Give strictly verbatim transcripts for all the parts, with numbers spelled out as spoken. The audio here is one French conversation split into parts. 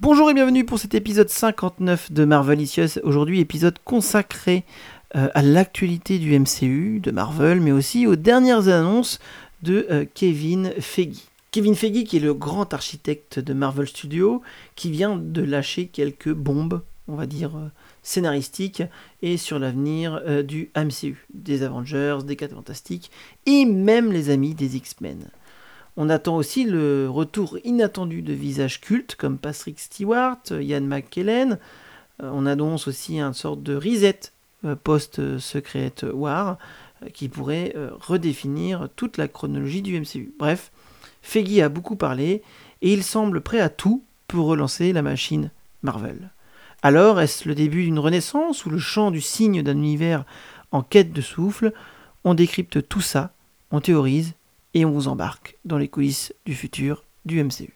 Bonjour et bienvenue pour cet épisode cinquante-neuf de Marvelicious. Aujourd'hui, épisode consacré euh, à l'actualité du M C U, de Marvel, mais aussi aux dernières annonces de euh, Kevin Feige. Kevin Feige qui est le grand architecte de Marvel Studios, qui vient de lâcher quelques bombes, on va dire, euh, scénaristiques, et sur l'avenir euh, du M C U, des Avengers, des quatre Fantastiques, et même les amis des X-Men. On attend aussi le retour inattendu de visages cultes comme Patrick Stewart, Ian McKellen. Euh, on annonce aussi une sorte de reset euh, post-Secret War euh, qui pourrait euh, redéfinir toute la chronologie du M C U. Bref, Feige a beaucoup parlé et il semble prêt à tout pour relancer la machine Marvel. Alors, est-ce le début d'une renaissance ou le chant du cygne d'un univers en quête de souffle ? On décrypte tout ça, on théorise et on vous embarque dans les coulisses du futur du M C U.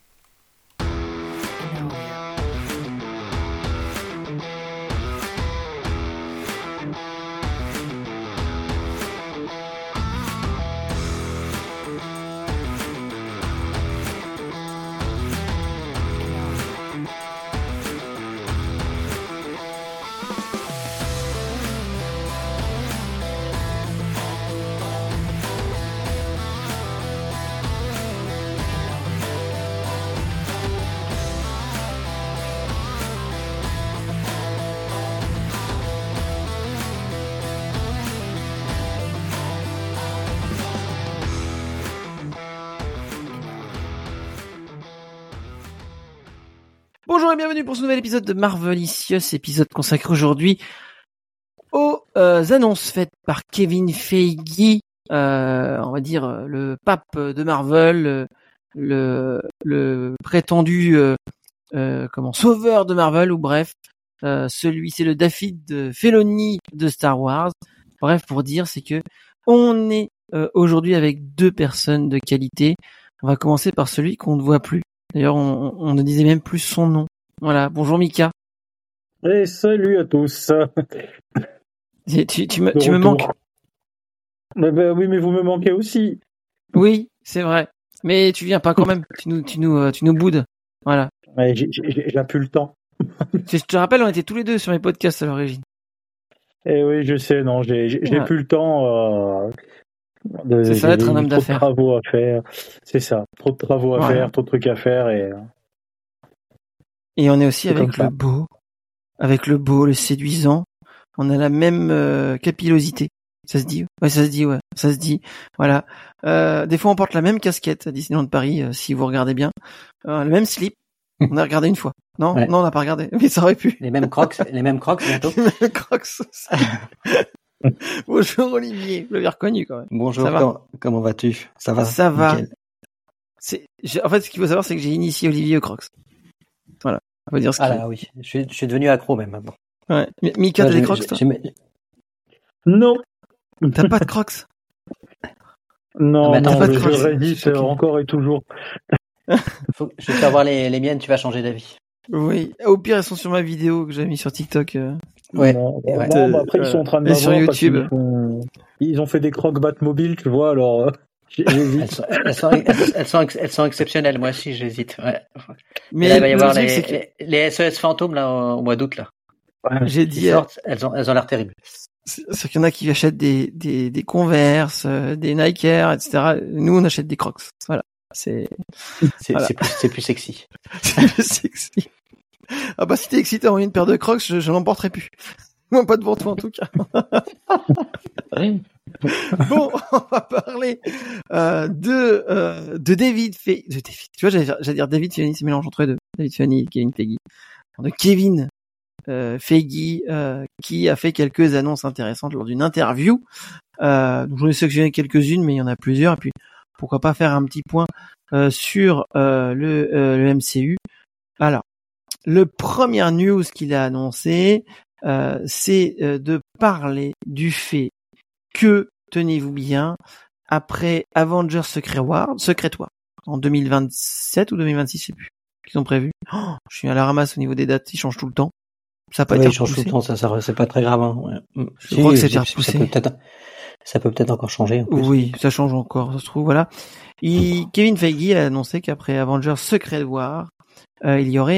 Bonjour et bienvenue pour ce nouvel épisode de Marvelicious, épisode consacré aujourd'hui aux euh, annonces faites par Kevin Feige, euh, on va dire le pape de Marvel, le, le prétendu euh, euh, comment sauveur de Marvel, ou bref, euh, celui c'est le David Filoni de Star Wars. Bref, pour dire, c'est que on est euh, aujourd'hui avec deux personnes de qualité. On va commencer par celui qu'on ne voit plus. D'ailleurs, on, on ne disait même plus son nom. Voilà, bonjour Mika. Et salut à tous. Tu, tu, tu, me, tu me manques. Mais ben, oui, mais vous me manquez aussi. Oui, c'est vrai. Mais tu viens pas quand même. Tu nous, tu nous, tu nous boudes. Voilà. Ouais, j'ai, j'ai, j'ai plus le temps. Je te rappelle, on était tous les deux sur mes podcasts à l'origine. Eh oui, je sais, non, j'ai, j'ai, j'ai ouais. plus le temps. Euh... De, c'est ça, être un homme d'affaires. Trop de travaux à faire. C'est ça. Trop de travaux à voilà. faire, trop de trucs à faire et. Et on est aussi c'est avec le beau, avec le beau, le séduisant. On a la même euh, capillosité. Ça se dit, ouais, ça se dit, ouais, ça se dit. Voilà. Euh, des fois, on porte la même casquette à Disneyland de Paris, euh, si vous regardez bien. Euh, le même slip. On a regardé une fois. Non, ouais. non, on n'a pas regardé. Mais ça aurait pu. Les mêmes crocs, les mêmes crocs bientôt. Les mêmes crocs aussi. Bonjour Olivier, vous l'avez reconnu quand même. Bonjour, comment, comment vas-tu ? Ça va ? Ça va. C'est, en fait, ce qu'il faut savoir, c'est que j'ai initié Olivier aux crocs. Voilà. On va dire ce ah là, oui. Je suis, je suis devenu accro même maintenant. Ouais. Mika, t'as des crocs, toi ? Non. T'as pas de crocs ? Non, ah, non, attends, je, je résiste okay. encore et toujours. Faut, je vais te faire voir les, les miennes, tu vas changer d'avis. Oui. Au pire, elles sont sur ma vidéo que j'avais mis sur TikTok. Euh... Ouais. Non, ouais. non bah après, euh, ils sont en train de sur YouTube. Ils, font... ils ont fait des crocs Batmobile, tu vois, alors... elles, sont, elles, sont, elles, elles, sont, elles sont exceptionnelles, moi aussi j'hésite. Ouais. Mais là, il va y avoir les, que... les, les S E S fantômes là, au, au mois d'août. Là. Ouais, j'ai dit. Sortent, elles, ont, elles ont l'air terribles. C'est, c'est qu'il y en a qui achètent des, des, des Converse, des Nike Air, et cetera. Nous, on achète des Crocs. Voilà. C'est, c'est, voilà. c'est, plus, c'est plus sexy. C'est plus sexy. Ah bah, si t'es excité à envoyer une paire de Crocs, je, je l'emporterai plus. Moi, pas devant toi, en tout cas. Bon, on va parler euh, de euh, de David Feige. De David, tu vois, j'allais, j'allais dire David Filoni, c'est mélange entre les deux. David Filoni et Kevin Feige. De Kevin euh, Feige, euh, qui a fait quelques annonces intéressantes lors d'une interview. Euh, donc j'en ai sélectionné quelques-unes, mais il y en a plusieurs. Et puis, pourquoi pas faire un petit point euh, sur euh, le, euh, le M C U. Alors, le premier news qu'il a annoncé, euh, c'est euh, de parler du fait que, tenez-vous bien, après Avengers Secret War, Secret War, en deux mille vingt-sept ou deux mille vingt-six, je sais plus, qu'ils ont prévu. Oh, je suis à la ramasse au niveau des dates, ils changent tout le temps. Ça n'a pas oui, été ils changent tout le temps, ça, ça c'est pas très grave. Hein. Ouais. Je si, crois que c'était ça repoussé. peut peut-être, ça peut peut-être encore changer. En plus. Oui, ça change encore, ça se trouve, voilà. Il, Kevin Feige a annoncé qu'après Avengers Secret War, euh, il y aurait un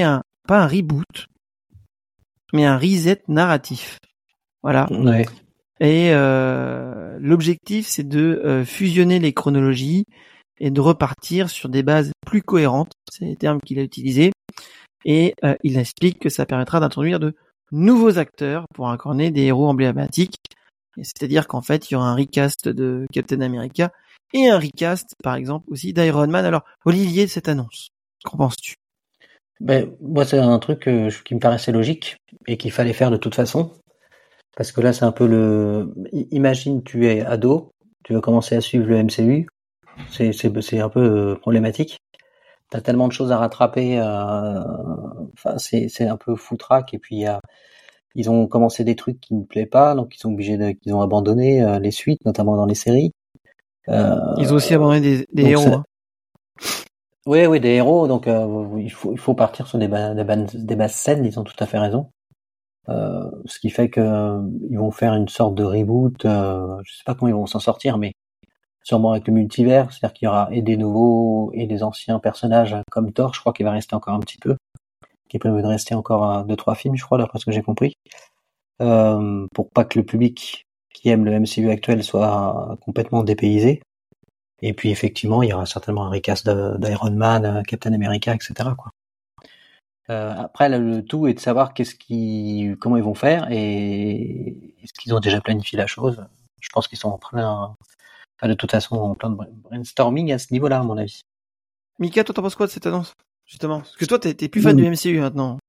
pas un reboot, mais un reset narratif. Voilà. Ouais. Et euh, l'objectif, c'est de euh, fusionner les chronologies et de repartir sur des bases plus cohérentes. C'est les termes qu'il a utilisés. Et euh, il explique que ça permettra d'introduire de nouveaux acteurs pour incarner des héros emblématiques. Et c'est-à-dire qu'en fait, il y aura un recast de Captain America et un recast, par exemple, aussi d'Iron Man. Alors, Olivier, de cette annonce, qu'en penses-tu? Ben, moi, c'est un truc euh, qui me paraissait logique et qu'il fallait faire de toute façon. Parce que là, c'est un peu le... Imagine, tu es ado, tu veux commencer à suivre le M C U. C'est, c'est, c'est un peu euh, problématique. T'as tellement de choses à rattraper. Euh... Enfin, c'est, c'est un peu foutraque. Et puis, il y a... ils ont commencé des trucs qui ne plaisent pas, donc ils sont obligés de... ils ont abandonné euh, les suites, notamment dans les séries. Euh... Ils ont aussi abandonné des, des héros. Hein. Oui, oui, des héros. Donc, euh, il faut, il faut partir sur des, ba... des, ba... des bases saines. Ils ont tout à fait raison. Euh, ce qui fait que euh, ils vont faire une sorte de reboot. Euh, je sais pas comment ils vont s'en sortir, mais sûrement avec le multivers, c'est-à-dire qu'il y aura et des nouveaux et des anciens personnages comme Thor. Je crois qu'il va rester encore un petit peu, qui est prévu de rester encore un, deux, trois films, je crois, d'après ce que j'ai compris, euh, pour pas que le public qui aime le M C U actuel soit complètement dépaysé. Et puis effectivement, il y aura certainement un recast d'Iron Man, Captain America, et cetera, quoi. Euh, après, le, le tout est de savoir qu'est-ce qui, comment ils vont faire et est-ce qu'ils ont déjà planifié la chose. Je pense qu'ils sont en plein, enfin, de toute façon, en plein de brainstorming à ce niveau-là, à mon avis. Mika, toi, t'en penses quoi de cette annonce, justement? Parce que toi, t'es, t'es plus fan mmh. du M C U maintenant.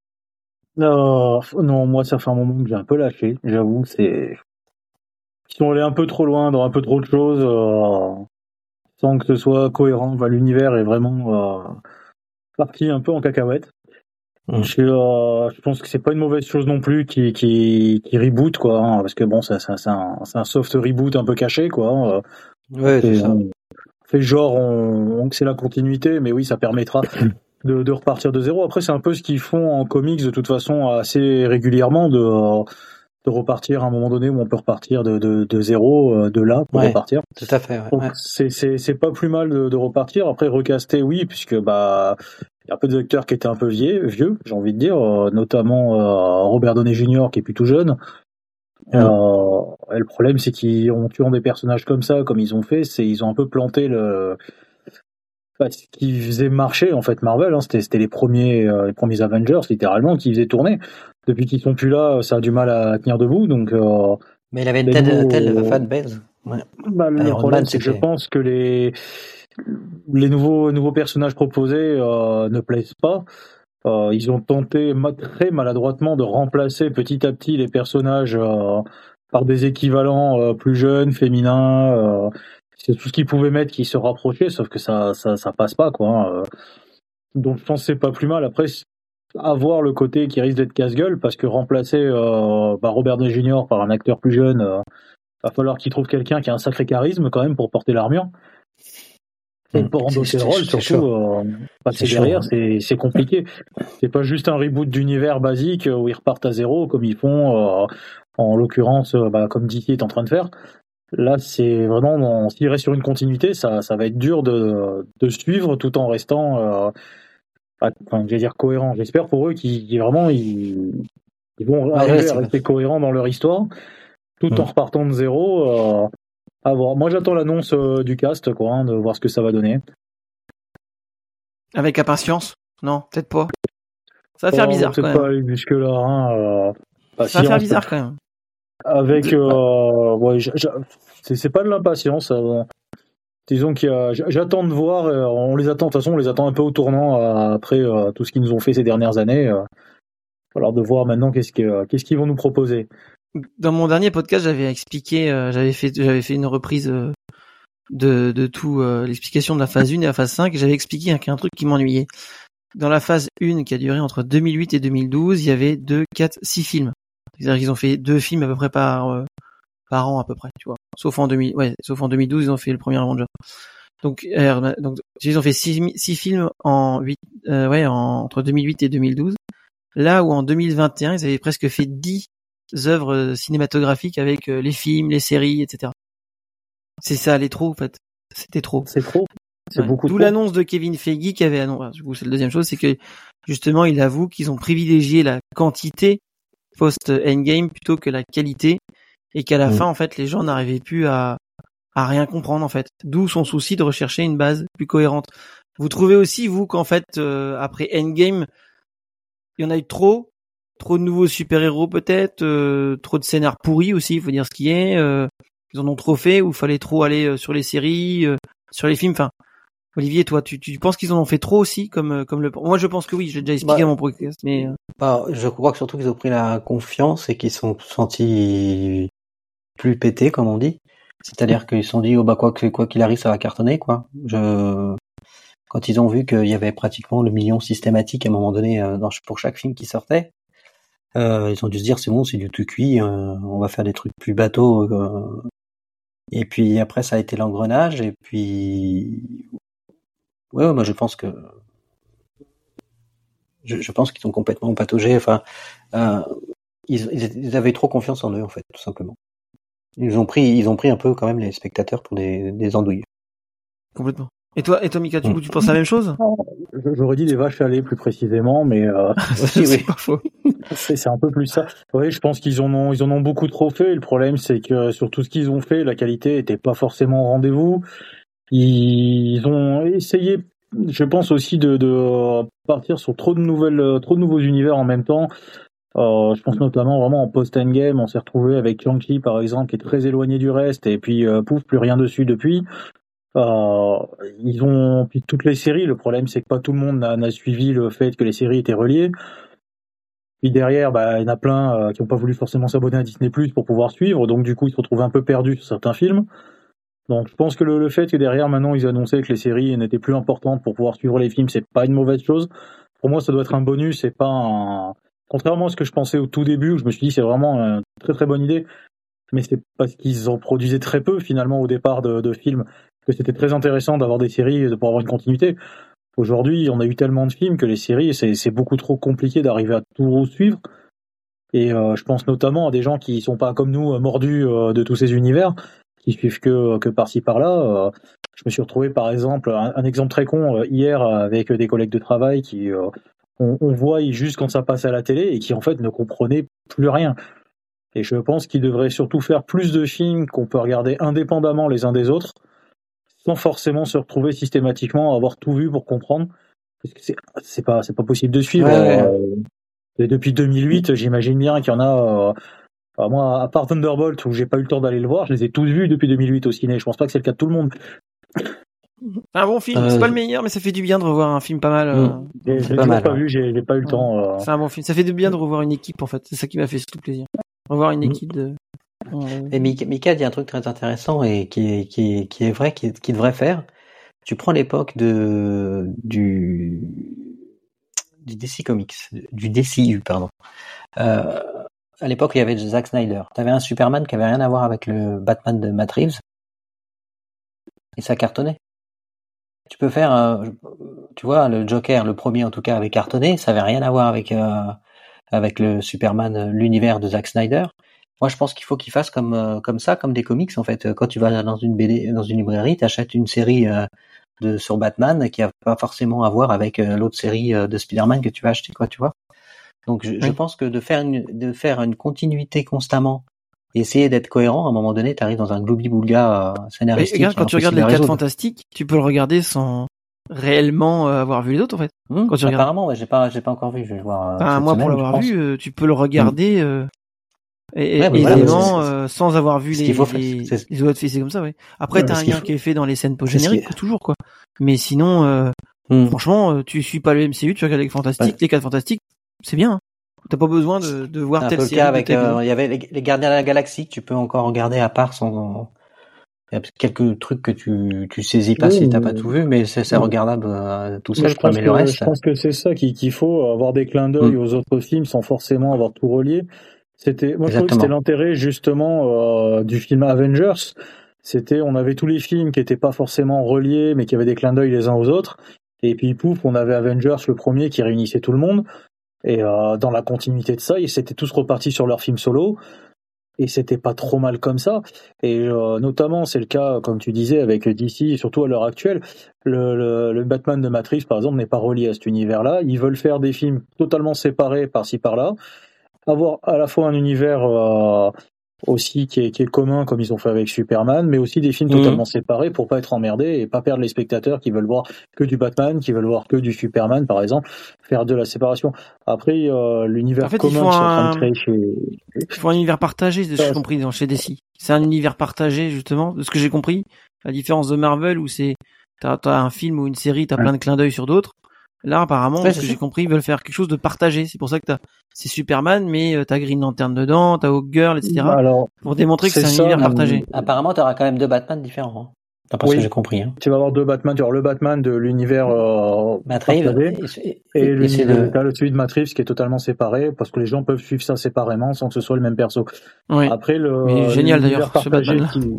Non, non, moi, ça fait un moment que j'ai un peu lâché. J'avoue, c'est, ils sont allés un peu trop loin dans un peu trop de choses, euh, sans que ce soit cohérent. Enfin, l'univers est vraiment euh, parti un peu en cacahuète. Mmh. Je, euh, je pense que c'est pas une mauvaise chose non plus qui qui, qui reboot, quoi, hein, parce que bon, ça, ça, c'est un c'est un soft reboot un peu caché, quoi. Ouais, c'est ça. On fait genre on, on que c'est la continuité, mais oui, ça permettra de, de repartir de zéro. Après, c'est un peu ce qu'ils font en comics de toute façon assez régulièrement, de de repartir à un moment donné où on peut repartir de de, de zéro, de là pour ouais, repartir. Tout à fait. Ouais, Donc ouais. c'est c'est c'est pas plus mal de, de repartir. Après recaster, oui, puisque bah il y a un peu des acteurs qui étaient un peu vieux, vieux, j'ai envie de dire, euh, notamment euh, Robert Downey junior qui est plutôt jeune. Mmh. Euh, et le problème, c'est qu'ils ont tué des personnages comme ça, comme ils ont fait, c'est ils ont un peu planté le bah, ce qui faisait marcher en fait Marvel. Hein, c'était c'était les premiers euh, les premiers Avengers littéralement qui faisaient tourner. Depuis qu'ils sont plus là, ça a du mal à tenir debout. Donc. Euh, Mais il avait une telle nouveaux... telle fanbase. Ouais. Bah, le Iron problème, Man, c'est que je pense que les les nouveaux nouveaux personnages proposés euh, ne plaisent pas. Euh, ils ont tenté très maladroitement de remplacer petit à petit les personnages euh, par des équivalents euh, plus jeunes, féminins. Euh, c'est tout ce qu'ils pouvaient mettre qui se rapprochait, sauf que ça ça ça passe pas, quoi. Euh, donc je pense que c'est pas plus mal. Après, avoir le côté qui risque d'être casse-gueule, parce que remplacer euh, bah, Robert Downey junior par un acteur plus jeune, euh, va falloir qu'il trouve quelqu'un qui a un sacré charisme quand même pour porter l'armure. Et pour endosser le rôle, surtout, euh, passer c'est derrière, chaud, hein. c'est, c'est compliqué. C'est pas juste un reboot d'univers basique où ils repartent à zéro, comme ils font, euh, en l'occurrence, euh, bah, comme D C est en train de faire. Là, c'est vraiment, s'il reste sur une continuité, ça, ça va être dur de, de suivre tout en restant, euh, enfin, je vais dire cohérent. J'espère pour eux qu'ils, qu'ils vraiment, ils, ils vont ouais, arriver ouais, à rester cohérents dans leur histoire, tout mmh. en repartant de zéro. Euh, À voir. Moi, j'attends l'annonce euh, du cast, quoi, hein, de voir ce que ça va donner. Avec impatience? Non, peut-être pas. Ça va faire oh, bizarre quand même. Peut-être pas aller jusque là. Hein, euh, ça va faire bizarre quand même. Avec, euh, ouais, j', j', c'est, c'est pas de l'impatience. Euh, disons qu'il y a, j'attends de voir. Euh, on les attend. De toute façon, on les attend un peu au tournant euh, après euh, tout ce qu'ils nous ont fait ces dernières années. Euh, alors de voir maintenant qu'est-ce que, euh, qu'est-ce qu'ils vont nous proposer. Dans mon dernier podcast, j'avais expliqué, euh, j'avais fait, j'avais fait une reprise euh, de, de tout, euh, l'explication de la phase un et la phase cinq, et j'avais expliqué hein, qu'il y a un truc qui m'ennuyait. Dans la phase un, qui a duré entre deux mille huit et deux mille douze, il y avait deux, quatre, six films. C'est-à-dire qu'ils ont fait deux films à peu près par, euh, par an à peu près, tu vois. Sauf en deux mille, ouais, sauf en deux mille douze, ils ont fait le premier Avenger. Donc, euh, donc, ils ont fait six, six films en huit, euh, ouais, en, entre deux mille huit et deux mille douze. Là où en deux mille vingt et un, ils avaient presque fait dix œuvres cinématographiques avec les films, les séries, et cetera. C'est ça, allait trop en fait. C'était trop. C'est trop. C'est ouais. beaucoup D'où trop. l'annonce de Kevin Feige qui avait annoncé. Du coup, c'est la deuxième chose, c'est que justement, il avoue qu'ils ont privilégié la quantité post-Endgame plutôt que la qualité, et qu'à la mmh. fin, en fait, les gens n'arrivaient plus à, à rien comprendre, en fait. D'où son souci de rechercher une base plus cohérente. Vous trouvez aussi, vous, qu'en fait, euh, après Endgame, il y en a eu trop, trop de nouveaux super-héros peut-être, euh, trop de scénars pourris aussi, il faut dire ce qui est. Euh, ils en ont trop fait, ou il fallait trop aller euh, sur les séries, euh, sur les films. Enfin, Olivier, toi, tu, tu penses qu'ils en ont fait trop aussi, comme comme le. Moi, je pense que oui. J'ai déjà expliqué bah, mon podcast, mais. Bah, je crois que surtout qu'ils ont pris la confiance et qu'ils se sont sentis plus pétés, comme on dit. C'est-à-dire qu'ils se sont dit, oh bah quoi que quoi qu'il arrive, ça va cartonner, quoi. Je Quand ils ont vu qu'il y avait pratiquement le million systématique à un moment donné euh, dans, pour chaque film qui sortait, euh, ils ont dû se dire c'est bon, c'est du tout cuit, euh, on va faire des trucs plus bateaux. Euh, et puis après ça a été l'engrenage, et puis ouais, ouais moi je pense que je, je pense qu'ils sont complètement pataugés. Enfin, euh, ils, ils avaient trop confiance en eux en fait, tout simplement. Ils ont pris, ils ont pris un peu quand même les spectateurs pour des, des andouilles. Complètement. Et toi, et toi, Mika, du coup, tu penses la même chose? J'aurais dit des vaches à lait plus précisément, mais euh, aussi, c'est oui. pas faux. c'est, c'est un peu plus ça. Oui, je pense qu'ils en ont, ils en ont beaucoup trop fait. Le problème, c'est que sur tout ce qu'ils ont fait, la qualité était pas forcément au rendez-vous. Ils ont essayé, je pense aussi, de, de partir sur trop de nouvelles, trop de nouveaux univers en même temps. Euh, je pense notamment vraiment en post-endgame, on s'est retrouvé avec Shang-Chi par exemple, qui est très éloigné du reste, et puis euh, pouf, plus rien dessus depuis. Euh, ils ont puis toutes les séries. Le problème, c'est que pas tout le monde n'a, n'a suivi le fait que les séries étaient reliées. Puis derrière, bah, il y en a plein euh, qui n'ont pas voulu forcément s'abonner à Disney Plus pour pouvoir suivre. Donc du coup, ils se retrouvent un peu perdus sur certains films. Donc je pense que le, le fait que derrière, maintenant, ils annonçaient que les séries n'étaient plus importantes pour pouvoir suivre les films, c'est pas une mauvaise chose. Pour moi, ça doit être un bonus, c'est pas un. Contrairement à ce que je pensais au tout début, où je me suis dit c'est vraiment une très très bonne idée. Mais c'est parce qu'ils en produisaient très peu finalement au départ de, de films, que c'était très intéressant d'avoir des séries pour avoir une continuité. Aujourd'hui, on a eu tellement de films que les séries, c'est, c'est beaucoup trop compliqué d'arriver à tout suivre. Et euh, je pense notamment à des gens qui sont pas comme nous mordus euh, de tous ces univers, qui suivent que, que par-ci par-là. Euh, je me suis retrouvé par exemple, un, un exemple très con, euh, hier avec des collègues de travail qui, euh, on, on voit juste quand ça passe à la télé et qui en fait ne comprenaient plus rien. Et je pense qu'ils devraient surtout faire plus de films qu'on peut regarder indépendamment les uns des autres, sans forcément se retrouver systématiquement à avoir tout vu pour comprendre. Parce que c'est, c'est pas, c'est pas possible de suivre. Ouais, euh, et depuis deux mille huit, j'imagine bien qu'il y en a, euh, moi, à part Thunderbolt, où j'ai pas eu le temps d'aller le voir, je les ai tous vus depuis deux mille huit au ciné. Je pense pas que c'est le cas de tout le monde. Un bon film, euh, c'est pas le meilleur, mais ça fait du bien de revoir un film pas mal. Euh... Mmh. J'ai, j'ai toujours mal, pas ouais. vu, j'ai, j'ai pas eu le ouais. temps. Euh... C'est un bon film. Ça fait du bien de revoir une équipe, en fait. C'est ça qui m'a fait surtout plaisir. Revoir une équipe de. Euh... Et Mika, Mika dit un truc très intéressant et qui est, qui est, qui est vrai, qui, qui devrait faire. Tu prends l'époque de du du D C Comics, du D C U, pardon. Euh, à l'époque, il y avait Zack Snyder. T'avais un Superman qui avait rien à voir avec le Batman de Matt Reeves, et ça cartonnait. Tu peux faire, euh, tu vois, le Joker, le premier en tout cas, avait cartonné, ça avait rien à voir avec euh, avec le Superman, l'univers de Zack Snyder. Moi, je pense qu'il faut qu'il fasse comme euh, comme ça, comme des comics en fait. Quand tu vas dans une B D, dans une librairie, t'achètes une série euh, de sur Batman qui a pas forcément à voir avec euh, l'autre série euh, de Spider-Man que tu vas acheter, quoi, tu vois. Donc, je, oui. je pense que de faire une de faire une continuité constamment et essayer d'être cohérent, à un moment donné, t'arrives dans un globi-boulga euh, scénaristique. Regarde, quand tu regardes les quatre Fantastiques, tu peux le regarder sans réellement euh, avoir vu les autres, en fait. Mmh, quand tu apparemment, ouais, j'ai pas j'ai pas encore vu. Je vais voir. Euh, enfin, moi, semaine, pour l'avoir vu, euh, tu peux le regarder. Mmh. Euh... Et, ouais, bah, aisément, voilà, euh, sans avoir vu les, les, les autres films, c'est comme ça, ouais. Après, ouais, t'as un lien faut... qui est fait dans les scènes post-génériques, toujours, quoi. Mais sinon, euh, mm. franchement, tu suis pas le M C U, tu regardes les Fantastiques, ouais. les quatre Fantastiques, c'est bien. Hein. T'as pas besoin de, de voir telle série. C'est un peu le cas avec, euh, il y avait les, les Gardiens de la Galaxie que tu peux encore regarder à part sans, il y a quelques trucs que tu, tu saisis pas oui, si t'as pas tout vu, mais c'est, c'est oui. regardable, euh, tout ça, je crois, mais le reste. Je pense que c'est ça qu'il, qu'il faut, avoir des clins d'œil mm. aux autres films sans forcément avoir tout relié. C'était, moi, je trouve que c'était l'intérêt, justement, euh, du film Avengers. C'était, on avait tous les films qui étaient pas forcément reliés, mais qui avaient des clins d'œil les uns aux autres. Et puis, pouf, on avait Avengers, le premier, qui réunissait tout le monde. Et, euh, dans la continuité de ça, ils s'étaient tous repartis sur leur film solo. et c'était pas trop mal comme ça. Et euh, notamment, c'est le cas, comme tu disais, avec D C, surtout à l'heure actuelle. Le, le, le Batman de Matt Reeves, par exemple, n'est pas relié à cet univers-là. Ils veulent faire des films totalement séparés par-ci par-là, avoir à la fois un univers euh, aussi qui est, qui est commun, comme ils ont fait avec Superman, mais aussi des films mmh. totalement séparés pour pas être emmerdés et pas perdre les spectateurs qui veulent voir que du Batman, qui veulent voir que du Superman, par exemple, faire de la séparation. Après, euh, l'univers en fait, commun qu'ils sont en train un... de créer chez... Ils font un univers partagé, de ce que j'ai compris, chez D C. C'est un univers partagé, justement, de ce que j'ai compris. À la différence de Marvel, où c'est t'as, t'as un film ou une série, t'as ouais. plein de clins d'œil sur d'autres. Là, apparemment, ouais, ce que ça. j'ai compris, ils veulent faire quelque chose de partagé. C'est pour ça que t'as, c'est Superman, mais euh, t'as Green Lantern dedans, t'as Hawkgirl, et cetera. Alors, pour démontrer que c'est, c'est un univers partagé. Apparemment, t'auras quand même deux Batman différents. Hein. D'après oui. ce que j'ai compris. Hein. Tu vas avoir deux Batman. Tu vas avoir le Batman de l'univers euh, Matt Reeves et, et, et, et l'univers, t'as le celui de Matt Reeves qui est totalement séparé parce que les gens peuvent suivre ça séparément sans que ce soit le même perso. Oui. Après, le mais génial d'ailleurs ce Batman. Qui,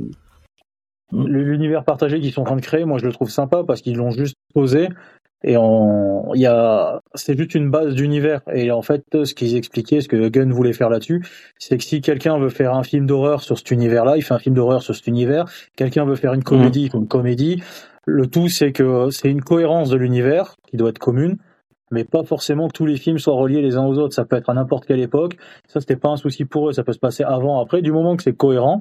mmh. L'univers partagé qu'ils sont en train de créer, moi je le trouve sympa parce qu'ils l'ont juste posé. Et on, il y a, c'est juste une base d'univers. Et en fait, ce qu'ils expliquaient, ce que Gunn voulait faire là-dessus, c'est que si quelqu'un veut faire un film d'horreur sur cet univers-là, il fait un film d'horreur sur cet univers. Quelqu'un veut faire une comédie, il fait une comédie. Le tout, c'est que c'est une cohérence de l'univers qui doit être commune, mais pas forcément que tous les films soient reliés les uns aux autres. Ça peut être à n'importe quelle époque. Ça, c'était pas un souci pour eux. Ça peut se passer avant, après. Du moment que c'est cohérent,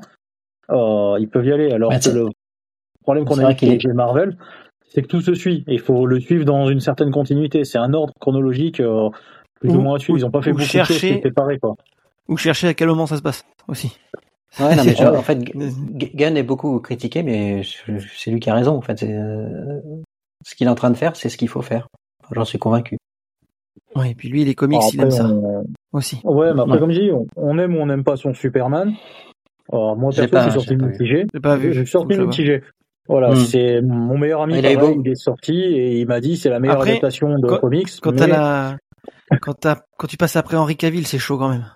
euh, ils peuvent y aller. Alors bah, que le problème qu'on a avec les Marvel, c'est que tout se suit et il faut le suivre dans une certaine continuité. C'est un ordre chronologique euh, plus ou, ou moins à suivre. Ils n'ont pas fait beaucoup chercher, de choses séparées, quoi. Ou chercher à quel moment ça se passe aussi. Ouais, non, mais je, en fait, Gunn est beaucoup critiqué, mais je, c'est lui qui a raison. En fait, c'est, euh, ce qu'il est en train de faire, c'est ce qu'il faut faire. Enfin, j'en suis convaincu. Ouais, et puis lui, les comics, alors, il aime ça on... aussi. Ouais, mais après, ouais. comme je dis, on, on aime ou on n'aime pas son Superman. Alors, moi, perso, je suis sorti mitigé. J'ai pas vu. Je suis sorti mitigé. Voilà, mmh. c'est mon meilleur ami, il, pareil, il est sorti et il m'a dit c'est la meilleure après, adaptation de quand, comics. Quand mais... t'as la, quand t'as, quand tu passes après Henry Cavill, c'est chaud quand même.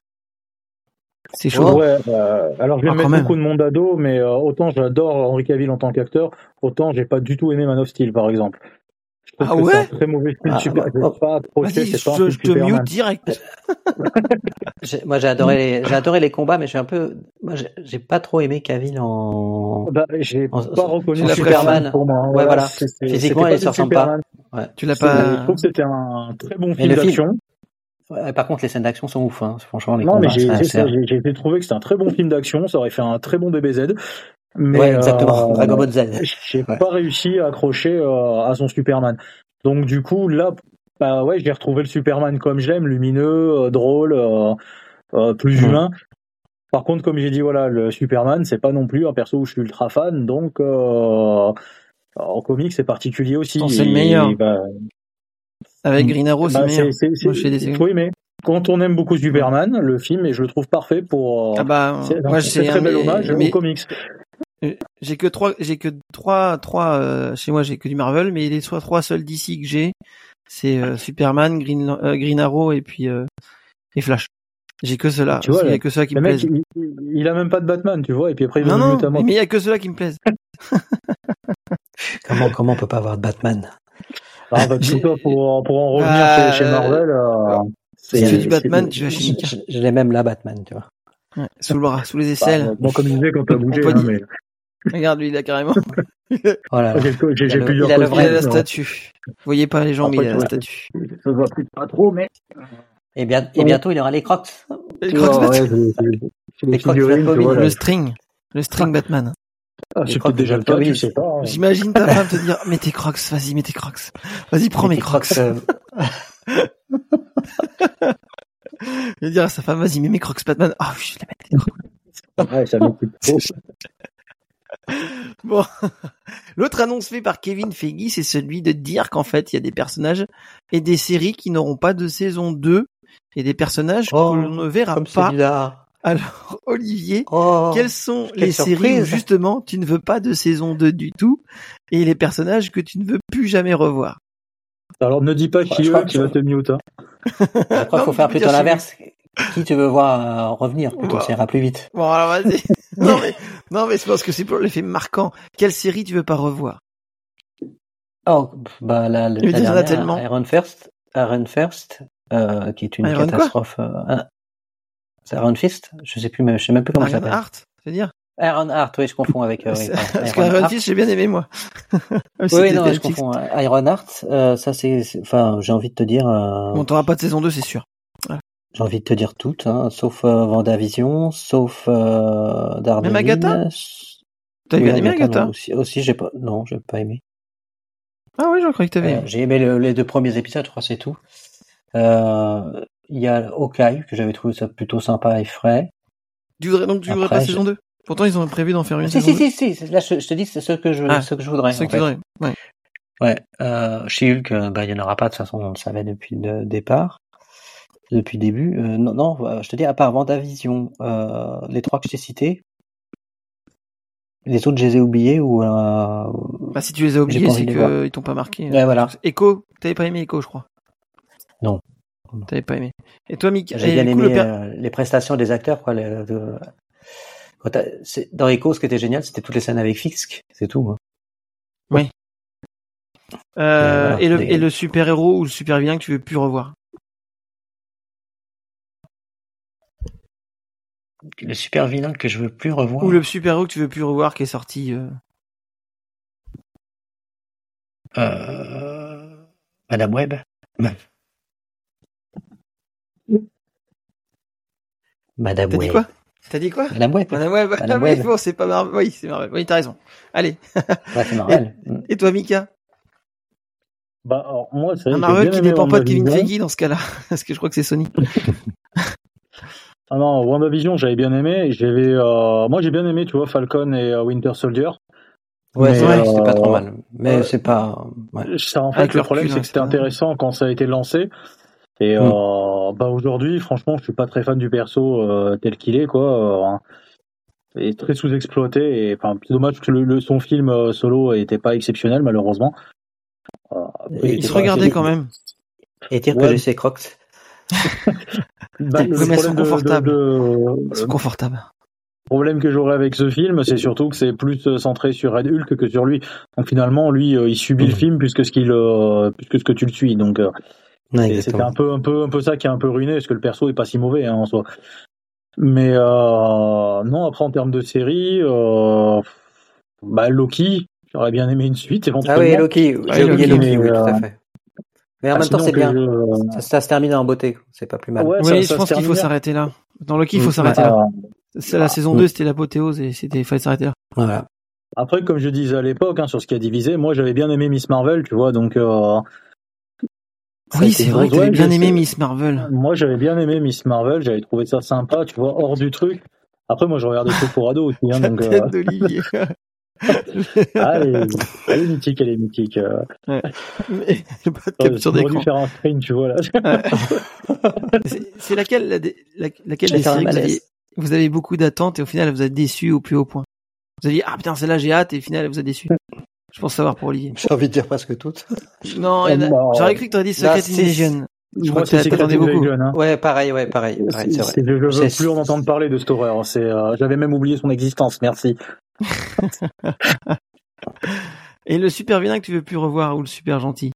C'est chaud. Ouais, euh, alors je vais ah, mettre beaucoup de monde à dos, mais euh, autant j'adore Henry Cavill en tant qu'acteur, autant j'ai pas du tout aimé Man of Steel par exemple. Je trouve ah que ouais c'est un très mauvais film. Ah, super, bah, oh, pas accroché, c'est pas je, un je te mute direct. j'ai, moi j'ai adoré les, j'ai adoré les combats, mais j'ai un peu, moi j'ai, j'ai pas trop aimé Cavill en. Bah, j'ai en, pas reconnu Superman pour moi. Ouais, voilà. voilà. C'est, c'est, Physiquement, il se ressemble pas. Ouais. Tu l'as pas. Je trouve que c'était un très bon film d'action. Film... Ouais, par contre, les scènes d'action sont ouf, hein. Franchement, les non, combats. Non, mais j'ai, c'est ça, j'ai, j'ai trouvé que c'était un très bon film d'action. Ça aurait fait un très bon D B Z. Mais, ouais, exactement. Euh, Dragon Ball Z. J'ai ouais. pas réussi à accrocher euh, à son Superman. Donc du coup, là, bah ouais, j'ai retrouvé le Superman comme j'aime, lumineux, euh, drôle, euh, euh, plus mmh. humain. Par contre, comme j'ai dit, voilà, le Superman, c'est pas non plus un perso où je suis ultra fan, donc euh, en comics, c'est particulier aussi. Non, c'est et, le meilleur. Bah, avec Green Arrow, c'est bah, meilleur. C'est, c'est, Moi, c'est, c'est, oui, mais quand on aime beaucoup Superman, le film, et je le trouve parfait pour. Ah bah, c'est, moi, c'est très bel hommage mais... aux comics. J'ai que trois, j'ai que trois, trois. Euh, chez moi, j'ai que du Marvel, mais les soit trois seuls D C que j'ai, c'est euh, Superman, Green, euh, Green Arrow et puis euh, et Flash. J'ai que ceux-là. Tu vois, il y a que ceux-là qui me plaisent. Mec, il, il a même pas de Batman, tu vois, et puis après il non, veut non, notamment. mais il y a que ceux-là qui me plaisent. comment, comment on peut pas avoir de Batman? Ah, bah, tout ça pour pour en revenir bah, chez, chez Marvel. Euh, c'est, si tu dis Batman, tu vas chez Mika. Je, je l'ai même là, Batman, tu vois. Ouais, sous le bras, sous les aisselles. Bah, bon, comme il disait quand t'as bougé, hein, mais. Regarde, lui, il a carrément. Voilà. J'ai, j'ai, j'ai il, a plusieurs il a le vrai la statue. Vous voyez pas les gens, mais il a la statue. Ça se voit pas trop, mais. Et, bien, et bientôt, il aura les Crocs. Les Crocs oh, Batman. Ouais, c'est, c'est les Crocs Batman. Le string. Le string Batman. Ah, c'est peut-être déjà le cas, tu sais pas. Hein. J'imagine ta femme te dire, mets tes Crocs, vas-y, mets tes Crocs. Vas-y, prends mes Crocs. Euh... Il va dire à sa femme, vas-y, mets mes Crocs Batman. Ah, oh, je vais les mettre tes Crocs. Ouais, ça m'occupe trop. Bon, l'autre annonce faite par Kevin Feige, c'est celui de dire qu'en fait, il y a des personnages et des séries qui n'auront pas de saison deux et des personnages oh, que l'on ne verra pas. Celui-là. Alors, Olivier, oh, quelles sont quelle les surprise. séries où justement tu ne veux pas de saison deux du tout et les personnages que tu ne veux plus jamais revoir? Alors, ne dis pas qui eux, tu vas te mute. Hein. Je crois qu'il faut faire plutôt l'inverse. Qui tu veux voir euh, revenir, plutôt, wow. Ça ira plus vite. Bon, alors vas-y. non, mais, non, mais c'est parce que c'est pour l'effet marquant. Quelle série tu veux pas revoir? Oh, bah, la, la, la dernière, tellement. Iron First, Iron First, euh, qui est une Iron catastrophe, euh, C'est Iron Fist? Je sais plus, mais je sais même plus comment ça s'appelle. Iron Heart, c'est dire? Iron Heart, oui, je confonds avec. Euh, oui, Parce qu'Iron Fist, j'ai bien aimé moi. oui, oui non, je confonds. Iron Heart, euh, ça c'est, enfin, j'ai envie de te dire. Euh... Bon, t'auras pas de saison deux, c'est sûr. Voilà. J'ai envie de te dire toutes, hein, sauf euh, WandaVision, sauf euh, Daredevil. Même Agatha. T'as oui, bien aimé Agatha, Agatha aussi, aussi, j'ai pas, non, j'ai pas aimé. Ah oui, j'en croyais que t'avais. Euh, j'ai aimé le, les deux premiers épisodes, je crois, c'est tout. Il euh, y a Hawkeye que j'avais trouvé ça plutôt sympa et frais. Tu voudrais donc tu voudrais Après, pas je... saison deux? Pourtant ils ont prévu d'en faire une. Si saison si, si si si. Là je, je te dis c'est ce que je ah, ce que je voudrais. Ce que tu voudrais. Ouais. Ouais. Euh, She-Hulk, bah il y en aura pas de toute façon, on le savait depuis le départ, depuis le début. Euh, non non, je te dis à part WandaVision, euh, les trois que je t'ai cités. Les autres, je les ai oubliés ou. Euh... Bah, si tu les as oubliés, c'est qu'ils t'ont pas marqué. Ouais, voilà. Echo, t'avais pas aimé Echo, je crois. Non. T'avais pas aimé. Et toi, Mick? J'ai bien aimé per... euh, les prestations des acteurs, quoi. Les, de... Dans Echo, ce qui était génial, c'était toutes les scènes avec Fisk, c'est tout. Hein. Oui. Euh, voilà, et, le, les... et le super héros ou le super vilain que tu veux plus revoir? Le super vilain que je veux plus revoir. Ou le super héros que tu veux plus revoir qui est sorti. Euh... Euh... Madame Web. Madame T'as Web. Dit quoi T'as dit quoi Madame Web. Madame Web. Madame ah, Web. Oui, bon, c'est pas Marvel. Oui, c'est Marvel. Oui, t'as raison. Allez. Ouais, c'est Marvel. Et, et toi, Mika? Bah, alors, moi, c'est un Marvel qui dépend pas de Kevin Feige dans ce cas-là, parce que je crois que c'est Sony. Ah non, WandaVision, j'avais bien aimé. J'avais, euh, moi, j'ai bien aimé, tu vois, Falcon et euh, Winter Soldier. Ouais, c'est vrai, euh, c'était pas trop mal. Mais euh, c'est pas. Ouais. Ça, en fait, Avec le problème, recul, c'est que c'était intéressant quand ça a été lancé. Et mm. euh, bah aujourd'hui, franchement, je suis pas très fan du perso euh, tel qu'il est, quoi. Euh, il est très sous-exploité. Et enfin, c'est dommage que le, le, son film euh, solo était pas exceptionnel, malheureusement. Euh, il, il se regardait quand même. Et dire ouais. que j'ai ses crocs. Bah, le mais sont confortables. De, de, de, sont confortables. Le problème que j'aurais avec ce film, c'est surtout que c'est plus centré sur Red Hulk que sur lui. Donc finalement, lui, euh, il subit mmh. le film plus que ce qu'il, euh, plus que ce que tu le suis. Donc euh, ouais, c'était un peu, un peu, un peu ça qui a un peu ruiné, parce que le perso est pas si mauvais hein, en soi. Mais euh, non, après en termes de série, euh, bah Loki, j'aurais bien aimé une suite éventuellement. Ah oui, Loki, j'ai oublié Loki, oui, euh, tout à fait. Mais en ah, même temps, c'est bien. Je... Ça, ça se termine en beauté. C'est pas plus mal. Ouais, oui, ça, je pense qu'il faut s'arrêter là. Dans Loki, il faut mmh. s'arrêter ah, là. C'est la ah, saison mmh. deux, c'était l'apothéose et c'était, il fallait s'arrêter là. Voilà. Après, comme je disais à l'époque, hein, sur ce qui a divisé, moi, j'avais bien aimé Miss Marvel, tu vois, donc. Euh... Oui, c'est vrai que t'avais bien aimé Miss Marvel. Moi, j'avais bien aimé Miss Marvel. J'avais trouvé ça sympa, tu vois, hors du truc. Après, moi, je regarde des trucs pour ados aussi, hein, donc. Tête euh... d'Olivier. ah, elle est, elle est mythique, elle est mythique. Euh... Ouais. Mais j'ai pas de capture d'écran. Dû faire un screen, tu vois là. c'est, c'est laquelle, la, la, laquelle des séries que vous aviez, vous avez beaucoup d'attentes et au final elle vous a déçu au plus haut point. Vous avez dit ah putain celle-là j'ai hâte et au final elle vous a déçu. Je pense savoir pour Olivier. J'ai envie de dire presque toutes. Non, il y en a... j'aurais cru que t'aurais dit Secret Invasion. Je crois que c'est Secret beaucoup. Hein. Ouais, pareil, ouais, pareil. pareil c'est, c'est vrai. Je veux plus en entendre parler de cette horreur. C'est, euh, j'avais même oublié son existence. Merci. Et le super vilain que tu veux plus revoir ou le super gentil?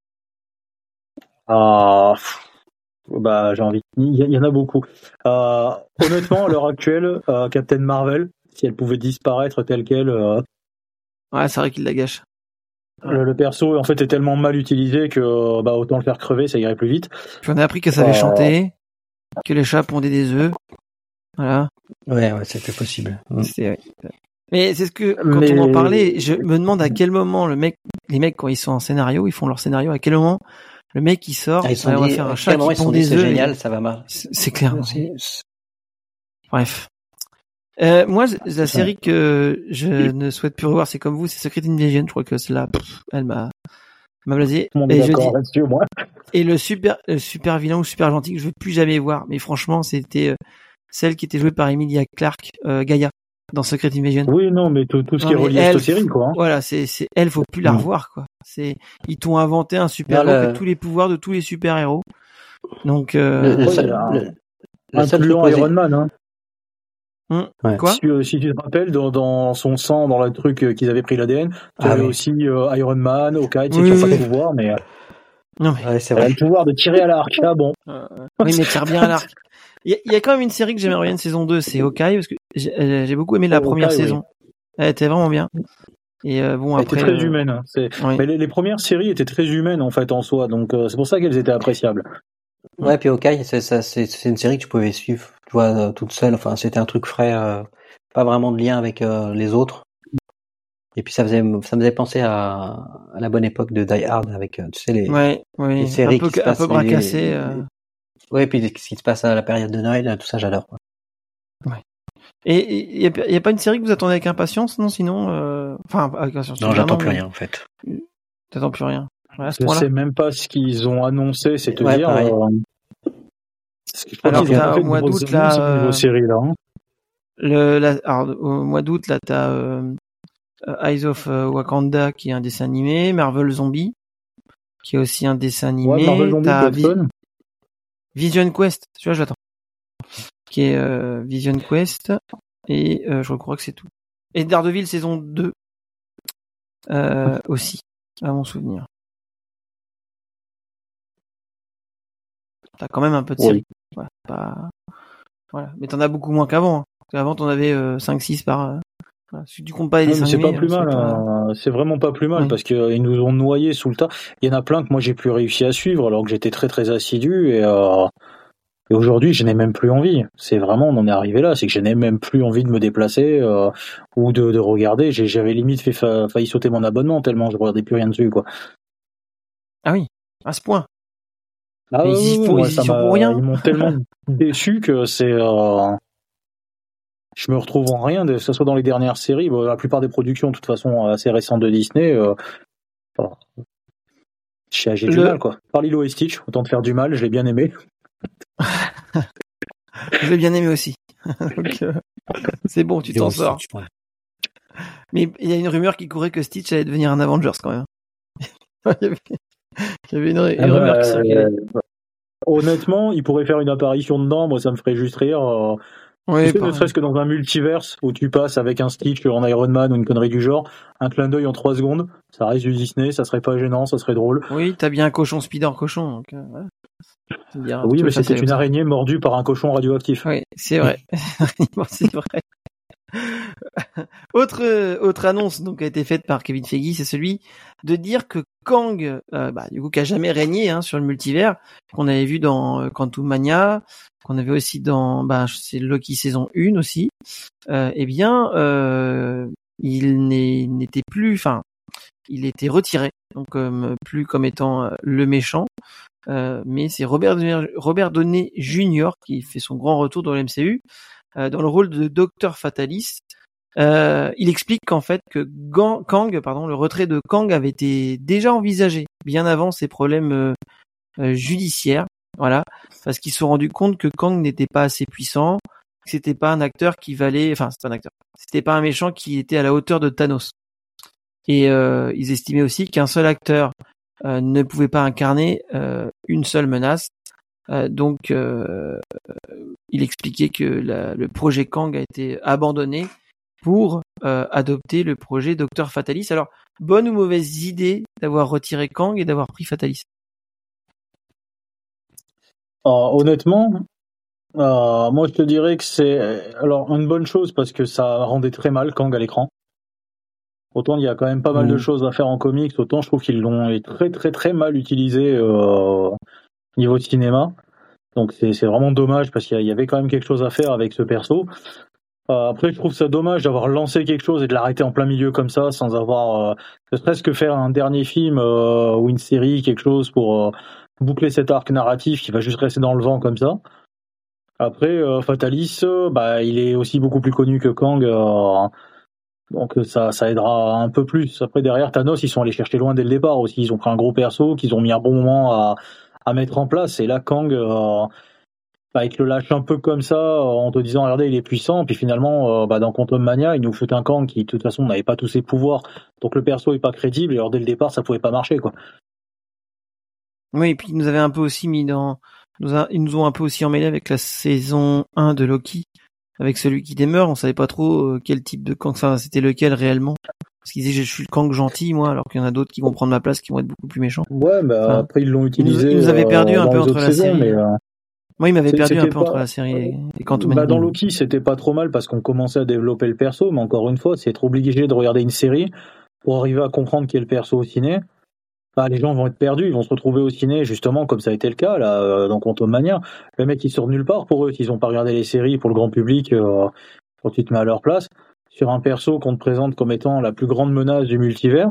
Ah, bah j'ai envie. Il y, y en a beaucoup. Euh, honnêtement, à l'heure actuelle, euh, Captain Marvel, si elle pouvait disparaître telle quelle. Euh, ouais, c'est vrai qu'il la gâche. Le, le perso en fait est tellement mal utilisé que bah autant le faire crever, ça irait plus vite. Puis on a appris qu'elle savait euh... chanter, que les chats pondaient des œufs. Voilà. Ouais, ouais, c'était possible. C'est, ouais. Mais c'est ce que quand Mais... on en parlait, je me demande à quel moment le mec, les mecs quand ils sont en scénario, ils font leur scénario, à quel moment le mec il sort, ah, ils sont on va dit, faire un chat qui pond des œufs. C'est génial, et... ça va mal. C'est, c'est clair. C'est... Bref. Euh, moi, la série que je ne souhaite plus revoir, c'est comme vous, c'est Secret Invasion. Je crois que celle-là, pff, elle m'a, m'a blasé. Et, je dis... là-dessus, moi. Et le super, le super vilain ou super gentil que je veux plus jamais voir. Mais franchement, c'était euh, celle qui était jouée par Emilia Clarke, euh, Gaïa, dans Secret Invasion. Oui, non, mais tout, tout ce non, qui est relié à cette série, quoi. Hein. Voilà, c'est, c'est, elle, faut plus la revoir, quoi. C'est, ils t'ont inventé un super héros avec tous les pouvoirs de tous les super héros. Donc, euh, le, le, ouais, seul, un, le, un seul plus Iron Man, hein. Hum, ouais. Quoi si, euh, si tu te rappelles, dans, dans son sang, dans le truc euh, qu'ils avaient pris l'A D N, tu ah avais oui. aussi euh, Iron Man, Hawkeye, tu sais, oui, qui n'ont oui. pas de pouvoir, mais. Euh, non, mais. Ouais, c'est vrai. Le pouvoir de tirer à l'arc, là, bon. Euh, oui, mais tire bien à l'arc. Il y, y a quand même une série que j'aimerais bien une saison deux, c'est Hawkeye, parce que j'ai, j'ai beaucoup aimé la oh, première Hawkeye, saison. Oui. Elle était vraiment bien. Et euh, bon, elle après. était très euh... humaine. C'est... Oui. Mais les, les premières séries étaient très humaines en fait en soi, donc euh, c'est pour ça qu'elles étaient appréciables. Ouais, puis Hawkeye, c'est, c'est, c'est, c'est une série que tu pouvais suivre, tu vois, euh, toute seule. Enfin, c'était un truc frais, euh, pas vraiment de lien avec euh, les autres. Et puis ça faisait, ça me faisait penser à, à la bonne époque de Die Hard avec, tu sais, les, ouais, oui. les séries un peu, qui se passent. Un peu bracassé. Les, les, euh... Ouais, puis ce qui se passe à la période de Noël, tout ça, j'adore. Quoi. Ouais. Et il y, y a pas une série que vous attendez avec impatience, non? Sinon, euh... enfin, avec impatience. Non, j'attends plus mais... rien en fait. T'attends plus rien. Ouais, je sais même pas ce qu'ils ont annoncé, c'est te ouais, dire. Euh... Parce que je alors, t'as au mois d'août là, euh... niveau série là. Hein. Le, la, alors, au mois d'août là, t'as euh, Eyes of Wakanda qui est un dessin animé, Marvel Zombie qui est aussi un dessin animé. Ouais, Marvel Zombie, t'as Vi- Vision Quest, tu vois, j'attends. Qui est euh, Vision Quest et euh, je crois que c'est tout. Et Daredevil saison deux euh, aussi, à mon souvenir. T'as quand même un peu de série. Oui. Ouais, pas... Voilà. Mais t'en as beaucoup moins qu'avant. Hein. Avant, t'en avais euh, cinq six par... Euh... Voilà. Si tu comptes pas les dessins c'est animés... pas plus hein, mal. c'est, pas... Euh, c'est vraiment pas plus mal oui. Parce qu'ils nous ont noyés sous le tas. Il y en a plein que moi, j'ai plus réussi à suivre alors que j'étais très très assidu. Et, euh... et aujourd'hui, je n'ai même plus envie. C'est vraiment, on en est arrivé là. C'est que je n'ai même plus envie de me déplacer euh, ou de, de regarder. J'ai, j'avais limite fait fa... failli sauter mon abonnement tellement je regardais plus rien dessus. Quoi. Ah oui, à ce point. Ah mais oui, ils, oui, font, moi, ils, ça sont pour rien. Ils m'ont tellement déçu que c'est... Euh... Je me retrouve en rien, que ce soit dans les dernières séries. Bon, la plupart des productions, de toute façon, assez récentes de Disney. Euh... Oh. J'ai, j'ai Le... du mal, quoi. Par Lilo et Stitch, autant te faire du mal, je l'ai bien aimé. Je l'ai bien aimé aussi. Donc, euh, c'est bon, tu t'en sors. Stitch, ouais. Mais il y a une rumeur qui courait que Stitch allait devenir un Avengers quand même. il, y avait... il y avait une, une ah rumeur bah, qui circulait. Euh... Honnêtement, il pourrait faire une apparition dedans, moi ça me ferait juste rire. Euh... Oui, tu sais, ne serait-ce que dans un multiverse où tu passes avec un Stitch en Iron Man ou une connerie du genre, un clin d'œil en trois secondes, ça reste du Disney, ça serait pas gênant, ça serait drôle. Oui, t'as bien un cochon Spider cochon, donc euh, ouais. Dire, oui, mais c'était une araignée mordue par un cochon radioactif. Oui, c'est vrai. c'est vrai. autre autre annonce donc a été faite par Kevin Feige, c'est celui de dire que Kang, euh, bah, du coup, qui a jamais régné hein, sur le multivers, qu'on avait vu dans euh, Quantum Mania, qu'on avait aussi dans, bah, c'est Loki saison un aussi. Euh, eh bien, euh, il n'est, n'était plus, enfin, il était retiré, donc euh, plus comme étant euh, le méchant. Euh, mais c'est Robert Robert Downey junior qui fait son grand retour dans le M C U euh, dans le rôle de Docteur Fatalis. Euh, il explique qu'en fait que Gang, Kang, pardon, le retrait de Kang avait été déjà envisagé bien avant ses problèmes euh, euh, judiciaires, voilà, parce qu'ils se sont rendus compte que Kang n'était pas assez puissant, que c'était pas un acteur qui valait, enfin c'était un acteur, c'était pas un méchant qui était à la hauteur de Thanos. Et euh, ils estimaient aussi qu'un seul acteur euh, ne pouvait pas incarner euh, une seule menace. Euh, donc, euh, il expliquait que la, le projet Kang a été abandonné pour euh, adopter le projet Docteur Fatalis. Alors, bonne ou mauvaise idée d'avoir retiré Kang et d'avoir pris Fatalis? Alors, honnêtement, euh, moi je te dirais que c'est alors une bonne chose parce que ça rendait très mal Kang à l'écran. Autant il y a quand même pas mal mmh. de choses à faire en comics, autant je trouve qu'ils l'ont très très très mal utilisé euh, niveau cinéma. Donc c'est, c'est vraiment dommage parce qu'il y avait quand même quelque chose à faire avec ce perso. Euh, après, je trouve ça dommage d'avoir lancé quelque chose et de l'arrêter en plein milieu comme ça, sans avoir, euh, ne serait-ce que faire un dernier film euh, ou une série, quelque chose pour euh, boucler cet arc narratif qui va juste rester dans le vent comme ça. Après, euh, Fatalis, euh, bah, il est aussi beaucoup plus connu que Kang, euh, donc ça, ça aidera un peu plus. Après, derrière Thanos, ils sont allés chercher loin dès le départ aussi. Ils ont pris un gros perso qu'ils ont mis un bon moment à, à mettre en place. Et là, Kang... Euh, Bah, ils te le lâchent un peu comme ça en te disant regardez il est puissant puis finalement euh, bah, dans Quantum Mania il nous fout un Kang qui de toute façon n'avait pas tous ses pouvoirs donc le perso est pas crédible et alors dès le départ ça pouvait pas marcher quoi. Oui et puis ils nous avaient un peu aussi mis dans nous a... ils nous ont un peu aussi emmêlé avec la saison un de Loki avec celui qui demeure, on savait pas trop euh, quel type de Kang, enfin c'était lequel réellement parce qu'ils disaient je suis le Kang gentil moi alors qu'il y en a d'autres qui vont prendre ma place qui vont être beaucoup plus méchants. Ouais bah enfin, après ils l'ont utilisé ils nous, ils nous avaient perdu euh, un peu entre la saisons, série mais, euh... Moi, il m'avait perdu un peu pas... entre la série et, et Quantum bah, dans Loki, c'était pas trop mal parce qu'on commençait à développer le perso, mais encore une fois, c'est être obligé de regarder une série pour arriver à comprendre qui est le perso au ciné. Bah, les gens vont être perdus, ils vont se retrouver au ciné, justement, comme ça a été le cas là dans Quantum Mania. Les mecs, ils sortent nulle part pour eux, s'ils n'ont pas regardé les séries pour le grand public, euh, quand tu te mets à leur place, sur un perso qu'on te présente comme étant la plus grande menace du multivers.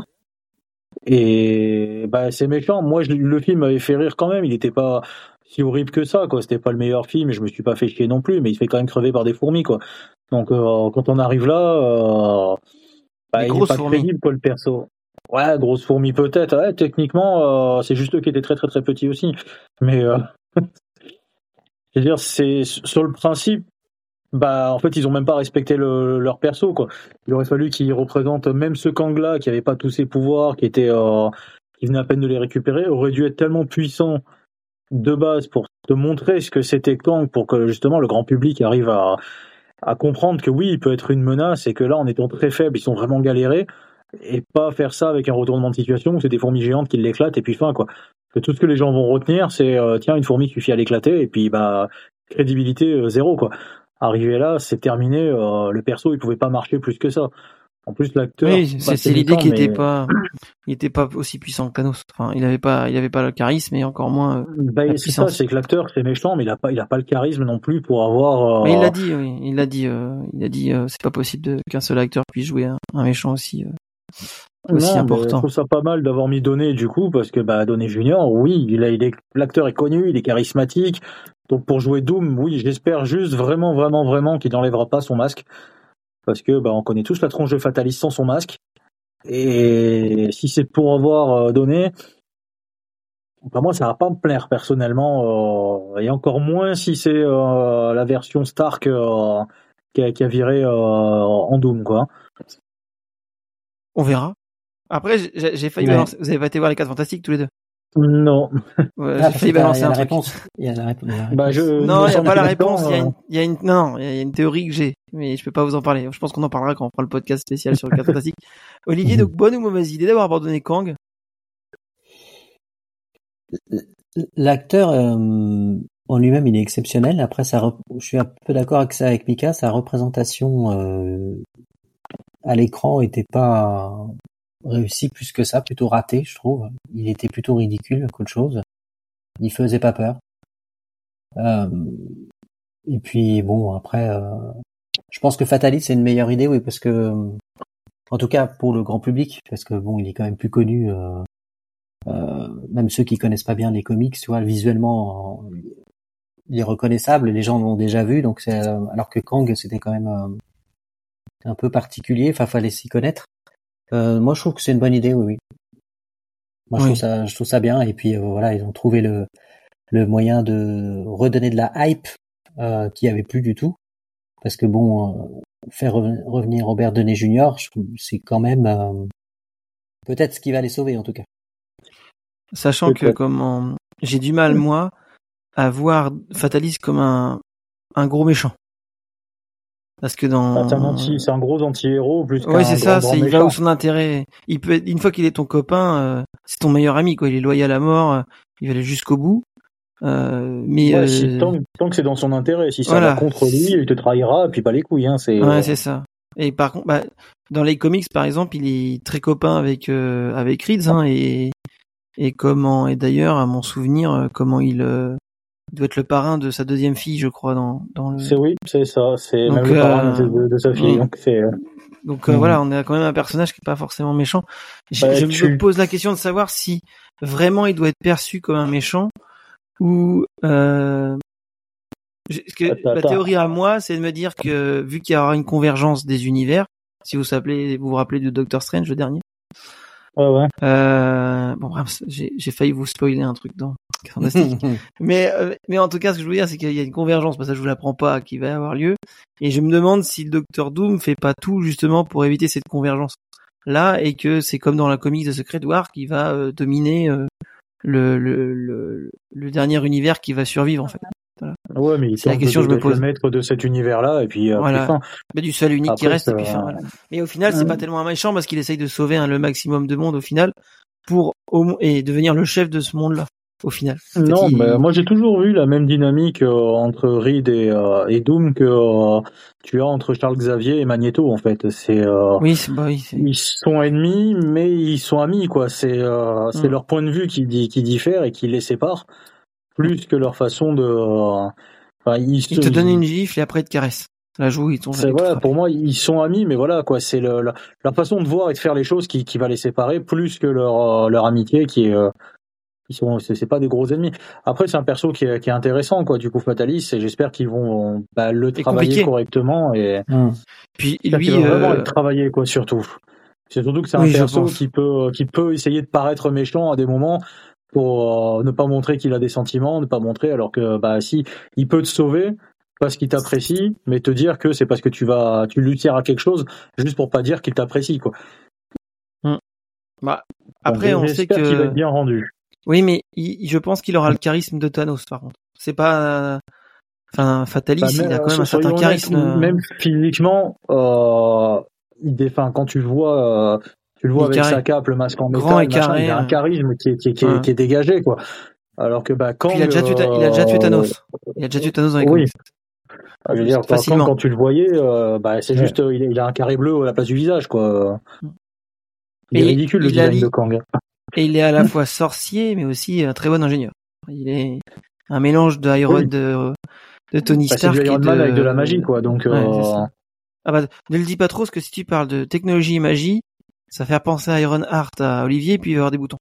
Et bah, c'est méchant. Moi, je, le film m'avait fait rire quand même, il était pas si horrible que ça, quoi. C'était pas le meilleur film, et je me suis pas fait chier non plus, mais il se fait quand même crever par des fourmis, quoi. Donc, euh, quand on arrive là, euh, bah, il est pas crédible, quoi, le perso. Ouais, grosse fourmi peut-être. Ouais, techniquement, euh, c'est juste eux qui étaient très très très petits aussi. Mais, euh, je veux dire, c'est sur le principe. Bah, en fait, ils ont même pas respecté le, leur perso, quoi. Il aurait fallu qu'ils représentent même ce Kang-là, qui avait pas tous ses pouvoirs, qui était, euh, qui venait à peine de les récupérer, aurait dû être tellement puissant de base pour te montrer ce que c'était Kang, pour que justement le grand public arrive à, à comprendre que oui, il peut être une menace, et que là, en étant très faible, ils sont vraiment galérés, et pas faire ça avec un retournement de situation où c'est des fourmis géantes qui l'éclatent, et puis fin, quoi. Que tout ce que les gens vont retenir, c'est, euh, tiens, une fourmi suffit à l'éclater, et puis, bah, crédibilité euh, zéro, quoi. Arrivé là, c'est terminé, euh, le perso, il pouvait pas marcher plus que ça. En plus, l'acteur. Oui, c'est, bah, c'est, c'est l'idée qu'il mais... était pas, il était pas aussi puissant que Thanos. Enfin, il avait pas, il avait pas le charisme et encore moins. Euh, bah, la c'est ça, c'est que l'acteur, c'est méchant, mais il a pas, il a pas le charisme non plus pour avoir. Euh... Mais il l'a dit, oui, il l'a dit, euh, il a dit, euh, c'est pas possible de, qu'un seul acteur puisse jouer un, un méchant aussi. Euh, aussi non, important. Je trouve ça pas mal d'avoir mis Downey du coup, parce que bah Downey Junior, oui, il, a, il est, l'acteur est connu, il est charismatique. Donc pour jouer Doom, oui, j'espère juste vraiment, vraiment, vraiment qu'il n'enlèvera pas son masque, parce que bah on connaît tous la tronche de Fatalis sans son masque. Et si c'est pour avoir euh, donné, bah moi ça va pas me plaire personnellement, euh, et encore moins si c'est euh, la version Stark euh, qui, a, qui a viré euh, en Doom, quoi. On verra. Après, j'ai, j'ai failli ouais. balancer. Vous avez pas été voir les quatre Fantastiques tous les deux? Non. Ouais, ah, j'ai failli balancer un truc. Réponse. Il y a la réponse. Bah, je, non, il n'y a pas la réponse. Il y a une, il y a une, non, il y a une théorie que j'ai, mais je peux pas vous en parler. Je pense qu'on en parlera quand on fera le podcast spécial sur les quatre Fantastiques. Olivier, donc, bonne ou mauvaise idée d'avoir abandonné Kang? L'acteur, euh, en lui-même, il est exceptionnel. Après, ça, rep... je suis un peu d'accord avec ça, avec Mika. Sa représentation, euh, à l'écran était pas réussi plus que ça, plutôt raté, je trouve. Il était plutôt ridicule qu'autre chose. Il faisait pas peur. Euh, et puis bon, après, euh, je pense que Fatalis c'est une meilleure idée, oui, parce que, en tout cas pour le grand public, parce que bon, il est quand même plus connu. Euh, euh, même ceux qui connaissent pas bien les comics, tu vois, visuellement, il est reconnaissable, les gens l'ont déjà vu, donc c'est, alors que Kang c'était quand même euh, un peu particulier, enfin fallait s'y connaître. Euh, moi, je trouve que c'est une bonne idée, oui, oui. Moi, je oui. trouve ça, je trouve ça bien. Et puis euh, voilà, ils ont trouvé le le moyen de redonner de la hype euh, qu'il y avait plus du tout. Parce que bon, euh, faire revenir Robert Downey junior, je trouve, c'est quand même euh, peut-être ce qui va les sauver en tout cas. Sachant peut-être. que comment, j'ai du mal moi à voir Fatalis comme un un gros méchant. Parce que dans ah, c'est, un anti, c'est un gros anti-héros plus qu'un ouais c'est ça, grand, c'est grand il va où son intérêt. Il peut être, une fois qu'il est ton copain, euh, c'est ton meilleur ami quoi. Il est loyal à mort, euh, il va aller jusqu'au bout. Euh, mais ouais, euh... si, tant, tant que c'est dans son intérêt, si ça voilà. va contre lui, il te trahira, puis pas les couilles. Hein, c'est, ouais euh... c'est ça. Et par contre, bah, dans les comics par exemple, il est très copain avec euh, avec Reeds hein, et et comment et d'ailleurs à mon souvenir comment il euh, il doit être le parrain de sa deuxième fille, je crois, dans, dans le... C'est oui, c'est ça, c'est donc, même le parrain euh, de, de sa fille, oui. donc c'est... Euh... Donc euh, mmh. voilà, on a quand même un personnage qui est pas forcément méchant. Je, bah, je tu... me pose la question de savoir si vraiment il doit être perçu comme un méchant ou... Euh... Que attends, la attends. théorie à moi, c'est de me dire que vu qu'il y aura une convergence des univers, si vous vous, vous, vous rappelez de Doctor Strange, le dernier, Ouais, ouais. Euh, bon, bref, j'ai, j'ai failli vous spoiler un truc dans Fantastique. mais, euh, mais en tout cas, ce que je veux dire, c'est qu'il y a une convergence, parce que ça, je vous l'apprends pas, qui va avoir lieu. Et je me demande si le Docteur Doom fait pas tout, justement, pour éviter cette convergence là, et que c'est comme dans la comics de Secret War qui va euh, dominer euh, le, le, le, le dernier univers qui va survivre, en fait. Voilà. Ouais, mais il c'est la question que je me pose. Le maître de cet univers-là, et puis, euh, voilà. puis fin. Mais du seul unique Après, qui reste, et puis fin, euh... voilà. Mais au final, c'est mmh. pas tellement un méchant parce qu'il essaye de sauver hein, le maximum de monde au final pour, au, et devenir le chef de ce monde-là. au final. Non, il... mais moi j'ai toujours vu la même dynamique euh, entre Reed et, euh, et Doom que euh, tu as entre Charles Xavier et Magneto en fait. C'est, euh, oui, c'est, bah oui, c'est... ils sont ennemis, mais ils sont amis quoi. C'est, euh, c'est mm. leur point de vue qui, qui diffère et qui les sépare, plus que leur façon de. Euh, enfin, ils il se... te donne une gifle et après il te caresse la joue. Ils t'ont c'est voilà, pour moi ils sont amis, mais voilà quoi. C'est le, la, leur façon de voir et de faire les choses qui, qui va les séparer, plus que leur, leur amitié qui est. Euh, Ils sont, c'est, c'est pas des gros ennemis. Après, c'est un perso qui est, qui est intéressant, quoi. Du coup, Fatalis, et j'espère qu'ils vont bah, le c'est travailler compliqué. correctement et mmh. puis j'espère lui, qu'il va vraiment euh... être travaillé, quoi, surtout. C'est surtout que c'est oui, un perso qui peut, qui peut essayer de paraître méchant à des moments pour euh, ne pas montrer qu'il a des sentiments, ne pas montrer, alors que bah si, il peut te sauver parce qu'il t'apprécie, mais te dire que c'est parce que tu vas, tu lui tires à quelque chose juste pour pas dire qu'il t'apprécie, quoi. Mmh. Bah après, Donc, on sait que qu'il va être bien rendu. Oui, mais il, je pense qu'il aura le charisme de Thanos, par contre. C'est pas... Enfin, Fatalis, bah, il a quand même un certain charisme. Honnête, même physiquement, euh, il défend, quand tu le vois, euh, tu le vois avec carré. Sa cape, le masque en Grand métal, et carré, machin, il a un charisme qui est, qui est, qui est, ouais. qui est dégagé, quoi. Alors que, bah, quand. Puis il a déjà tué, euh, il a déjà tué Thanos. Il a déjà tué Thanos dans les oui. comics. Je veux dire, quand, quand tu le voyais, euh, bah, c'est ouais. juste, euh, il a un carré bleu à la place du visage, quoi. Il est et ridicule, le design de Kang. Et il est à la fois sorcier, mais aussi un très bon ingénieur. Il est un mélange de Iron oui. de, de Tony bah, Stark. C'est du Iron et Man de... avec de la magie, quoi. Donc, ouais, euh... ah bah, ne le dis pas trop, parce que si tu parles de technologie et magie, ça fait penser à Iron Heart à Olivier, puis il va y avoir des boutons.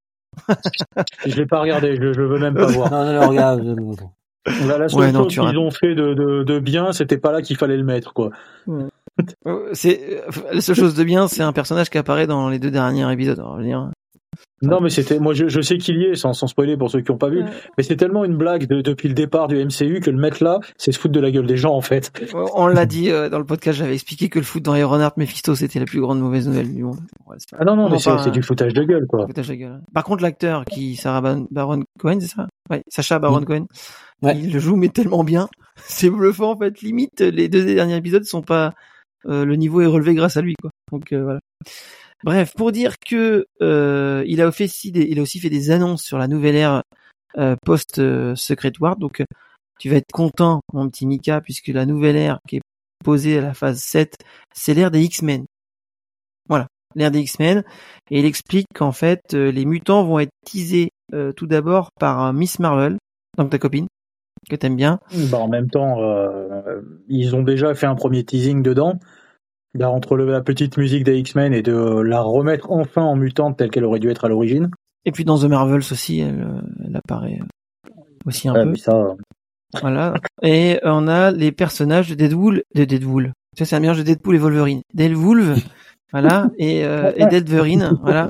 Je l'ai pas regardé, je, je veux même pas voir. Non, non, non, regarde. La, la seule ouais, non, chose qu'ils ont fait de, de, de bien, c'était pas là qu'il fallait le mettre, quoi. Ouais. C'est la seule chose de bien, c'est un personnage qui apparaît dans les deux derniers épisodes. Alors, je veux dire. Non, mais c'était, moi, je, je sais qu'il y est, sans, sans spoiler pour ceux qui n'ont pas vu, ouais. mais c'est tellement une blague de, depuis le départ du M C U que le mettre là, c'est se foutre de la gueule des gens, en fait. On l'a dit euh, dans le podcast, j'avais expliqué que le foot dans Ironheart Mephisto, c'était la plus grande mauvaise nouvelle du monde. Ouais, ah non, non, mais c'est, pas, c'est du foutage de gueule, quoi. Foutage de gueule. Par contre, l'acteur qui, Sarah Baron Cohen, c'est ça? Ouais, Sacha Baron mmh. Cohen. Ouais. Il le joue, mais tellement bien. C'est bluffant, en fait. Limite, les deux derniers épisodes sont pas, euh, le niveau est relevé grâce à lui, quoi. Donc, euh, voilà. Bref, pour dire que euh, il a aussi des, il a aussi fait des annonces sur la nouvelle ère euh, post euh, Secret Wars. Donc euh, tu vas être content, mon petit Mika, puisque la nouvelle ère qui est posée à la phase sept, c'est l'ère des X-Men. Voilà, l'ère des X-Men. Et il explique qu'en fait, euh, les mutants vont être teasés euh, tout d'abord par euh, Miss Marvel, donc ta copine, que t'aimes bien. Bah en même temps, euh, ils ont déjà fait un premier teasing dedans. Entre le, la petite musique des X-Men et de la remettre enfin en mutante telle qu'elle aurait dû être à l'origine. Et puis dans The Marvels aussi, elle, elle apparaît aussi un ouais, peu. Mais ça... Voilà. Et on a les personnages de Deadpool, de Deadpool. Tu sais, c'est un mélange de Deadpool et Wolverine. Deadpool, voilà, et, euh, et Deadverine, voilà.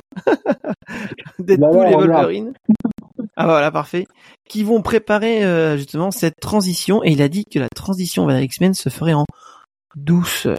Deadpool et Wolverine. Ah voilà, parfait. Qui vont préparer euh, justement cette transition. Et il a dit que la transition vers X-Men se ferait en douceur.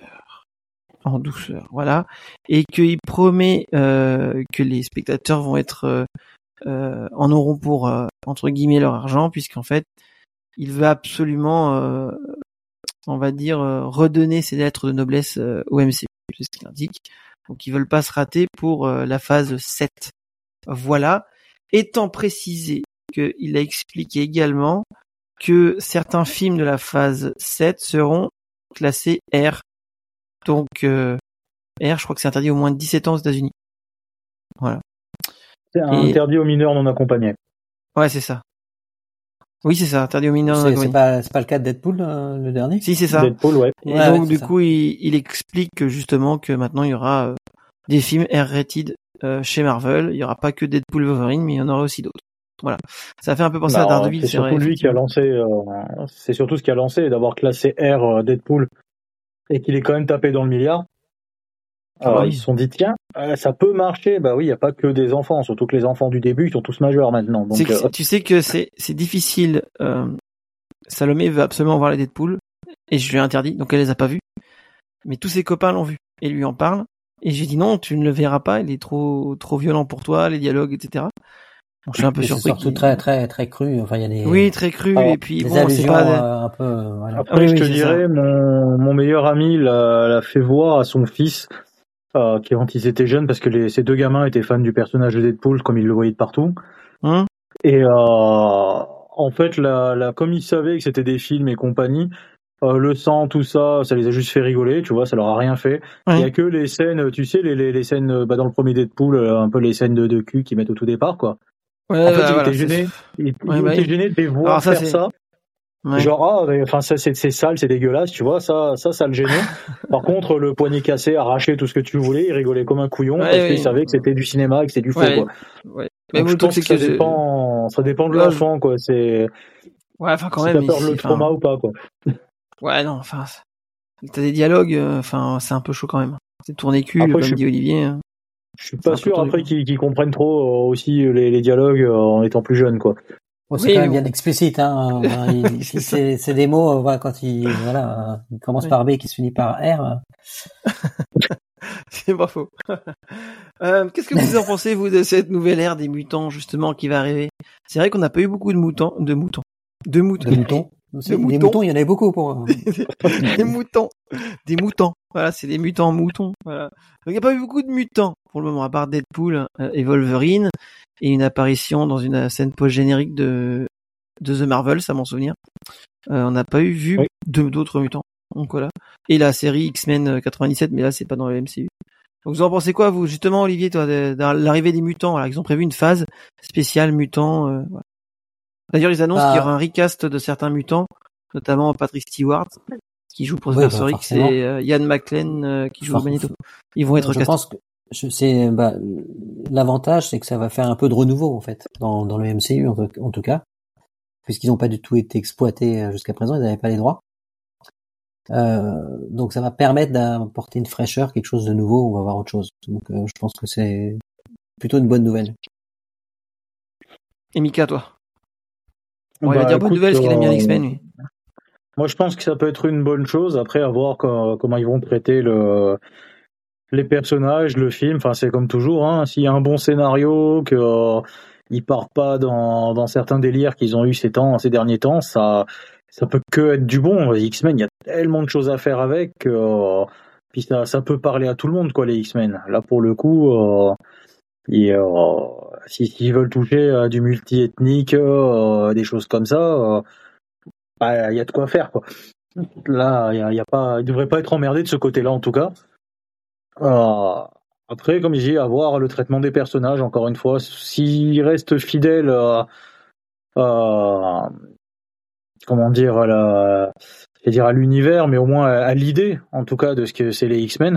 En douceur, voilà, et qu'il promet euh, que les spectateurs vont être euh, euh, en auront pour euh, entre guillemets leur argent, puisqu'en fait, il veut absolument, euh, on va dire, euh, redonner ses lettres de noblesse euh, au M C U, c'est ce qu'il indique. Donc, ils veulent pas se rater pour euh, la phase sept. Voilà, étant précisé qu'il a expliqué également que certains films de la phase sept seront classés R. Donc, euh, R, je crois que c'est interdit au moins de dix-sept ans aux États-Unis. Voilà. C'est interdit Et... aux mineurs non accompagnés. Ouais, c'est ça. Oui, c'est ça, interdit aux mineurs non accompagnés. C'est pas, c'est pas le cas de Deadpool, euh, le dernier? Si, c'est ça. Deadpool, ouais. Et ouais, donc, ouais, du ça. coup, il, il explique que justement que maintenant, il y aura euh, des films R-rated euh, chez Marvel. Il y aura pas que Deadpool et Wolverine, mais il y en aura aussi d'autres. Voilà. Ça fait un peu penser bah, à Daredevil, c'est, c'est surtout vrai, lui qui a lancé, euh, c'est surtout ce qui a lancé, d'avoir classé R euh, Deadpool et qu'il est quand même tapé dans le milliard. Alors, oui. Ils se sont dit, tiens, euh, ça peut marcher. Bah oui, il n'y a pas que des enfants, surtout que les enfants du début, ils sont tous majeurs maintenant. Donc, c'est que, euh... tu sais que c'est, c'est difficile. Euh, Salomé veut absolument voir les Deadpool, et je lui ai interdit, donc elle les a pas vus. Mais tous ses copains l'ont vu, et lui en parle. Et j'ai dit non, tu ne le verras pas, il est trop trop violent pour toi, les dialogues, et cetera. Bon, je suis un peu et surpris. C'est surtout qu'il... très très très cru. Enfin, il y a des. Oui, très cru. Alors, et puis des bon, allusions, c'est pas. Euh, un peu. Euh, voilà. Après, oui, je oui, te dirais, mon mon meilleur ami l'a, l'a fait voir à son fils euh, quand ils étaient jeunes, parce que les, ces deux gamins étaient fans du personnage de Deadpool, comme ils le voyaient de partout. Hum Et euh, en fait, la, la, comme ils savaient que c'était des films et compagnie, euh, le sang, tout ça, ça les a juste fait rigoler, tu vois, ça leur a rien fait. Il ouais. y a que les scènes, tu sais, les, les, les scènes, bah, dans le premier Deadpool, un peu les scènes de, de cul qu'ils mettent au tout départ, quoi. Ouais, en fait, bah, il voilà, était gêné, il, ouais, il bah, était gêné de les voir ça, faire c'est... ça. Ouais. Genre, ah, enfin, ça, c'est, c'est sale, c'est dégueulasse, tu vois, ça, ça, ça le gênait. Par contre, le poignet cassé, arraché, tout ce que tu voulais, il rigolait comme un couillon ouais, parce oui. qu'il savait que c'était du cinéma et que c'était du faux, ouais, quoi. Ouais. Mais Donc, je pense que, que ça je... dépend, ça dépend de Là, l'enfant, je... quoi. C'est, ouais, enfin, quand si même. t'as peur de le trauma enfin... ou pas, quoi. Ouais, non, enfin, t'as des dialogues, enfin, euh, c'est un peu chaud quand même. C'est tourné cul, après, comme je... dit Olivier. Je suis pas sûr après qu'ils, qu'ils comprennent trop aussi les, les dialogues euh, en étant plus jeunes, quoi. Bon, c'est oui, quand même bon. bien explicite, hein. il, c'est, c'est, c'est des mots, voilà, quand il, voilà, il commence oui. par B qui se finit par R. C'est pas faux. euh, qu'est-ce que vous en pensez, vous, de cette nouvelle ère des mutants, justement, qui va arriver? C'est vrai qu'on n'a pas eu beaucoup de moutons, de moutons, de moutons. De moutons. De moutons. Des moutons, il y en avait beaucoup pour. Des moutons, des moutons. Voilà, c'est des mutants moutons. Voilà. Donc il n'y a pas eu beaucoup de mutants pour le moment, à part Deadpool euh, et Wolverine et une apparition dans une scène post-générique de de The Marvels, à mon souvenir. Euh, on n'a pas eu vu oui. de, d'autres mutants. Donc voilà. Et la série X-Men quatre-vingt-dix-sept, mais là c'est pas dans le M C U. Donc vous en pensez quoi, vous, justement, Olivier, toi, de, de l'arrivée des mutants? Voilà, ils ont prévu une phase spéciale mutants. Euh, voilà. D'ailleurs, ils annoncent ah. qu'il y aura un recast de certains mutants, notamment Patrick Stewart, qui joue Professeur oui, bah, X, et euh, Ian McKellen euh, qui joue For- Magneto. Ils vont être je castés. pense que je sais, bah, l'avantage, c'est que ça va faire un peu de renouveau, en fait, dans, dans le M C U, en, en tout cas, puisqu'ils n'ont pas du tout été exploités jusqu'à présent, ils n'avaient pas les droits. Euh, donc ça va permettre d'apporter une fraîcheur, quelque chose de nouveau, on va voir autre chose. Donc euh, je pense que c'est plutôt une bonne nouvelle. Et Mika, toi? On va bah, dire bonne nouvelle, parce qu'il aime bien les X-Men, lui. Moi, je pense que ça peut être une bonne chose. Après, à voir comment, comment ils vont traiter le, les personnages, le film. Enfin, c'est comme toujours. Hein. S'il y a un bon scénario, que euh, ils partent pas dans, dans certains délires qu'ils ont eu ces temps, ces derniers temps, ça, ça peut que être du bon. Les X-Men, il y a tellement de choses à faire avec. Euh, puis ça, ça peut parler à tout le monde, quoi, les X-Men. Là, pour le coup. Euh, Et euh, si s'ils veulent toucher à du multi-ethnique, euh, des choses comme ça, euh, bah il y a de quoi faire, quoi. Là, il y a, y a pas, ils devraient pas être emmerdés de ce côté-là, en tout cas. Euh, après, comme je dis, à voir le traitement des personnages. Encore une fois, s'ils restent fidèles, à, à, comment dire, à la, je vais dire à l'univers, mais au moins à, à l'idée, en tout cas, de ce que c'est les X-Men.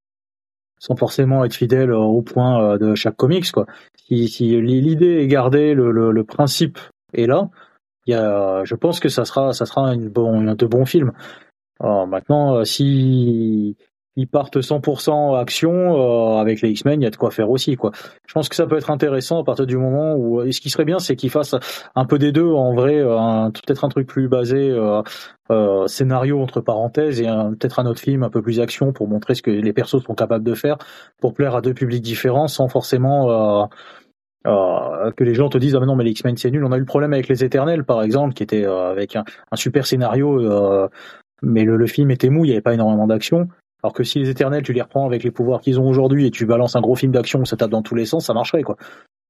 Sans forcément être fidèle au point de chaque comics, quoi. Si, si l'idée est gardée, le, le, le principe est là, il y a, je pense que ça sera, ça sera une bon, de bons films. Alors maintenant, si ils partent cent pour cent action euh, avec les X-Men, il y a de quoi faire aussi, quoi. Je pense que ça peut être intéressant à partir du moment où, et ce qui serait bien, c'est qu'ils fassent un peu des deux, en vrai, un, peut-être un truc plus basé euh, euh, scénario entre parenthèses et un, peut-être un autre film un peu plus action pour montrer ce que les persos sont capables de faire pour plaire à deux publics différents sans forcément euh, euh, que les gens te disent ah mais non mais les X-Men c'est nul. On a eu le problème avec les Éternels par exemple qui était euh, avec un, un super scénario euh, mais le, le film était mou, il n'y avait pas énormément d'action. Alors que si les Éternels, tu les reprends avec les pouvoirs qu'ils ont aujourd'hui et tu balances un gros film d'action où ça tape dans tous les sens, ça marcherait, quoi.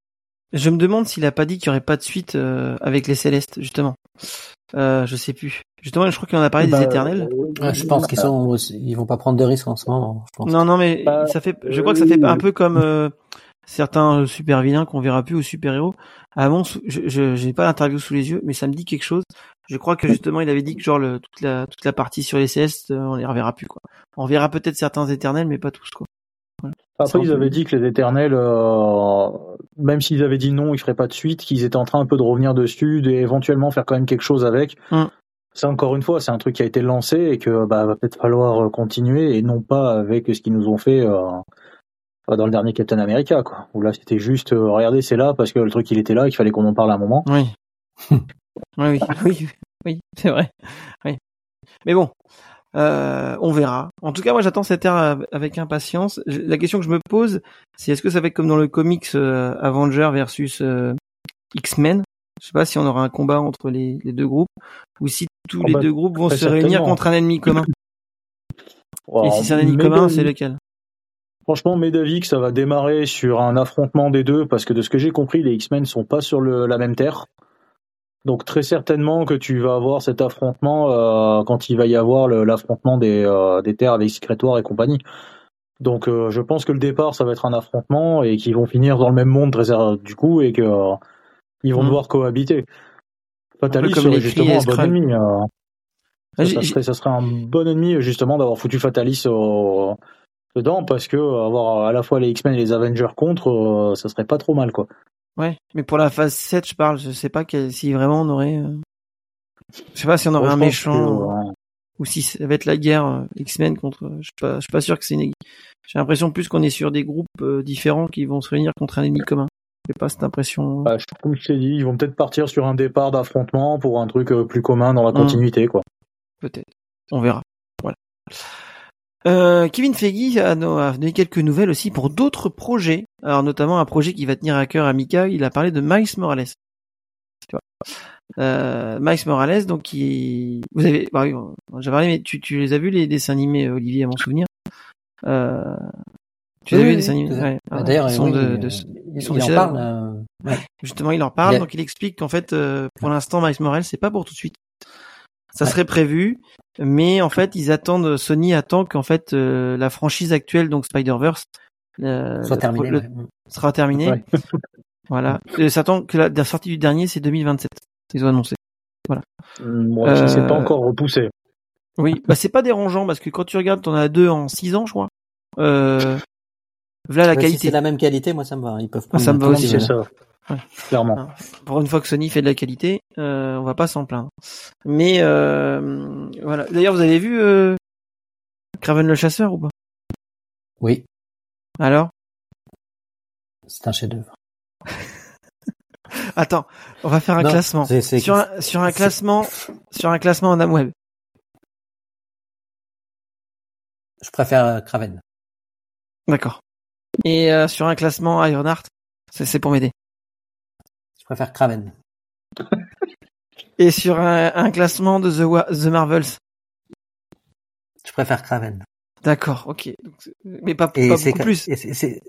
Je me demande s'il a pas dit qu'il y aurait pas de suite euh, avec les Célestes, justement. Euh, je sais plus. Justement, je crois qu'il en a parlé bah, des Éternels. Euh, je pense qu'ils sont, ils vont pas prendre de risques en ce moment. Je pense. Non, non, mais bah, ça fait. Je crois que ça fait un peu comme euh, certains super vilains qu'on verra plus ou super héros. Ah bon, je, je j'ai pas l'interview sous les yeux, mais ça me dit quelque chose. Je crois que justement, il avait dit que genre le, toute la toute la partie sur les Célestes, on les reverra plus, quoi. On verra peut-être certains Éternels, mais pas tous, quoi. Voilà. Après, ils avaient dit que les Éternels, euh, même s'ils avaient dit non, ils feraient pas de suite, qu'ils étaient en train un peu de revenir dessus, d'éventuellement faire quand même quelque chose avec. Mm. Ça, encore une fois, c'est un truc qui a été lancé et que bah va peut-être falloir continuer et non pas avec ce qu'ils nous ont fait euh, dans le dernier Captain America, quoi. Où là, c'était juste, euh, regardez, c'est là parce que le truc il était là, et qu'il fallait qu'on en parle à un moment. Oui. oui, oui, oui, oui, c'est vrai. Oui. Mais bon. Euh, on verra. En tout cas, moi, j'attends cette ère avec impatience. La question que je me pose, c'est est-ce que ça va être comme dans le comics euh, Avengers versus euh, X-Men? Je sais pas si on aura un combat entre les, les deux groupes ou si tous oh les bah, deux groupes vont se réunir contre un ennemi commun. Wow. Et si c'est un ennemi méga... commun, c'est lequel? Franchement, mes d'avis que ça va démarrer sur un affrontement des deux, parce que de ce que j'ai compris, les X-Men sont pas sur le, la même terre. Donc très certainement que tu vas avoir cet affrontement euh, quand il va y avoir le, l'affrontement des, euh, des terres avec Secret War et compagnie. Donc euh, je pense que le départ, ça va être un affrontement et qu'ils vont finir dans le même monde très du coup et que euh, ils vont mmh. devoir cohabiter. Fatalis serait justement un bon ennemi. Euh, ça, ça, serait, ça serait un bon ennemi justement d'avoir foutu Fatalis au, dedans, parce que avoir à la fois les X-Men et les Avengers contre, euh, ça serait pas trop mal, quoi. Ouais, mais pour la phase sept, je parle, je sais pas quel, si vraiment on aurait... Euh... Je sais pas si on aurait bon, un méchant, que, ouais. ou si ça va être la guerre euh, X-Men contre... Je suis pas, je suis pas sûr que c'est une... J'ai l'impression plus qu'on est sur des groupes euh, différents qui vont se réunir contre un ennemi commun. J'ai pas cette impression... Bah, je, comme je t'ai dit, ils vont peut-être partir sur un départ d'affrontement pour un truc euh, plus commun dans la continuité, mmh. quoi. Peut-être. On verra. Voilà. Euh, Kevin Feige a, a donné quelques nouvelles aussi pour d'autres projets. Alors notamment un projet qui va tenir à cœur à Mika. Il a parlé de Miles Morales. Tu vois. Euh, Miles Morales, donc qui, vous avez, bah oui, j'ai parlé, mais tu, tu les as vus les dessins animés, Olivier, à mon souvenir. Euh, tu les oui, as vus oui, les dessins animés. Ouais. Bah, d'ailleurs, ils sont oui, de, il, de, il, ils sont il en parle. Euh... Ouais. Justement, il en parle, il a... donc il explique qu'en fait, euh, pour l'instant, Miles Morales, c'est pas pour tout de suite. Ça ouais. serait prévu, mais en fait, ils attendent, Sony attend qu'en fait euh, la franchise actuelle, donc Spider-Verse, euh, soit terminée, le, ouais. sera terminée. Ouais. Voilà. Et ça attend que la, la sortie du dernier, c'est deux mille vingt-sept. Ils ont annoncé. Voilà. Moi, euh, c'est pas encore repoussé. Oui, bah c'est pas dérangeant parce que quand tu regardes, t'en as deux en six ans, je crois. Euh, voilà la ouais, qualité. Si c'est la même qualité, moi ça me va. Ils peuvent. Ah, ça me va aussi. C'est ça. Ouais. Clairement. Pour une fois que Sony fait de la qualité, euh, on va pas s'en plaindre. Mais euh, voilà. D'ailleurs, vous avez vu euh, Kraven le chasseur ou pas? Oui. Alors? C'est un chef-d'œuvre. Attends, on va faire un non, classement. C'est, c'est, sur un sur un classement sur un classement en Amweb. Je préfère Kraven. D'accord. Et euh, sur un classement Ironheart, c'est, c'est pour m'aider. Je préfère Kraven. Et sur un, un classement de The, The Marvels. Je préfère Kraven. D'accord, ok. Mais pas, pas et beaucoup plus. Et c'est, c'est...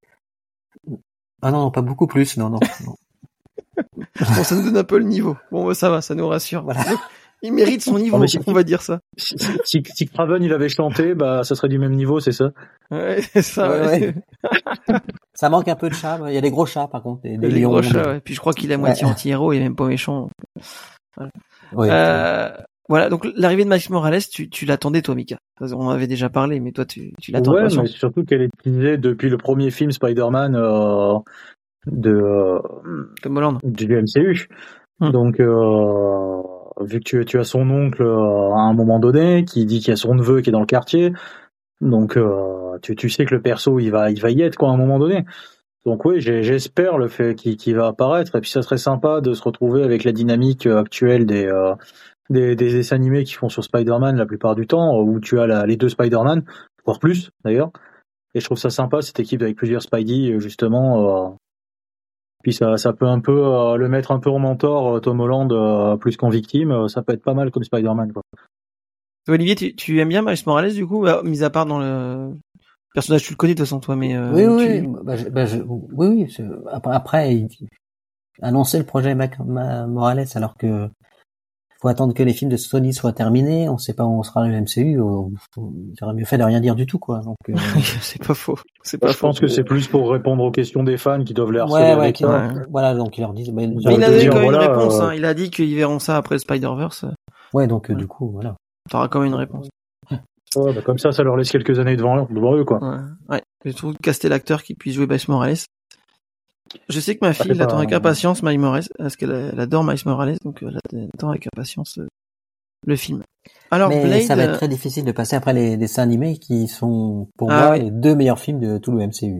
Ah non, pas beaucoup plus, non, non. non. Bon, ça nous donne un peu le niveau. Bon, ça va, ça nous rassure. Voilà. Il mérite son niveau, si, on va dire ça. Si, si, si Kraven il avait chanté, bah ça serait du même niveau, c'est ça. Ouais, c'est ça. Ouais, ouais. Ouais. Ça manque un peu de chats. Il y a des gros chats par contre. Des, des les lions, gros chats. des... Ouais. Puis je crois qu'il est moitié ouais. anti-héros, il est même pas méchant. Voilà. Ouais, euh, ouais. Voilà. Donc l'arrivée de Miles Morales, tu, tu l'attendais toi, Mika. On en avait déjà parlé, mais toi tu, tu l'attends. Ouais, mais surtout qu'elle est utilisée depuis le premier film Spider-Man euh, de euh, Tom Holland du M C U. Hum. Donc euh, vu que tu, tu as son oncle euh, à un moment donné qui dit qu'il y a son neveu qui est dans le quartier, donc euh, tu, tu sais que le perso il va il va y être quoi à un moment donné. Donc oui, j'ai, j'espère le fait qu'il, qu'il va apparaître, et puis ça serait sympa de se retrouver avec la dynamique actuelle des euh, des, des dessins animés qui font sur Spider-Man la plupart du temps, où tu as la, les deux Spider-Man, voire plus d'ailleurs. Et je trouve ça sympa cette équipe avec plusieurs Spidey justement. Euh, Puis ça, ça peut un peu euh, le mettre un peu en mentor, Tom Holland, euh, plus qu'en victime. Euh, ça peut être pas mal comme Spider-Man, quoi. Olivier, tu, tu aimes bien Miles Morales du coup, bah, mis à part dans le personnage, tu le connais de toute façon toi, mais euh, oui, tu... oui, bah, je, bah, je, oui, oui. C'est, après, il annoncer le projet Mac, Ma, Morales, alors que faut attendre que les films de Sony soient terminés. On sait pas où on sera le M C U. On, on, il aurait mieux fait de rien dire du tout, quoi. Donc, euh... c'est pas faux. C'est pas je faux. pense que c'est plus pour répondre aux questions des fans qui doivent les harceler ouais, ouais, avec ça. Ouais. Voilà, donc ils leur disent. Bah, mais il avait quand même voilà, une réponse. Euh... Hein. Il a dit qu'ils verront ça après le Spider-Verse. Ouais, donc ouais. Euh, du coup, voilà. T'auras quand même une réponse. Ouais, bah comme ça, ça leur laisse quelques années devant, devant eux, quoi. Ouais. Ouais. Je trouve caster l'acteur qui puisse jouer Miles Morales. Je sais que ma fille l'attend avec impatience, Miles Morales, parce qu'elle elle adore Miles Morales, donc elle attend avec impatience euh, le film. Alors, mais Blade, ça va être très difficile de passer après les dessins animés qui sont, pour ah, moi, ouais. les deux meilleurs films de tout le M C U.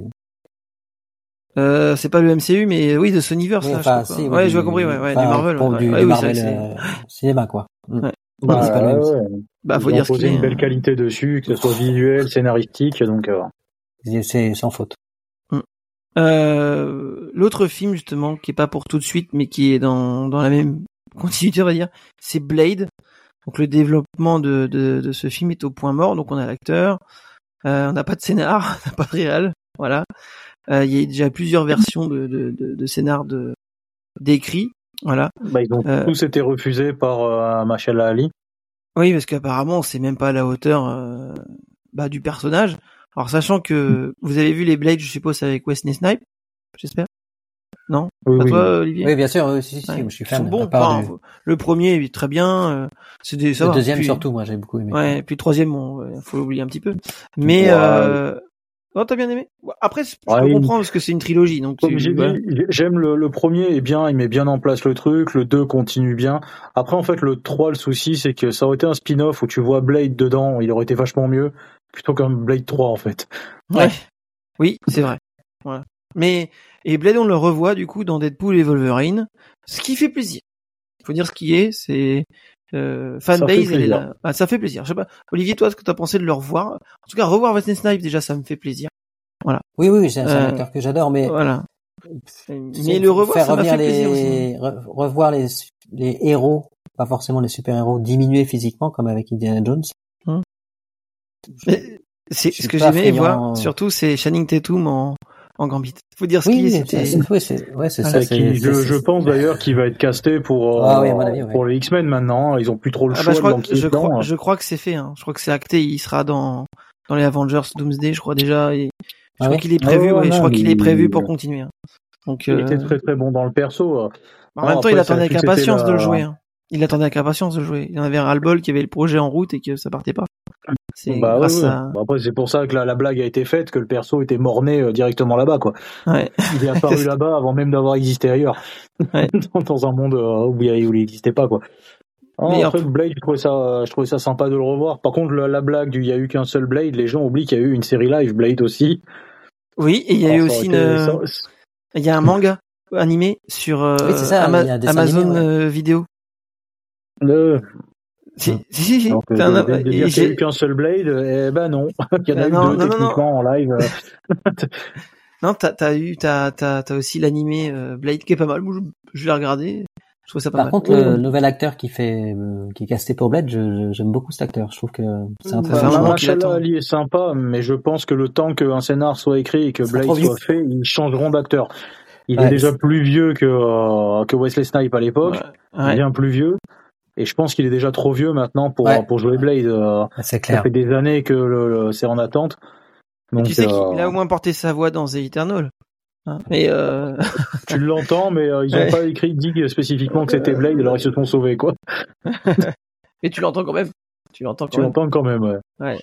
Euh, c'est pas le M C U, mais oui, de Sonyverse, oui, là, enfin, je si, ouais, oui, ouais, du, je vois compris, ouais, ouais, enfin, du Marvel. Pour ouais. du, Ouais, du oui, Marvel c'est, euh, cinéma, quoi. Ouais. Bah, c'est pas le ouais, ouais. Bah, faut Ils dire ont ce qu'il posé est. une belle hein. qualité dessus, que ce soit visuel, scénaristique, donc. Euh... C'est sans faute. Euh, l'autre film justement qui est pas pour tout de suite, mais qui est dans dans la même continuité, on va dire, c'est Blade. Donc le développement de de, de ce film est au point mort. Donc on a l'acteur, Euh, on n'a pas de scénar, on n'a pas de réal, voilà. Euh, il y a déjà plusieurs versions de, de, de, de scénar de, d'écrit, voilà. Bah, ils ont euh, tous été refusés par euh, Mahershala Ali. Oui, parce qu'apparemment, c'est même pas à la hauteur euh, bah, du personnage. Alors, sachant que vous avez vu les Blades, je suppose, avec Wesley Snipes, j'espère. Non, oui, pas oui. toi, Olivier. Oui, bien sûr, oui, si, si, ouais. je suis fan. Ils sont bons. Enfin, du... Le premier est très bien. Euh, c'est des, ça le va. deuxième puis... surtout, moi j'ai beaucoup aimé. Ouais, puis le troisième, bon, ouais, faut l'oublier un petit peu. Mais ouais. euh... oh, t'as bien aimé. Après, je ouais, peux comprendre parce que c'est une trilogie, donc. Comme tu... j'ai voilà. dit, j'aime le, le premier, et bien, il met bien en place le truc. Le deux continue bien. Après, en fait, le trois, le souci, c'est que ça aurait été un spin-off où tu vois Blade dedans, il aurait été vachement mieux plutôt qu'un Blade trois, en fait. Ouais. ouais. Oui, c'est vrai. Voilà. Mais et Blade, on le revoit du coup dans Deadpool et Wolverine, ce qui fait plaisir. Faut dire ce qui est, c'est euh, fanbase, elle est là. Ah, ça fait plaisir. Je sais pas, Olivier, toi, ce que t'as pensé de le revoir En tout cas, revoir Wesley Snipes déjà, ça me fait plaisir. Voilà. Oui, oui, c'est un euh, acteur que j'adore, mais voilà. Mais le revoir, ça m'a fait plaisir les... aussi. Re- revoir les les héros, pas forcément les super-héros, diminuer physiquement comme avec Indiana Jones. Hum. Mais c'est ce que j'aimais voir, surtout, c'est Channing Tatum en en Gambit. Faut dire ce oui, qui est. C'était... C'est, oui, c'est, ouais, c'est voilà. ça. C'est, qui, c'est, je, c'est, je pense d'ailleurs qu'il va être casté pour, ah, euh, oui, à mon avis, ouais. pour les X-Men maintenant. Ils ont plus trop le ah, choix. Bah, je, crois, de je, crois, je crois que c'est fait. Hein. Je crois que c'est acté. Il sera dans dans les Avengers Doomsday, je crois déjà. Et je ah, crois ouais. qu'il est prévu. Oh, ouais, non, je crois qu'il est prévu pour continuer. Hein. Donc, il euh... était très très bon dans le perso. En non, même temps, après, il attendait avec impatience la... de le jouer. Hein. Il attendait avec impatience de le jouer. Il y en avait un ras-le-bol qui avait le projet en route et que ça partait pas. C'est bah, grâce ouais, à... bah après c'est pour ça que la, la blague a été faite, que le perso était mort-né euh, directement là-bas, quoi. Ouais. Il est apparu là-bas avant même d'avoir existé ailleurs. Ouais. dans, dans un monde euh, où il n'existait pas, quoi. Oh, mais après, en... Blade, je trouvais ça, je trouvais ça sympa de le revoir. Par contre, la, la blague du il y a eu qu'un seul Blade, les gens oublient qu'il y a eu une série live Blade aussi. Oui, et il y a Alors, eu aussi une, ça... il y a un manga animé sur euh, oui, c'est ça, Ama... il y a des Amazon animés, ouais. Vidéo. Le... Si, si, si, si. Donc, de, un... de, de dire qu'il n'y a eu qu'un seul Blade, eh ben non. Il y en a ben eu non, deux non, techniquement non, non. en live. non, t'as, t'as eu, t'as, t'as, t'as aussi l'animé euh, Blade qui est pas mal. Je, je l'ai regardé. Je trouve ça pas Par mal. contre, le oh. nouvel acteur qui fait, euh, qui est casté pour Blade, je, j'aime beaucoup cet acteur. Je trouve que c'est un bah, Mahershala Ali est sympa, mais je pense que le temps qu'un scénar soit écrit et que c'est Blade soit fait, ils changeront d'acteur. Il ouais, est déjà c'est... plus vieux que, euh, que Wesley Snipes à l'époque. Ouais. Ouais. Bien plus vieux. Et je pense qu'il est déjà trop vieux maintenant pour, ouais. pour jouer Blade. Euh, c'est clair. Ça fait des années que le, le, c'est en attente. Donc, tu sais euh... qu'il a au moins porté sa voix dans The Eternal. Hein, mais euh... tu l'entends, mais euh, ils n'ont ouais. pas écrit dit spécifiquement que c'était Blade, alors ils se sont sauvés, quoi. Mais tu l'entends quand même. Tu l'entends quand tu même. l'entends quand même, ouais. ouais.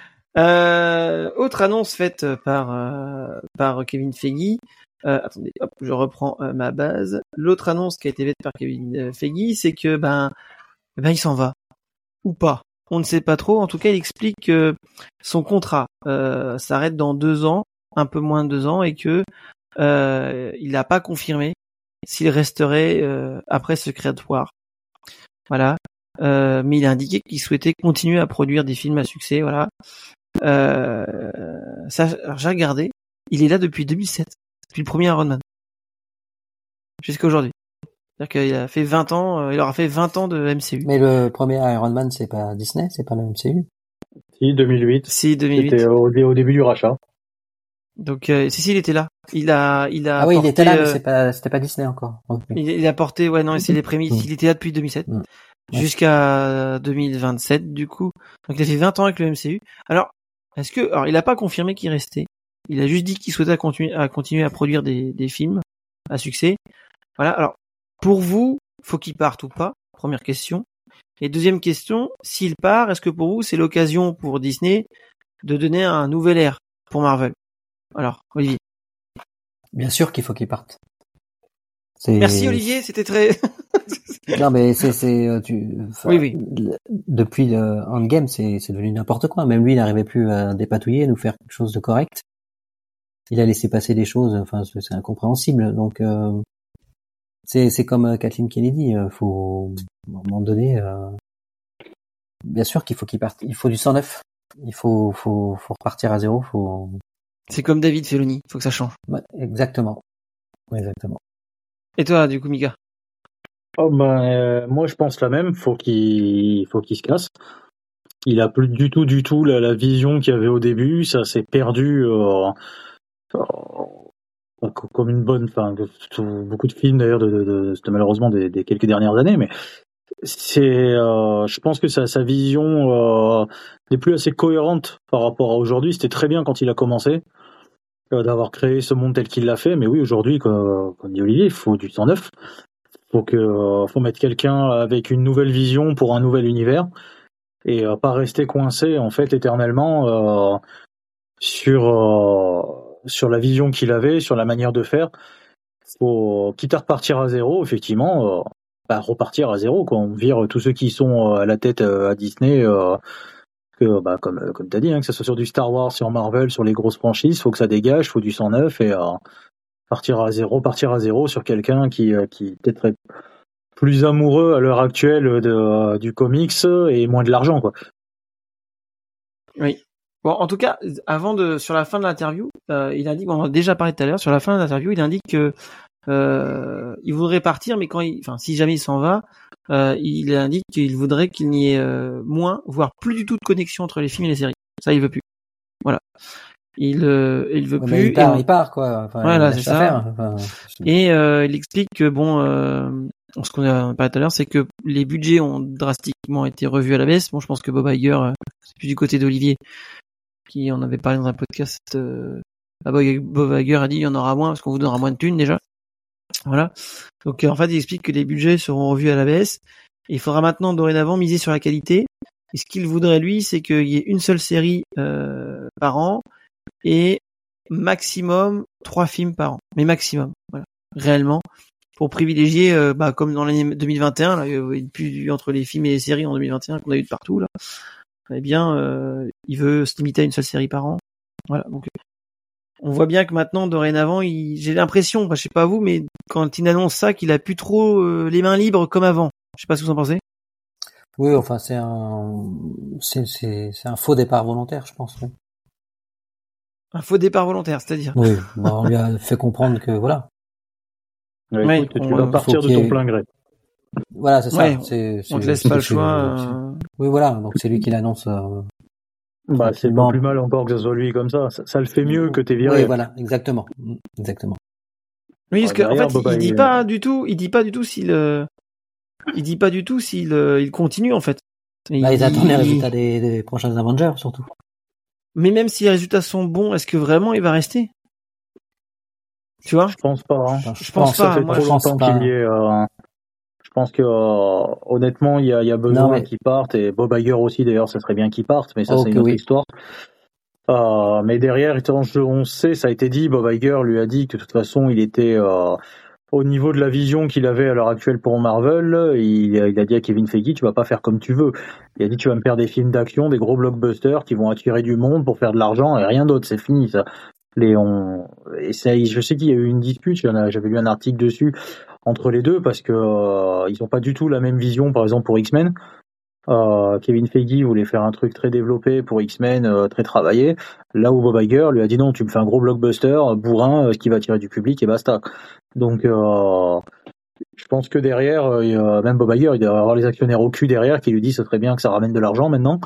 Euh, autre annonce faite par, euh, par Kevin Feige. Euh, attendez, hop, je reprends euh, ma base. L'autre annonce qui a été faite par Kevin Feige, c'est que ben, ben il s'en va ou pas. On ne sait pas trop. En tout cas, il explique que son contrat euh, s'arrête dans deux ans, un peu moins de deux ans, et que euh, il n'a pas confirmé s'il resterait euh, après Secret War. Voilà. Euh, mais il a indiqué qu'il souhaitait continuer à produire des films à succès. Voilà. Euh, ça, alors j'ai regardé. Il est là depuis deux mille sept. Depuis le premier Iron Man. Jusqu'à aujourd'hui. C'est-à-dire qu'il a fait vingt ans, euh, il aura fait vingt ans de M C U. Mais le premier Iron Man, c'est pas Disney, c'est pas le M C U. Si, deux mille huit. Si, deux mille huit. C'était au, au début du rachat. Donc, euh, si, si, il était là. Il a, il a. Ah oui, porté, il était là, euh, mais c'est pas, c'était pas Disney encore. Okay. Il, il a porté, ouais, non, c'est les prémices. Mm. Il était là depuis deux mille sept. Mm. Jusqu'à deux mille vingt-sept, du coup. Donc, il a fait vingt ans avec le M C U. Alors, est-ce que, alors, il a pas confirmé qu'il restait. Il a juste dit qu'il souhaitait continuer à continuer à produire des, des films à succès. Voilà. Alors, pour vous, faut qu'il parte ou pas? Première question. Et deuxième question, s'il part, est-ce que pour vous, c'est l'occasion pour Disney de donner un nouvel air pour Marvel? Alors, Olivier. Bien sûr qu'il faut qu'il parte. C'est... Merci Olivier, c'était très... non mais c'est, c'est, tu, oui, oui. Depuis le Endgame, c'est, c'est devenu n'importe quoi. Même lui, il n'arrivait plus à dépatouiller, à nous faire quelque chose de correct. Il a laissé passer des choses, enfin, c'est incompréhensible. Donc, euh, c'est, c'est comme Kathleen Kennedy, euh, faut, à un moment donné, euh, bien sûr qu'il faut qu'il parte. Il faut du sang neuf. Il faut, faut, faut repartir à zéro, faut... C'est comme David Filoni, faut que ça change. Ouais, exactement. Ouais, exactement. Et toi, du coup, Mika? Oh ben, euh, moi, je pense la même. Faut qu'il, faut qu'il se casse. il a plus du tout, du tout la, la vision qu'il y avait au début. Ça s'est perdu euh, euh, comme une bonne, enfin, beaucoup de films d'ailleurs, de, de, de, de malheureusement des, des quelques dernières années, mais c'est, euh, je pense que sa, sa vision euh, n'est plus assez cohérente par rapport à aujourd'hui. C'était très bien quand il a commencé euh, d'avoir créé ce monde tel qu'il l'a fait, mais oui, aujourd'hui, comme, comme dit Olivier, il faut du sang neuf. Faut que, euh, faut mettre quelqu'un avec une nouvelle vision pour un nouvel univers et euh, pas rester coincé en fait éternellement euh, sur euh, sur la vision qu'il avait, sur la manière de faire. Faut, quitte à repartir à zéro, effectivement, euh, bah, repartir à zéro, quoi. On vire tous ceux qui sont à la tête euh, à Disney, euh, que, bah, comme comme t'as dit, hein, que ça soit sur du Star Wars, sur Marvel, sur les grosses franchises, faut que ça dégage, faut du sang neuf et euh, partir à zéro, partir à zéro sur quelqu'un qui euh, qui peut-être est plus amoureux à l'heure actuelle de euh, du comics et moins de l'argent, quoi. Oui. Bon, en tout cas, avant de, sur la fin de l'interview, euh, il indique, on en a déjà parlé tout à l'heure, sur la fin de l'interview, il indique que euh, il voudrait partir, mais quand il, enfin, si jamais il s'en va, euh, il indique qu'il voudrait qu'il n'y ait euh, moins, voire plus du tout de connexion entre les films et les séries. Ça, il veut plus. Voilà. Il, euh, il veut ouais, plus. Il part, on... il part, quoi. Enfin, voilà, c'est ça. Enfin, et euh, il explique que bon, euh, ce qu'on a parlé tout à l'heure, c'est que les budgets ont drastiquement été revus à la baisse. Bon, je pense que Bob Iger, euh, c'est plus du côté d'Olivier, qui en avait parlé dans un podcast. Euh, Bob Iger a dit il y en aura moins parce qu'on vous donnera moins de thunes déjà. Voilà. Donc en fait, il explique que les budgets seront revus à la baisse. Et il faudra maintenant dorénavant miser sur la qualité. Et ce qu'il voudrait lui, c'est qu'il y ait une seule série euh, par an et maximum trois films par an. Mais maximum, voilà, réellement, pour privilégier, euh, bah comme dans l'année deux mille vingt et un, là, il y a plus entre les films et les séries en deux mille vingt et un qu'on a eu de partout là. Eh bien, euh, il veut se limiter à une seule série par an. Voilà. Donc, on voit bien que maintenant, dorénavant, il... j'ai l'impression, bah, je sais pas vous, mais quand il annonce ça, qu'il a plus trop euh, les mains libres comme avant. Je sais pas ce que vous en pensez. Oui, enfin, c'est un, c'est, c'est, c'est un faux départ volontaire, je pense. Oui. Un faux départ volontaire, c'est-à-dire. Oui, bah, on lui a fait comprendre que voilà. Ouais, ouais, écoute, on, tu vas euh, partir de ton plein gré. Voilà, c'est ça. Ouais, c'est, c'est, on te laisse c'est, pas le c'est, choix. c'est, Euh... Oui, voilà. Donc c'est lui qui l'annonce. Euh... Bah, c'est pas plus mal encore que ce soit lui comme ça. Ça, ça le fait mieux que t'es viré. Oui, voilà, exactement, exactement. Oui, parce qu'en fait, il, il dit pas du tout, il dit pas du tout s'il, euh, il dit pas du tout s'il, euh, il continue en fait. Il, bah, ils attendent les résultats des, des prochains Avengers surtout. Mais même si les résultats sont bons, est-ce que vraiment il va rester? Tu vois? Je pense pas. Hein. Je, je pense, pense pas. Ça fait moi, trop je longtemps qu'il y est. Euh... Je pense que euh, honnêtement, il y a, il y a besoin non, mais... qu'il parte et Bob Iger aussi. D'ailleurs, ça serait bien qu'il parte, mais ça oh, c'est une autre oui. histoire. Euh, mais derrière, on sait, ça a été dit, Bob Iger lui a dit que de toute façon, il était euh, au niveau de la vision qu'il avait à l'heure actuelle pour Marvel. Il, il a dit à Kevin Feige, tu vas pas faire comme tu veux. Il a dit, tu vas me faire des films d'action, des gros blockbusters qui vont attirer du monde pour faire de l'argent et rien d'autre. C'est fini ça. Les, on... et ça, je sais qu'il y a eu une dispute. J'avais lu un article dessus entre les deux parce que euh, ils ont pas du tout la même vision. Par exemple pour X-Men. Euh, Kevin Feige voulait faire un truc très développé pour X-Men, euh, très travaillé. Là où Bob Iger lui a dit non, tu me fais un gros blockbuster, bourrin, euh, qui va attirer du public et basta. Donc, euh, je pense que derrière, euh, même Bob Iger, il doit avoir les actionnaires au cul derrière qui lui disent ce serait bien que ça ramène de l'argent maintenant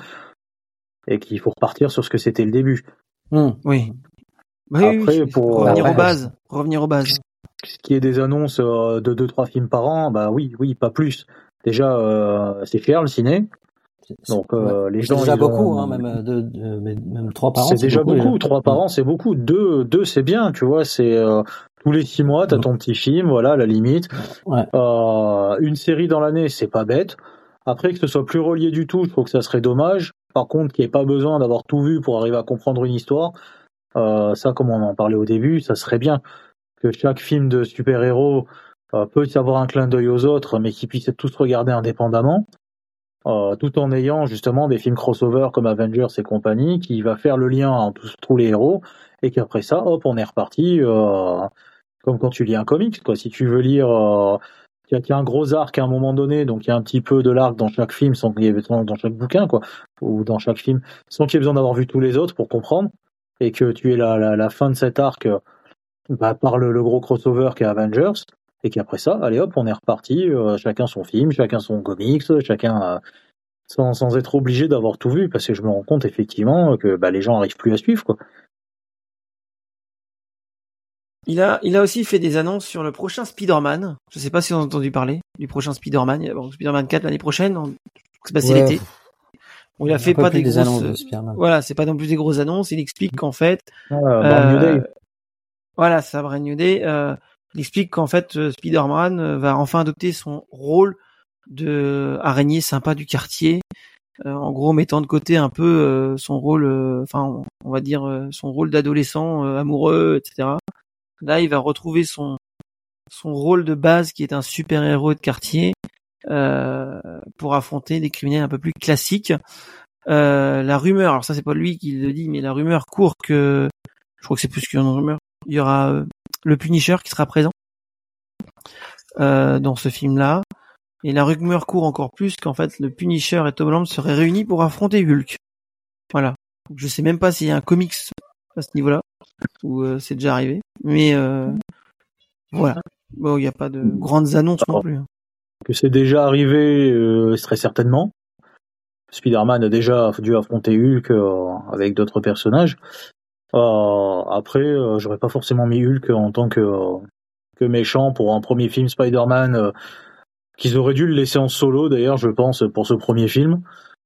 et qu'il faut repartir sur ce que c'était le début. Mmh, oui. Oui, Après, oui, pour revenir euh, aux bases, revenir aux bases. Ce qui est des annonces euh, de deux trois films par an, bah oui, oui, pas plus. Déjà, euh, c'est cher le ciné. Donc euh, ouais. les gens. C'est déjà ils, beaucoup, euh, hein, même deux, deux, même trois par an. C'est, c'est déjà beaucoup. beaucoup. Trois par ouais. an, c'est beaucoup. Deux, deux, c'est bien, tu vois. C'est euh, tous les six mois, t'as ton petit film, voilà, à la limite. Ouais. Euh, une série dans l'année, c'est pas bête. Après que ce soit plus relié du tout, je trouve que ça serait dommage. Par contre, qu'il n'y ait pas besoin d'avoir tout vu pour arriver à comprendre une histoire. Euh, ça, comme on en parlait au début, ça serait bien que chaque film de super-héros euh, peut y avoir un clin d'œil aux autres, mais qu'ils puissent tous regarder indépendamment, euh, tout en ayant justement des films crossover comme Avengers et compagnie, qui va faire le lien entre tous, tous les héros, et qu'après ça, hop, on est reparti, euh, comme quand tu lis un comics, quoi. Si tu veux lire, euh, il y a un gros arc à un moment donné, donc il y a un petit peu de l'arc dans chaque film, sans qu'il y ait dans chaque bouquin, quoi, ou dans chaque film, sans qu'il y ait besoin d'avoir vu tous les autres pour comprendre, et que tu aies la, la, la fin de cet arc bah, par le, le gros crossover qu'est Avengers, et qu'après ça, allez hop, on est reparti, euh, chacun son film, chacun son comics, chacun... Euh, sans, sans être obligé d'avoir tout vu, parce que je me rends compte effectivement que bah, les gens n'arrivent plus à suivre, quoi. Il a, il a aussi fait des annonces sur le prochain Spider-Man. Je sais pas si vous avez entendu parler du prochain Spider-Man. Bon, Spider-Man quatre l'année prochaine, on... c'est passé ouais, l'été. Bon, il a fait pas des, des grosses annonces de Spider-Man. Voilà, c'est pas non plus des grosses annonces. Il explique qu'en fait, ah, euh, New Day. Voilà, ça Brand New Day. Euh, il explique qu'en fait, euh, Spider-Man euh, va enfin adopter son rôle de araignée sympa du quartier. Euh, en gros, mettant de côté un peu euh, son rôle, enfin, euh, on, on va dire euh, son rôle d'adolescent euh, amoureux, et cetera. Là, il va retrouver son son rôle de base qui est un super-héros de quartier euh, pour affronter des criminels un peu plus classiques. Euh, la rumeur, alors ça c'est pas lui qui le dit, mais la rumeur court que, je crois que c'est plus qu'une rumeur, il y aura euh, le Punisher qui sera présent euh, dans ce film-là. Et la rumeur court encore plus qu'en fait le Punisher et Tom Holland seraient réunis pour affronter Hulk. Voilà. Donc, je sais même pas s'il y a un comics à ce niveau-là, ou euh, c'est déjà arrivé. Mais euh, voilà. Bon, il n'y a pas de grandes annonces non plus. Hein. Que c'est déjà arrivé, euh, très certainement. Spider-Man a déjà dû affronter Hulk euh, avec d'autres personnages. Euh, après, euh, j'aurais pas forcément mis Hulk en tant que, euh, que méchant pour un premier film Spider-Man. Euh, qu'ils auraient dû le laisser en solo, d'ailleurs, je pense, pour ce premier film.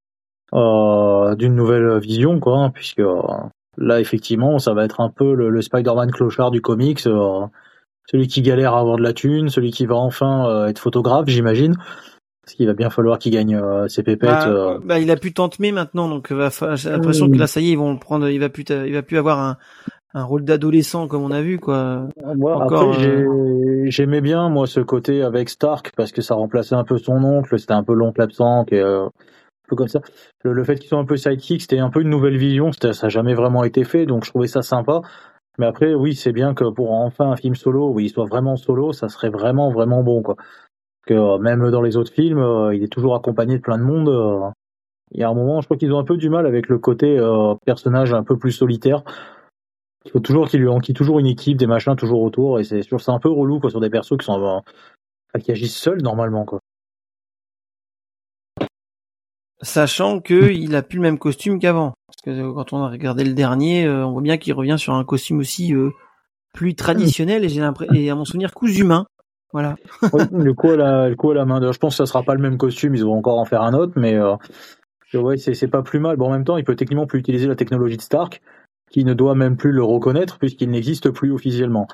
Euh, d'une nouvelle vision, quoi, hein, puisque euh, là, effectivement, ça va être un peu le, le Spider-Man clochard du comics, euh, celui qui galère à avoir de la thune, celui qui va enfin euh, être photographe, j'imagine, parce qu'il va bien falloir qu'il gagne euh, ses pépettes. Bah, euh... bah, il a pu tenter maintenant, donc euh, j'ai l'impression mmh. que là, ça y est, ils vont le prendre, il va plus, il va plus avoir un, un rôle d'adolescent comme on a vu, quoi. Moi, Encore, après, euh... j'aimais bien moi ce côté avec Stark parce que ça remplaçait un peu son oncle, c'était un peu l'oncle absent, et euh... peu comme ça. Le, le fait qu'ils soient un peu sidekick, c'était un peu une nouvelle vision, ça n'a jamais vraiment été fait, donc je trouvais ça sympa. Mais après, oui, c'est bien que pour enfin un film solo où il soit vraiment solo, ça serait vraiment, vraiment bon, quoi. Que euh, même dans les autres films, euh, il est toujours accompagné de plein de monde. Euh, il y a un moment, je crois qu'ils ont un peu du mal avec le côté euh, personnage un peu plus solitaire. Il faut toujours qu'il lui enquille toujours une équipe, des machins toujours autour, et c'est, c'est un peu relou, quoi, sur des persos qui sont euh, qui agissent seuls normalement, quoi. Sachant que il a plus le même costume qu'avant, parce que quand on a regardé le dernier, euh, on voit bien qu'il revient sur un costume aussi euh, plus traditionnel et j'ai l'impression, et à mon souvenir cousu main, voilà. Oui, le coup à la, le coup à la main. Je pense que ça sera pas le même costume, ils vont encore en faire un autre, mais euh, ouais, c'est, c'est pas plus mal. Bon, en même temps, il peut techniquement plus utiliser la technologie de Stark, qui ne doit même plus le reconnaître puisqu'il n'existe plus officiellement.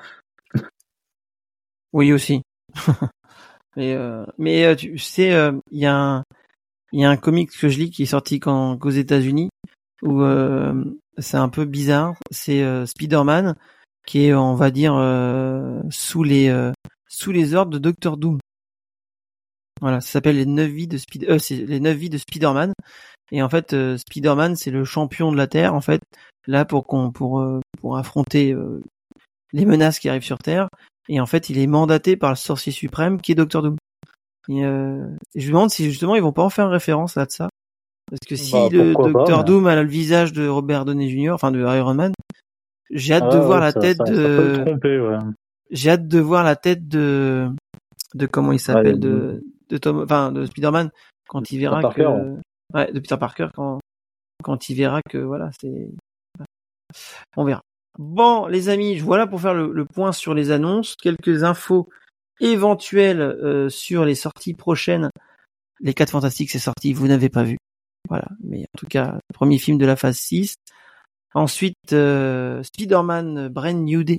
Oui aussi. mais euh, mais euh, tu sais, il euh, y a un Il y a un comic que je lis qui est sorti quand, qu'aux États-Unis où euh, c'est un peu bizarre. C'est euh, Spider-Man qui est, on va dire, euh, sous les euh, sous les ordres de Doctor Doom. Voilà, ça s'appelle les neuf vies de Spider, euh, c'est les neuf vies de Spider-Man. Et en fait, euh, Spider-Man c'est le champion de la Terre en fait, là pour qu'on pour euh, pour affronter euh, les menaces qui arrivent sur Terre. Et en fait, il est mandaté par le sorcier suprême qui est Doctor Doom. Et, euh, je me demande si justement ils vont pas en faire référence à ça, parce que si bah, le Docteur mais... Doom a le visage de Robert Downey junior, enfin de Iron Man, j'ai hâte ah, de voir ouais, la ça, tête ça, de. Ça peut le tromper, ouais. J'ai hâte de voir la tête de de comment il s'appelle ouais, de de Tom, enfin de Spider-Man quand il verra Peter que Parker, ouais. ouais de Peter Parker quand quand il verra que voilà c'est on verra. Bon les amis, voilà pour faire le, le point sur les annonces, quelques infos éventuelles euh, sur les sorties prochaines. Les quatre Fantastiques, c'est sorti, vous n'avez pas vu. Voilà, mais en tout cas, premier film de la phase six. Ensuite, euh, Spider-Man Brand New Day.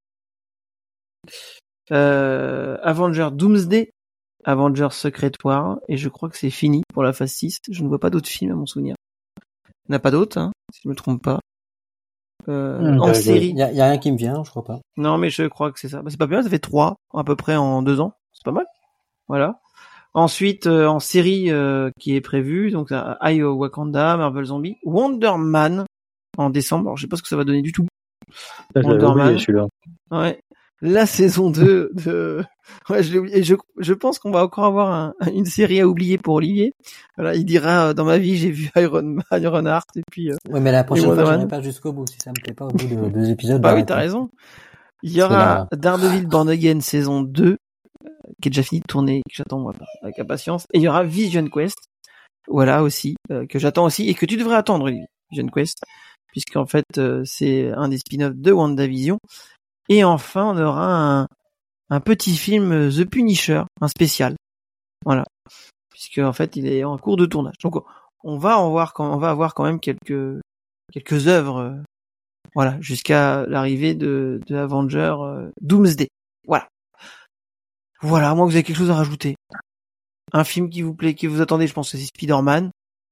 Euh, Avengers Doomsday. Avengers Secret War. Et je crois que c'est fini pour la phase six. Je ne vois pas d'autres films à mon souvenir. Il n'y en a pas d'autres, hein, si je me trompe pas. Euh, mmh, en série. Il y a, y a rien qui me vient, je crois pas. Non, mais je crois que c'est ça. Bah, c'est pas bien, ça fait trois, à peu près en deux ans. C'est pas mal. Voilà. Ensuite, euh, en série euh, qui est prévue, donc I Wakanda, Marvel Zombie, Wonder Man en décembre. Alors, je sais pas ce que ça va donner du tout. Ça, Wonder Man, celui-là. Ouais. La saison deux de. Ouais, je l'ai oublié. Et je, je pense qu'on va encore avoir un, une série à oublier pour Olivier. Voilà, il dira euh, dans ma vie j'ai vu Iron Iron Heart et puis. Euh, ouais, mais la prochaine fois, je n'irai pas jusqu'au bout. Si ça me plaît pas au bout de deux épisodes. Bah oui, t'as raison. Il y aura Daredevil Born Again saison deux. Qui est déjà fini de tourner, que j'attends moi avec impatience. Et il y aura Vision Quest, voilà aussi, euh, que j'attends aussi, et que tu devrais attendre, Vision Quest, puisqu'en fait, euh, c'est un des spin-offs de WandaVision. Et enfin, on aura un, un petit film The Punisher, un spécial. Voilà. Puisque, en fait, il est en cours de tournage. Donc, on va en voir quand, on va avoir quand même quelques, quelques œuvres, euh, voilà, jusqu'à l'arrivée de, de Avenger euh, Doomsday. Voilà. Voilà, à moins que vous avez quelque chose à rajouter. Un film qui vous plaît, qui vous attendez, je pense que c'est Spider-Man.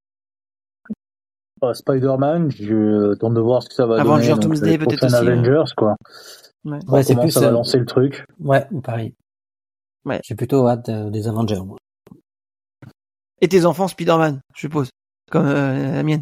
Uh, Spider-Man, je tente de voir ce que ça va Avenger donner. Doomsday, peut-être aussi. Avengers, euh... quoi. Ouais, ouais c'est comment plus, ça va euh... lancer le truc. Ouais, pareil. Ouais. J'ai plutôt hâte euh, des Avengers, moi. Et tes enfants Spider-Man, je suppose, comme euh, la mienne.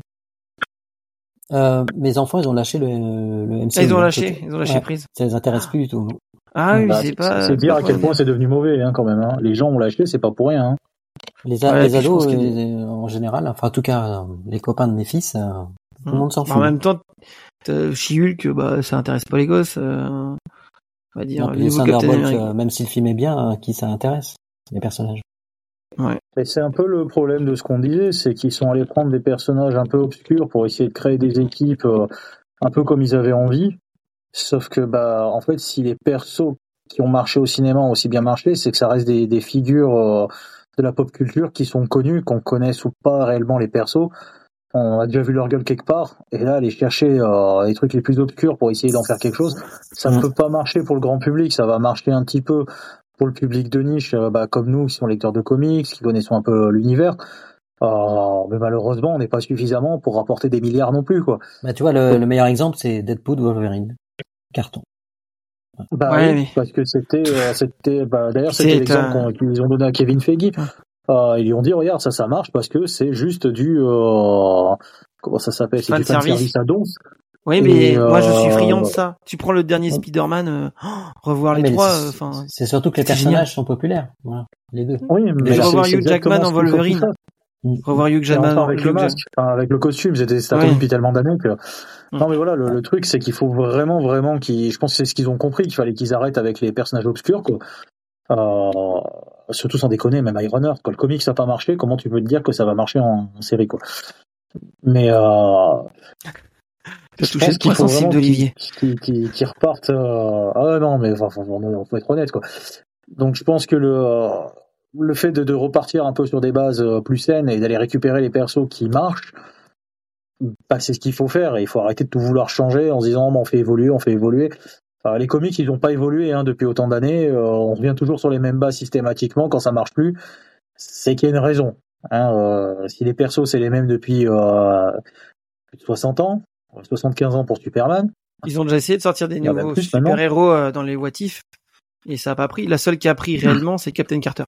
Euh, mes enfants, ils ont lâché le, le M C U. Ah, ils ont lâché, ils ont lâché ouais, prise. Ça les intéresse plus du tout. Non. Ah oui, bah, c'est, c'est pas. C'est dire à quel point c'est devenu mauvais, hein, quand même. Hein. Les gens ont lâché, c'est pas pour rien. Hein. Les, a- ouais, les ados, euh, les, en général, enfin en tout cas, les copains de mes fils, euh, tout mmh. le monde s'en fout. En même temps, She-Hulk, bah ça intéresse pas les gosses. Euh, on va dire. Non, les Thunderbolts, euh, même si le film est bien, euh, qui ça intéresse, les personnages. Ouais. Et c'est un peu le problème de ce qu'on disait, c'est qu'ils sont allés prendre des personnages un peu obscurs pour essayer de créer des équipes euh, un peu comme ils avaient envie. Sauf que, bah, en fait, si les persos qui ont marché au cinéma ont aussi bien marché, c'est que ça reste des, des figures euh, de la pop culture qui sont connues, qu'on connaisse ou pas réellement les persos. On a déjà vu leur gueule quelque part, et là, aller chercher euh, les trucs les plus obscurs pour essayer d'en faire quelque chose, ça ne mmh. peut pas marcher pour le grand public, ça va marcher un petit peu pour le public de niche, euh, bah, comme nous, qui sont lecteurs de comics, qui connaissons un peu l'univers. Euh, mais malheureusement, on n'est pas suffisamment pour rapporter des milliards non plus, quoi. Bah, tu vois, le, le meilleur exemple, c'est Deadpool Wolverine. Carton. Bah ouais, oui, mais... parce que c'était, euh, c'était, bah, d'ailleurs, c'était l'exemple un... qu'ils ont donné à Kevin Feige. Euh, ils lui ont dit, regarde, ça, ça marche parce que c'est juste du, euh, comment ça s'appelle, c'est fan du fan service. service à donf. Oui, mais et, moi, euh... je suis friand de ça. Tu prends le dernier Spider-Man, euh, oh, revoir ouais, les trois, c'est, enfin. c'est surtout que les personnages génial. Sont populaires. Voilà, les deux. Oui, mais déjà revoir Hugh Jackman en Wolverine. Revoir Hugh Jackman avec Hugh le masque, enfin, avec le costume, c'était attendu ouais. depuis tellement d'années que. Non mais voilà, le, le truc c'est qu'il faut vraiment vraiment qu'ils, je pense que c'est ce qu'ils ont compris, qu'il fallait qu'ils arrêtent avec les personnages obscurs, quoi. Euh, surtout sans déconner, même Iron Heart, quand le comic ça n'a pas marché, comment tu peux te dire que ça va marcher en, en série, quoi. Mais euh, je pense qu'il faut vraiment qu'ils, qu'ils, qu'ils, qu'ils repartent. Euh, ah non mais enfin, faut, faut, faut être honnête, quoi. Donc je pense que le euh, le fait de, de repartir un peu sur des bases plus saines et d'aller récupérer les persos qui marchent, bah, c'est ce qu'il faut faire, et il faut arrêter de tout vouloir changer en se disant oh, on fait évoluer, on fait évoluer. Enfin, les comics, ils n'ont pas évolué hein, depuis autant d'années, euh, on revient toujours sur les mêmes bases systématiquement, quand ça marche plus, c'est qu'il y a une raison. Hein, euh, si les persos c'est les mêmes depuis euh, plus de soixante ans, soixante-quinze ans pour Superman. Ils ont déjà essayé de sortir des nouveaux super-héros euh, dans les What If, et ça n'a pas pris. La seule qui a pris réellement, c'est Captain Carter,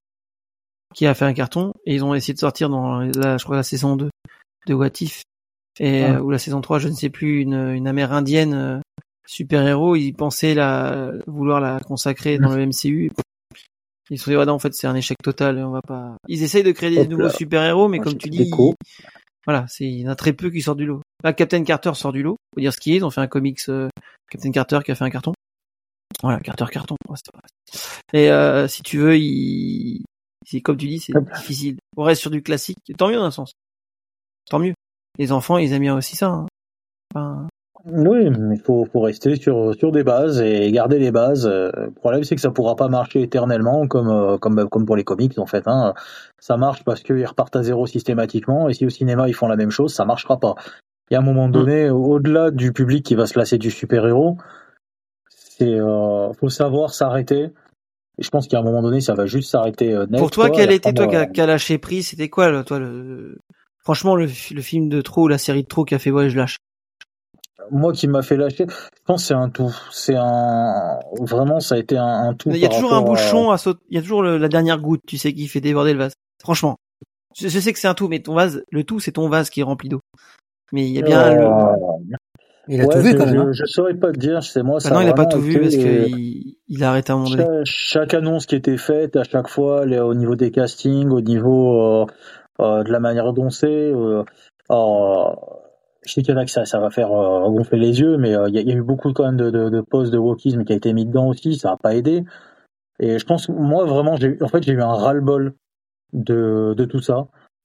qui a fait un carton, et ils ont essayé de sortir dans la, je crois, la saison deux de What If. Et ah. ou la saison trois, je ne sais plus, une, une amérindienne euh, super-héros, ils pensaient la, vouloir la consacrer dans le M C U. Ils se sont dit, ouais, non, en fait, c'est un échec total, on va pas... Ils essayent de créer des Hop nouveaux là. super-héros, mais ah, comme tu dis, ils... voilà, c'est, il y en a très peu qui sortent du lot. Là, Captain Carter sort du lot, faut dire ce qu'il est, ils ont fait un comics euh, Captain Carter qui a fait un carton. Voilà, Carter carton, ouais, c'est vrai. Et euh, si tu veux, il... c'est comme tu dis, c'est Hop. difficile. On reste sur du classique, tant mieux dans un sens. Tant mieux. Les enfants, ils aiment bien aussi ça. Hein. Enfin... Oui, mais il faut, faut rester sur, sur des bases et garder les bases. Le problème, c'est que ça pourra pas marcher éternellement comme, comme, comme pour les comics, en fait. Hein. Ça marche parce qu'ils repartent à zéro systématiquement, et si au cinéma, ils font la même chose, ça marchera pas. Il y a un moment donné, mmh. au-delà du public qui va se lasser du super-héros, c'est, euh, faut savoir s'arrêter. Et je pense qu'à un moment donné, ça va juste s'arrêter net. Pour toi, quoi, quel était, toi, euh... qui a lâché prise, c'était quoi, là, toi, le... Franchement, le, le film de trop, la série de trop qui a fait ouais, je lâche. Moi, qui m'a fait lâcher, je pense que c'est un tout. C'est un vraiment, ça a été un, un tout. Il y a toujours un bouchon à, à sauter. Il y a toujours le, la dernière goutte, tu sais, qui fait déborder le vase. Franchement, je, je sais que c'est un tout, mais ton vase, le tout, c'est ton vase qui est rempli d'eau. Mais il y a bien euh... le. Il a ouais, tout vu je, quand même. Hein. Je, je saurais pas te dire, c'est moi. Bah ça non, il a pas tout été... vu parce qu'il il a arrêté à un moment donné. Chaque, chaque annonce qui était faite, à chaque fois, les, au niveau des castings, au niveau euh, euh, de la manière dont c'est. Euh, euh, je sais qu'il y en a que ça, ça va faire euh, gonfler les yeux, mais il euh, y, y a eu beaucoup quand même de, de, de postes de wokisme qui a été mis dedans aussi, ça a pas aidé. Et je pense, moi vraiment, j'ai, en fait, j'ai eu un ras-le-bol de, de tout ça.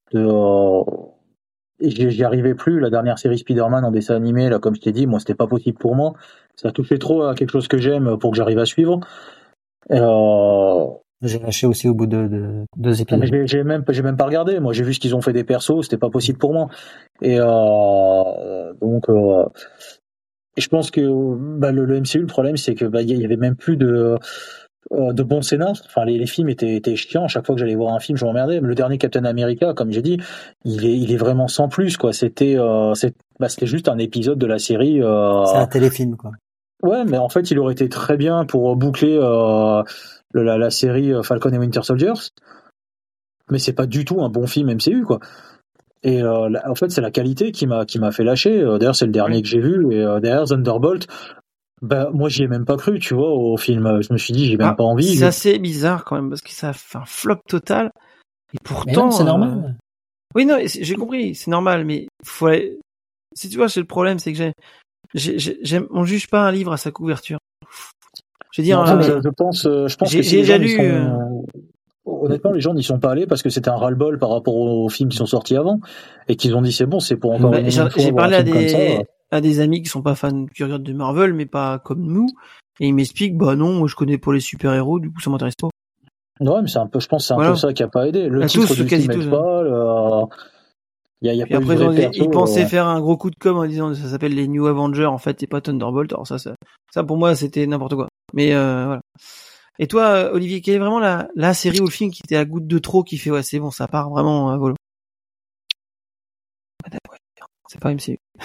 de euh, j'y, j'y arrivais plus. La dernière série Spider-Man en dessin animé, là, comme je t'ai dit, moi, c'était pas possible pour moi. Ça touchait trop à quelque chose que j'aime pour que j'arrive à suivre. Et, euh, j'ai lâché aussi au bout de, de deux épisodes. Mais j'ai, j'ai même, j'ai même pas regardé. Moi, j'ai vu ce qu'ils ont fait des persos, c'était pas possible pour moi. Et euh, donc, euh, et je pense que bah, le, le M C U, le problème, c'est que bah, il y avait même plus de euh, de bons scénars. Enfin, les, les films étaient, étaient chiants. À chaque fois que j'allais voir un film, je m'emmerdais. Le dernier Captain America, comme j'ai dit, il est, il est vraiment sans plus, quoi. C'était, euh, c'est, bah, c'était juste un épisode de la série. Euh... C'est un téléfilm, quoi. Ouais, mais en fait, il aurait été très bien pour boucler euh, la, la série Falcon et Winter Soldier. Mais c'est pas du tout un bon film M C U, quoi. Et euh, en fait, c'est la qualité qui m'a qui m'a fait lâcher. D'ailleurs, c'est le dernier que j'ai vu. Et euh, derrière Thunderbolt, bah moi, j'y ai même pas cru, tu vois, au film. Je me suis dit, j'ai même ah, pas envie. C'est assez bizarre quand même parce que ça fait un flop total. Et pourtant, non, c'est euh... normal. Oui, non, j'ai compris, c'est normal. Mais faut aller... si tu vois, c'est le problème, c'est que j'ai, j'ai, j'ai, j'aime... on juge pas un livre à sa couverture. Je veux dire, non, euh... je, je pense, je pense j'ai, que si j'ai déjà lu. Sont... Euh... Honnêtement, les gens n'y sont pas allés parce que c'était un ras-le-bol par rapport aux films qui sont sortis avant et qu'ils ont dit c'est bon, c'est pour encore bah, une j'ai, fois j'ai parlé à des, ça. à des amis qui sont pas fans, qui regardent de Marvel, mais pas comme nous, et ils m'expliquent, bah non, moi je connais pas les super-héros, du coup ça m'intéresse pas. Ouais, mais c'est un peu, je pense que c'est un voilà. peu ça qui a pas aidé. Le à titre tous, du quasi film tous, aide pas, le... il y a, il y a puis pas après, eu de vrai ils, perso, ils pensaient ouais. faire un gros coup de com' en disant ça s'appelle les New Avengers, en fait, et pas Thunderbolt, alors ça, ça, ça pour moi c'était n'importe quoi. Mais euh, voilà. Et toi, Olivier, quelle est vraiment la, la série ou le film qui était à goutte de trop, qui fait ouais c'est bon, ça part vraiment à volo? C'est pas M C U.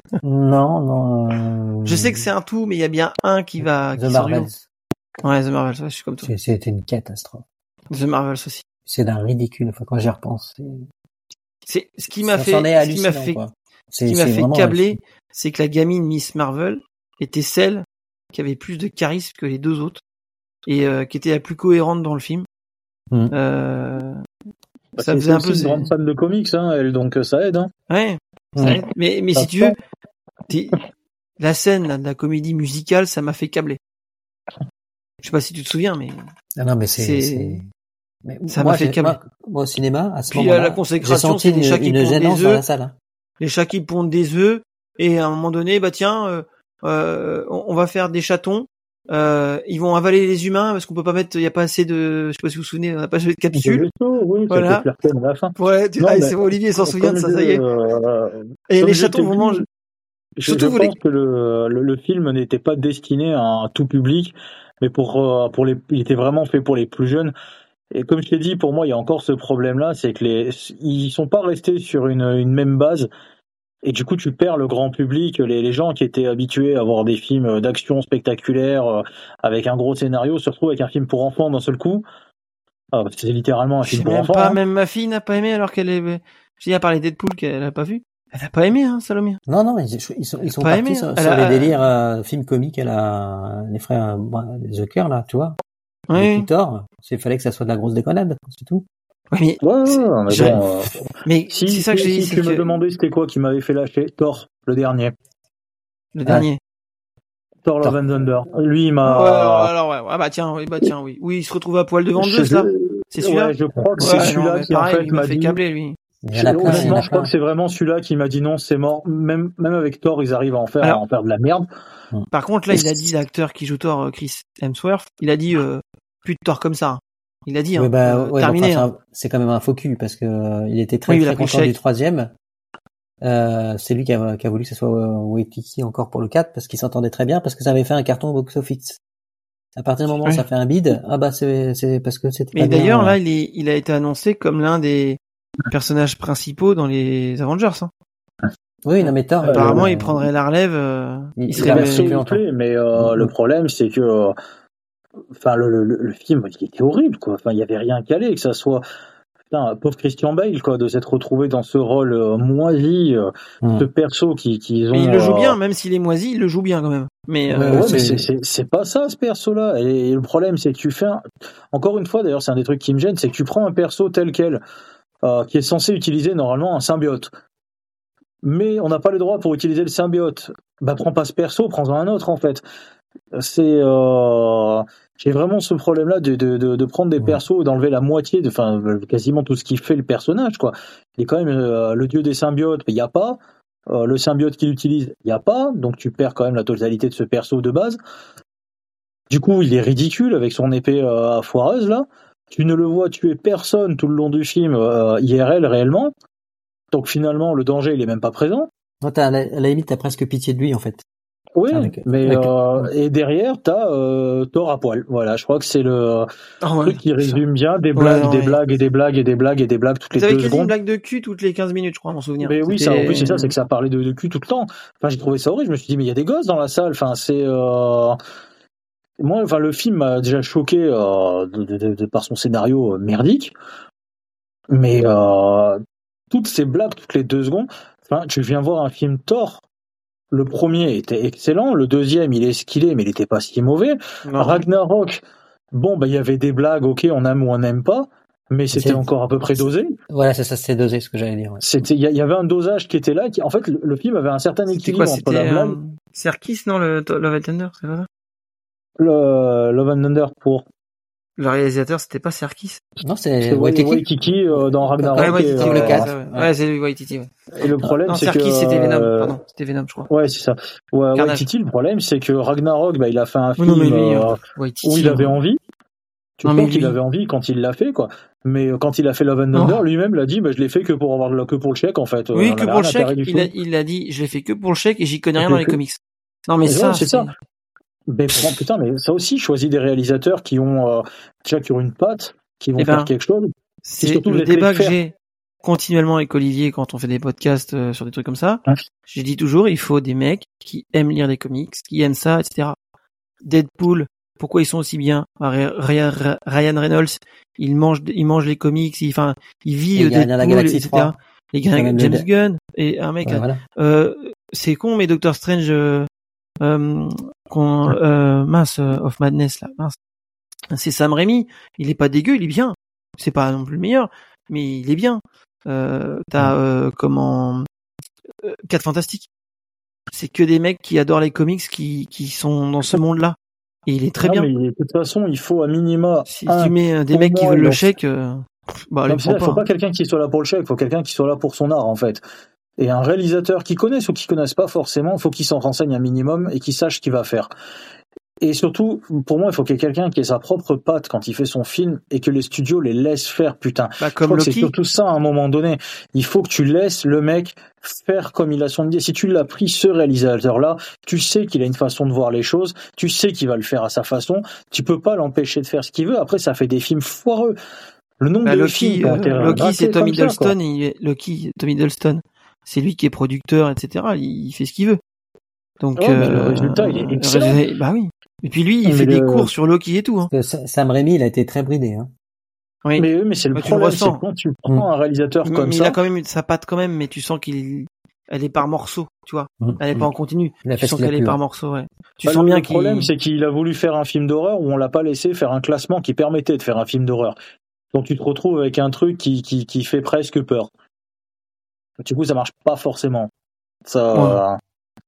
non, non. Euh... Je sais que c'est un tout, mais il y a bien un qui va. The qui Marvels. Ouais, The Marvels, ouais, je suis comme toi. C'est, c'était une catastrophe. The Marvels aussi. C'est d'un ridicule. Enfin, quand j'y repense, c'est. C'est ce qui m'a ça fait. Ce qui m'a fait. C'est, ce qui m'a c'est fait câbler, c'est que la gamine Miss Marvel était celle qui avait plus de charisme que les deux autres et euh, qui était la plus cohérente dans le film. Mmh. Euh... Bah, ça c'est faisait un aussi peu. une grande fan de comics, hein, elle, donc ça aide. Hein. Ouais. Ça mmh. aide. Mais mais ça si tu veux, t'es... la scène là, de la comédie musicale, ça m'a fait câbler. Je sais pas si tu te souviens, mais. Ah non, mais c'est. c'est... c'est... Mais ça moi, m'a fait câbler. Moi, moi, au cinéma, à ce Puis moment-là, à la consécration, j'ai senti c'est les chats qui une, une pondent gênance des dans la œufs. salle. Hein. Les chats qui pondent des œufs, et à un moment donné, bah tiens, euh, euh, on va faire des chatons. Euh, ils vont avaler les humains parce qu'on peut pas mettre, il y a pas assez de, je sais pas si vous vous souvenez, on n'a pas assez de capsules. Oui, voilà. À la fin. Ouais, tu... non, ah, mais... c'est bon, Olivier s'en souvient de ça, ça y est. Euh... Et les chatons vont manger. Je, je pense les... que le, le, le film n'était pas destiné à un tout public, mais pour euh, pour les, il était vraiment fait pour les plus jeunes. Et comme je t'ai dit, pour moi, il y a encore ce problème-là, c'est que les, ils sont pas restés sur une, une même base. Et du coup, tu perds le grand public, les, les gens qui étaient habitués à voir des films d'action spectaculaires euh, avec un gros scénario se retrouvent avec un film pour enfants d'un seul coup. Ah, c'est littéralement un film pour même enfants. Pas, hein. Même ma fille n'a pas aimé alors qu'elle est. J'ai à parler Deadpool qu'elle a pas vu. Elle a pas aimé, hein, Salomé. Non, non, ils, ils sont, ils sont pas partis aimé, sur, elle sur a... les délires euh, films comiques à la les frères Zucker là, tu vois. Oui. Thor, il fallait que ça soit de la grosse déconnade, c'est tout. Oui, mais, ouais, ouais, mais, bon, euh... mais si, c'est ça que si, j'ai dit. Si tu que... me demandais c'était quoi qui m'avait fait lâcher, Thor, le dernier. Le dernier. Thor Love and Thunder. Lui, il m'a. Ouais, alors, alors ouais, ah bah tiens, oui, bah tiens, oui, oui, il se retrouve à poil devant le jeu, ça. C'est celui-là. Ouais, je crois que ouais, c'est celui-là non, qui pareil, en fait il m'a fait dit... câbler, lui. Je, honnêtement, je crois que c'est vraiment celui-là qui m'a dit non, c'est mort. Même, même avec Thor, ils arrivent à en faire, alors, à en faire de la merde. Par contre, là, il a dit, l'acteur qui joue Thor, Chris Hemsworth, il a dit euh, plus de Thor comme ça. Il a dit, ouais, hein, bah, euh, ouais, terminé. Enfin, hein. C'est quand même un faux cul parce que euh, il était très, oui, très il content du troisième. Euh, c'est lui qui a, qui a voulu que ce soit euh, Waititi encore pour le quatre parce qu'il s'entendait très bien parce que ça avait fait un carton au box-office. À partir du moment où oui. ça fait un bid, ah bah c'est, c'est parce que c'était. Mais pas d'ailleurs, bien, là, il, est, il a été annoncé comme l'un des personnages principaux dans les Avengers. Hein. Oui, non mais Thor. Apparemment, euh, il prendrait la relève. Euh, il, il serait s'il vous plaît, mais euh, mmh. le problème, c'est que, enfin, euh, le, le, le film, il était horrible, quoi. Enfin, il y avait rien calé, que ça soit. Putain, pauvre Christian Bale, quoi, de s'être retrouvé dans ce rôle euh, moisi, euh, mmh. ce perso qui, qu'ils ont. Mais il le joue euh... bien, même s'il est moisi, il le joue bien quand même. Mais, ouais, euh, ouais, c'est... mais c'est, c'est, c'est pas ça, ce perso-là. Et, et le problème, c'est que tu fais un... Encore une fois, d'ailleurs, c'est un des trucs qui me gêne, c'est que tu prends un perso tel quel, euh, qui est censé utiliser normalement un symbiote. Mais on n'a pas le droit pour utiliser le symbiote. Bah, prends pas ce perso, prends-en un autre, en fait. C'est, euh, j'ai vraiment ce problème-là de, de, de, de prendre des persos, d'enlever la moitié, de, enfin, quasiment tout ce qui fait le personnage, quoi. Il est quand même euh, le dieu des symbiotes, il n'y a pas. Euh, le symbiote qu'il utilise, il n'y a pas. Donc tu perds quand même la totalité de ce perso de base. Du coup, il est ridicule avec son épée euh, foireuse, là. Tu ne le vois tuer personne tout le long du film, euh, I R L, réellement. Donc finalement, le danger, il est même pas présent. Non, t'as, à la, à la limite, t'as presque pitié de lui, en fait. Oui, avec, mais avec... Euh, et derrière t'as euh, Thor à poil. Voilà, je crois que c'est le oh, ouais, truc qui résume bien des blagues, ouais, des ouais. blagues et des blagues et des blagues et des blagues toutes les deux secondes. Vous avez quasi une blague de cul toutes les quinze minutes, je crois, mon souvenir. Mais oui, ça, en plus c'est ça, c'est que ça parlait de, de cul tout le temps. Enfin, j'ai trouvé ça horrible. Je me suis dit mais il y a des gosses dans la salle. Enfin, c'est euh... moi, enfin le film m'a déjà choqué euh, de, de, de, de par son scénario merdique. Mais euh, toutes ces blagues toutes les deux secondes. Enfin, tu viens voir un film Thor. Le premier était excellent, le deuxième il est ce qu'il est, mais il était pas si mauvais. Non. Ragnarok, bon bah il y avait des blagues, ok, on aime ou on n'aime pas, mais c'était c'est... encore à peu près dosé. Voilà, c'est ça, c'est dosé, ce que j'allais dire. Ouais. C'était, il y, y avait un dosage qui était là, qui, en fait, le, le film avait un certain équilibre quoi, entre la blague. Euh, Serkis, non, le Love and Thunder, c'est pas ça? Le Love and Thunder pour. Le réalisateur, c'était pas Serkis. Non, c'est, c'est Waititi, Waititi euh, dans Ragnarok. Ouais, Waititi, et, le euh, casse, ouais. ouais, c'est Waititi, ouais. Et le problème, non, c'est Serkis, que. c'était Venom, pardon, c'était Venom, je crois. Ouais, c'est ça. Ouais, Waititi, le problème, c'est que Ragnarok, bah, il a fait un film non, mais lui, euh, Waititi, où il avait envie. Tu non, sens mais qu'il lui... avait envie quand il l'a fait, quoi. Mais quand il a fait Love and Thunder, lui-même l'a dit, bah, je l'ai fait que pour avoir le, que pour le chèque, en fait. Oui, que pour le chèque. Il a, il a dit, je l'ai fait que pour le chèque et j'y connais rien dans les que... comics. Non, mais et ça, ouais, c'est, c'est ça. Mais putain, mais ça aussi, choisis des réalisateurs qui ont, euh, déjà, qui ont une patte, qui vont eh ben, faire quelque chose. C'est surtout le débat que j'ai continuellement avec Olivier quand on fait des podcasts euh, sur des trucs comme ça. Hein? Je dis toujours, il faut des mecs qui aiment lire des comics, qui aiment ça, et cetera. Deadpool, pourquoi ils sont aussi bien? Ryan Reynolds, il mange, il mange les comics, il, enfin, il vit euh, Deadpool, et cetera. Les gars, James Gunn et un mec. Ouais, voilà. euh, c'est con, mais Doctor Strange, euh, euh, qu'on, euh, mince, of Madness là, mince. C'est Sam Raimi. Il est pas dégueu, il est bien. C'est pas non plus le meilleur, mais il est bien. Euh, t'as euh, comment euh, quatre Fantastiques. C'est que des mecs qui adorent les comics, qui qui sont dans ce monde-là. Et il est très non, bien. Mais de toute façon, il faut à minima. Si un, tu mets des mecs qui veulent le chèque, euh, bah, non, il faut pas quelqu'un qui soit là pour le chèque, il faut quelqu'un qui soit là pour son art en fait. Et un réalisateur qui connaisse ou qui connaisse pas forcément, il faut qu'il s'en renseigne un minimum et qu'il sache ce qu'il va faire. Et surtout, pour moi, il faut qu'il y ait quelqu'un qui ait sa propre patte quand il fait son film et que les studios les laissent faire, putain. Bah, comme Loki. C'est surtout ça à un moment donné. Il faut que tu laisses le mec faire comme il a son idée. Si tu l'as pris, ce réalisateur-là, tu sais qu'il a une façon de voir les choses, tu sais qu'il va le faire à sa façon, tu peux pas l'empêcher de faire ce qu'il veut. Après, ça fait des films foireux. Le nombre bah, de Loki, films euh, Loki, c'est Tom Hiddleston, il, Loki, Tom Hiddleston. C'est lui qui est producteur, et cetera. Il, il fait ce qu'il veut. Donc, ouais, euh, bah, le résultat, il est excellent. Bah oui. Et puis lui, il mais fait le... des cours sur Loki et tout. Hein. Sam Raimi, il a été très bridé. Hein. Oui. Mais, mais c'est le bah, problème, c'est quand tu prends mmh. un réalisateur mais, comme mais ça. Il a quand même sa patte quand même, mais tu sens qu'il, elle est par morceaux, tu vois. Mmh. Elle est pas en continu. Tu sens qu'elle est par morceaux, ouais. Tu bah, sens le, bien le qu'il. Le problème, c'est qu'il a voulu faire un film d'horreur où on l'a pas laissé faire un classement qui permettait de faire un film d'horreur. Donc tu te retrouves avec un truc qui qui qui fait presque peur. Du coup, ça marche pas forcément. Ça. Ouais.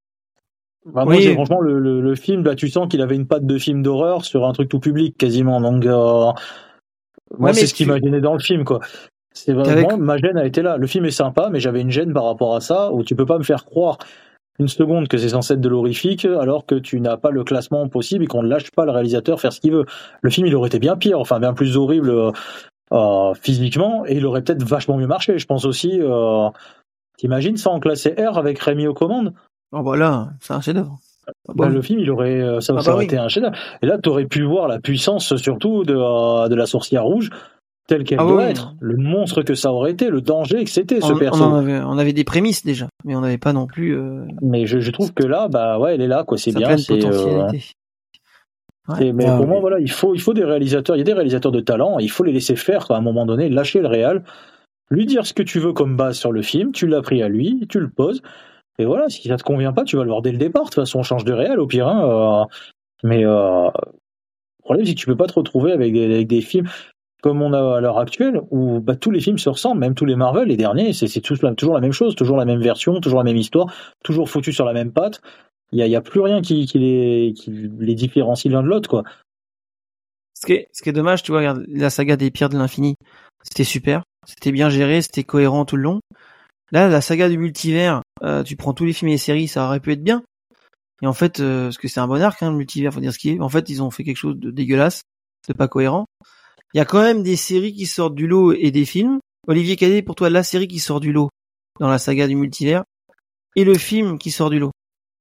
Bah, moi, oui. franchement, le, le, le film, là, tu sens qu'il avait une patte de film d'horreur sur un truc tout public, quasiment. Donc, euh, moi, ouais, c'est ce qui tu... m'a gêné dans le film, quoi. C'est vraiment, avec... ma gêne a été là. Le film est sympa, mais j'avais une gêne par rapport à ça, où tu peux pas me faire croire une seconde que c'est censé être de l'horrifique, alors que tu n'as pas le classement possible et qu'on ne lâche pas le réalisateur faire ce qu'il veut. Le film, il aurait été bien pire, enfin, bien plus horrible, euh, euh, physiquement, et il aurait peut-être vachement mieux marché. Je pense aussi, euh, t'imagines ça en classé R avec Raimi aux commandes? Oh voilà, c'est un chef-d'œuvre. Ah bah, bah, le film, il aurait, ça, ah ça bah aurait oui. été un chef-d'œuvre. Et là, t'aurais pu voir la puissance, surtout de, de la sorcière rouge, telle qu'elle ah doit oui. être, le monstre que ça aurait été, le danger que c'était, ce on, perso. On avait, on avait des prémices déjà, mais on n'avait pas non plus. Euh... Mais je, je trouve que là, bah ouais, elle est là, quoi. C'est bien. C'est potentialité. Euh... Ouais. Mais ah, pour oui. moi, voilà, il faut, il faut des réalisateurs. Il y a des réalisateurs de talent. Il faut les laisser faire, quoi, à un moment donné, lâcher le réal, lui dire ce que tu veux comme base sur le film. Tu l'as pris à lui, tu le poses. Et voilà, si ça te convient pas, tu vas le voir dès le départ. De toute façon, on change de réal au pire. Hein, euh, mais euh, le problème, c'est que tu peux pas te retrouver avec des, avec des films comme on a à l'heure actuelle, où bah, tous les films se ressemblent, même tous les Marvel, les derniers, c'est, c'est tout, toujours la même chose, toujours la même version, toujours la même histoire, toujours foutu sur la même patte. Il y a, y a plus rien qui, qui les, qui les différencie l'un de l'autre, quoi. Ce qui est, ce qui est dommage, tu vois, regarde, la saga des Pierres de l'Infini, c'était super, c'était bien géré, c'était cohérent tout le long. Là, la saga du multivers, euh, tu prends tous les films et les séries, ça aurait pu être bien. Et en fait, euh, parce que c'est un bon arc, hein, le multivers, faut dire ce qui est. En fait, ils ont fait quelque chose de dégueulasse, de pas cohérent. Il y a quand même des séries qui sortent du lot et des films. Olivier Cadet, pour toi, la série qui sort du lot dans la saga du multivers et le film qui sort du lot.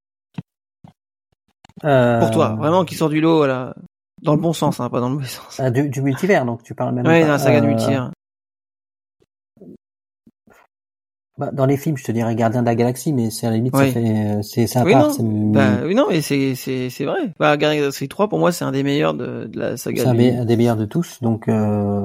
Euh... Pour toi, vraiment qui sort du lot, voilà. Dans le bon sens, hein, pas dans le mauvais sens. Ah, du, du multivers, donc tu parles même. Ouais, pas. dans la saga euh... du multivers. Bah, dans les films, je te dirais Gardien de la Galaxie, mais c'est à la limite, Oui. ça fait, c'est, c'est à oui, part. Non. C'est... Bah, oui, non, mais c'est, c'est, c'est vrai. Bah, Gardien de la Galaxie trois, pour moi, c'est un des meilleurs de, de la saga. C'est un, du... me- un des meilleurs de tous, donc, euh...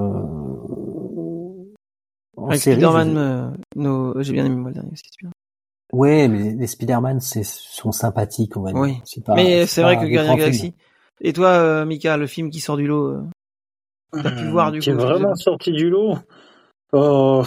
en Avec série, Spider-Man, je... euh, nos... j'ai bien aimé moi le dernier aussi, c'est bien. Ouais, mais les Spider-Man, c'est, sont sympathiques, on va dire. Oui. C'est pas, mais c'est c'est pas vrai que des Gardien de la grands Galaxie. films. Et toi, euh, Mika, le film qui sort du lot, euh... t'as pu voir du Qui coup. est vraiment sorti du lot. Euh...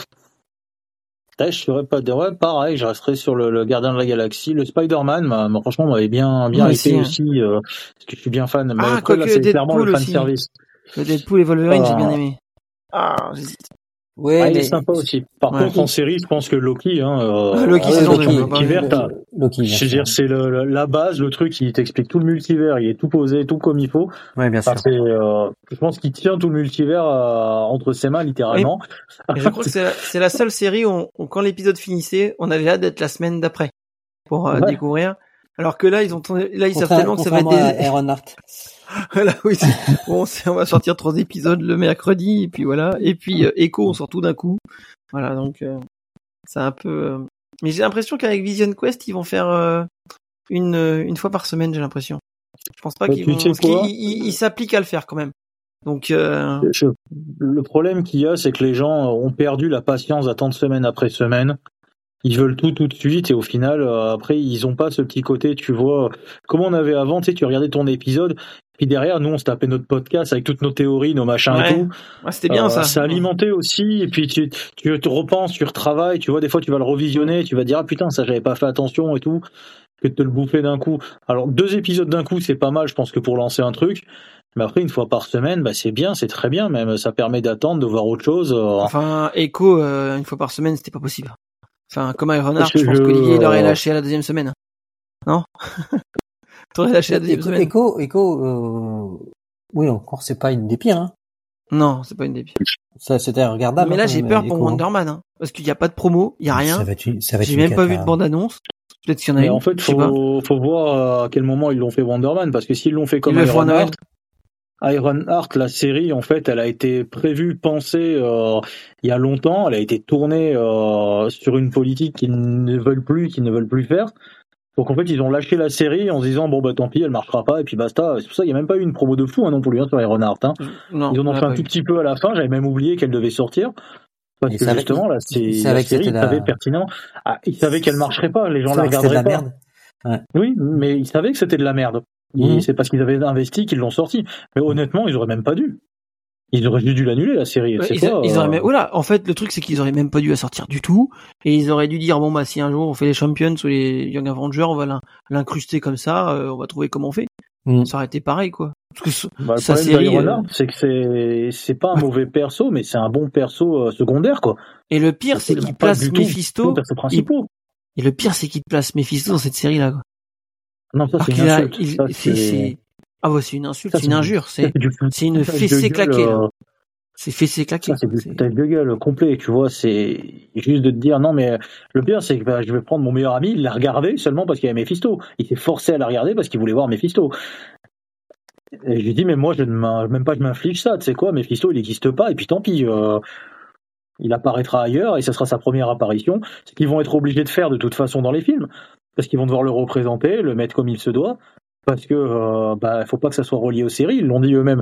Je saurais pas dire. Ouais, pareil, je resterai sur le, le Gardien de la Galaxie. Le Spider-Man, m'a, m'a, franchement, m'avait bien, bien hypé aussi, aussi euh, parce que je suis bien fan. Mais Ah, après, quoi là, que c'est Deadpool clairement le fan aussi. service. Le Deadpool et Wolverine, euh... j'ai bien aimé. Ah, j'hésite. Ouais, ah, mais... il est sympa aussi. Par ouais. contre, en série, je pense que Loki, hein, euh, Loki, ah, saison Loki, deux, Loki, multivers, t'as, Loki, je veux dire, c'est le, le, la base, le truc qui t'explique tout le multivers, il est tout posé, tout comme il faut. Ouais, bien enfin, sûr. C'est, euh, je pense qu'il tient tout le multivers euh, entre ses mains, littéralement. Et, et je crois que c'est la, c'est la seule série où, on, où, quand l'épisode finissait, on avait hâte d'être la semaine d'après pour euh, ouais. découvrir. Alors que là, ils ont, là, ils savent tellement que ça va être des... Iron Heart. Voilà, oui. Bon, c'est, on va sortir trois épisodes le mercredi, et puis voilà. Et puis, euh, Echo, on sort tout d'un coup. Voilà, donc, euh, c'est un peu, euh... mais j'ai l'impression qu'avec Vision Quest, ils vont faire, euh, une, une fois par semaine, j'ai l'impression. Je pense pas bah, qu'ils vont, parce qu'ils ils, ils s'appliquent à le faire quand même. Donc, euh... Je, le problème qu'il y a, c'est que les gens ont perdu la patience d'attendre semaine après semaine. Ils veulent tout tout de suite et au final, euh, après, ils ont pas ce petit côté, tu vois, comme on avait avant, tu sais, tu regardais ton épisode, puis derrière, nous, on se tapait notre podcast avec toutes nos théories, nos machins ouais. et tout. Ouais, c'était bien, euh, ça. Ça alimentait aussi, et puis tu, tu te repenses, tu retravailles, tu vois, des fois, tu vas le revisionner, tu vas dire, ah putain, ça, j'avais pas fait attention et tout, que de te le bouffer d'un coup. Alors, deux épisodes d'un coup, c'est pas mal, je pense que pour lancer un truc. Mais après, une fois par semaine, bah, c'est bien, c'est très bien, même, ça permet d'attendre, de voir autre chose. Euh... Enfin, Echo, euh, une fois par semaine, c'était pas possible. Enfin, comme Iron Heart, je pense je... qu'Olivier l'aurait lâché à la deuxième semaine. Non? T'aurais lâché à la deuxième Echo, semaine. Echo, Echo, euh... oui, encore, c'est pas une des pires, hein. Non, c'est pas une des pires. Ça, c'était regardable. Mais là, j'ai peur pour Wonder Man, hein. Parce qu'il y a pas de promo, il y a rien. Ça va être une, ça va être j'ai même pas vu de bande-annonce. Peut-être qu'il y en a Mais une. en fait, faut, faut voir à quel moment ils l'ont fait Wonder Man, parce que s'ils l'ont fait comme ils Iron Heart, Iron Heart, la série, en fait, elle a été prévue, pensée euh, il y a longtemps. Elle a été tournée euh, sur une politique qu'ils ne veulent plus, qu'ils ne veulent plus faire. Donc en fait, ils ont lâché la série en se disant bon bah tant pis, elle marchera pas et puis basta. C'est pour ça qu'il y a même pas eu une promo de fou hein, non plus hein, sur Iron Heart. Hein. Non, ils en ont fait un tout eu. petit peu à la fin. J'avais même oublié qu'elle devait sortir. Parce et que justement, là, c'est la série, ils savaient pertinent. Ah, ils savaient qu'elle marcherait pas. Les gens la regarderaient pas. Merde. Ouais. Oui, mais ils savaient que c'était de la merde. Mmh. C'est parce qu'ils avaient investi qu'ils l'ont sorti. Mais honnêtement, ils auraient même pas dû. Ils auraient juste dû l'annuler, la série. Ouais, c'est ils, quoi, ils euh... auraient même... Oula, en fait, le truc, c'est qu'ils auraient même pas dû la sortir du tout. Et ils auraient dû dire, bon, bah, si un jour on fait les Champions ou les Young Avengers, on va l'incruster comme ça, euh, on va trouver comment on fait. Mmh. Ça aurait été pareil, quoi. Parce que bah, sa le série. Euh... Heart, c'est que c'est, c'est pas un mauvais perso, mais c'est un bon perso euh, secondaire, quoi. Et le pire, c'est, c'est qu'il place Mephisto. Il... Et le pire, c'est qu'il place Mephisto dans cette série-là, quoi. Non, ça, c'est une insulte. Il... Ça, c'est... C'est... Ah ouais, c'est une insulte, ça, c'est une injure, c'est, c'est une fessée claquée, là. Euh... C'est fessée claquée. Ça, c'est du foutage de gueule complet, tu vois, c'est juste de te dire, non, mais le pire, c'est que bah, je vais prendre mon meilleur ami, il l'a regardé seulement parce qu'il y avait Mephisto. Il s'est forcé à la regarder parce qu'il voulait voir Mephisto. Et je lui dis, mais moi, je ne même pas je m'inflige ça, tu sais quoi, Mephisto, il n'existe pas, et puis tant pis, euh, il apparaîtra ailleurs, et ce sera sa première apparition, ce qu'ils vont être obligés de faire de toute façon dans les films, parce qu'ils vont devoir le représenter, le mettre comme il se doit, parce que, euh, bah, faut pas que ça soit relié aux séries, ils l'ont dit eux-mêmes.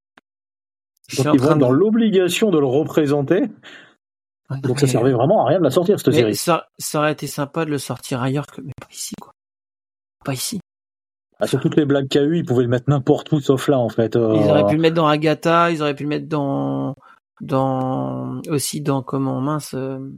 Donc ils vont être dans de... l'obligation de le représenter. Ah, donc mais... ça servait vraiment à rien de la sortir, cette mais série. Ça, ça aurait été sympa de le sortir ailleurs, que... mais pas ici, quoi. Pas ici. Ah, sur toutes les blagues qu'il y a eu, ils pouvaient le mettre n'importe où, sauf là, en fait. Euh... Ils auraient pu le mettre dans Agatha, ils auraient pu le mettre dans, dans, aussi dans, comment, mince, euh...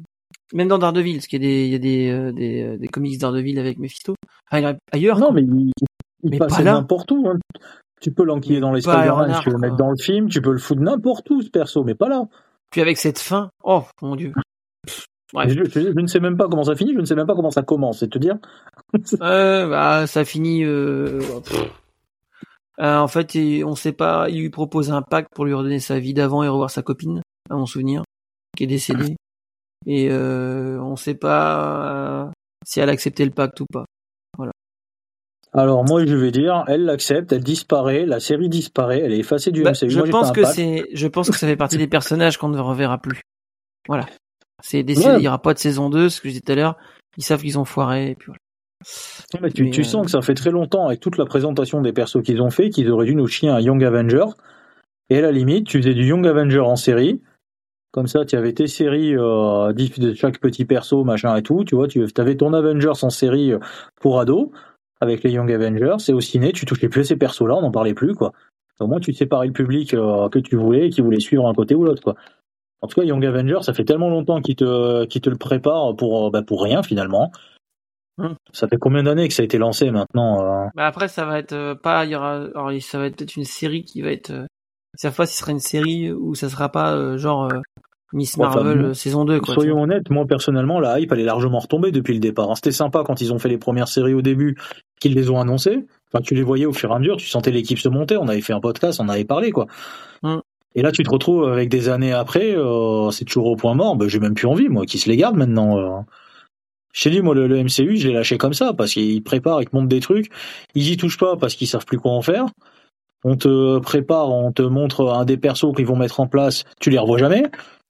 Même dans Daredevil, parce qu'il y a des, il y a des, euh, des, euh, des comics Daredevil avec Mephisto. Enfin, ailleurs. Non, mais il, il mais passait n'importe où. Hein. Tu peux l'enquiller dans les Spider-Man, tu peux le mettre dans le film, tu peux le foutre n'importe où, ce perso, mais pas là. Puis avec cette fin, oh mon dieu. Bref. Je, je, je ne sais même pas comment ça finit, je ne sais même pas comment ça commence, c'est te dire. euh, bah, ça finit. Euh, euh, en fait, il, on sait pas. Il lui propose un pacte pour lui redonner sa vie d'avant et revoir sa copine, à mon souvenir, qui est décédée. Et euh, on sait pas euh, si elle a accepté le pacte ou pas. Voilà. Alors moi je vais dire, elle l'accepte, elle disparaît, la série disparaît, elle est effacée du bah, M C U. Je moi, pense que c'est, je pense que ça fait partie des personnages qu'on ne reverra plus. Voilà. C'est décidé, ouais. Il y aura pas de saison deux, ce que je disais tout à l'heure. Ils savent qu'ils ont foiré et puis voilà. Mais tu, mais tu euh... sens que ça fait très longtemps avec toute la présentation des persos qu'ils ont fait qu'ils auraient dû nous chier un Young Avenger. Et à la limite, tu faisais du Young Avenger en série. Comme ça, tu avais tes séries euh, de chaque petit perso, machin et tout. Tu vois, tu avais ton Avengers en série pour ados avec les Young Avengers. Et au ciné, tu touchais plus à ces persos-là, on n'en parlait plus, quoi. Au moins, tu séparais le public euh, que tu voulais et qui voulait suivre un côté ou l'autre, quoi. En tout cas, Young Avengers, ça fait tellement longtemps qu'ils te, qu'ils te le préparent pour, bah, pour rien, finalement. Hum. Ça fait combien d'années que ça a été lancé maintenant euh... Bah après, ça va être euh, pas, il y aura, alors, ça va être peut-être une série qui va être. Euh... Cette fois, ce sera une série où ça sera pas euh, genre euh, Miss Marvel enfin, euh, saison deux. Quoi, soyons honnêtes, moi personnellement, la hype elle est largement retombée depuis le départ. C'était sympa quand ils ont fait les premières séries au début, qu'ils les ont annoncées. Enfin, tu les voyais au fur et à mesure, tu sentais l'équipe se monter. On avait fait un podcast, on avait parlé, quoi. Mm. Et là, tu te retrouves avec des années après, euh, c'est toujours au point mort. Ben, j'ai même plus envie, moi, qui se les garde maintenant. Euh. Je t'ai dit, moi, le, le M C U, je l'ai lâché comme ça, parce qu'ils préparent, ils te montrent des trucs. Ils y touchent pas parce qu'ils savent plus quoi en faire. On te prépare, on te montre un des persos qu'ils vont mettre en place, tu les revois jamais.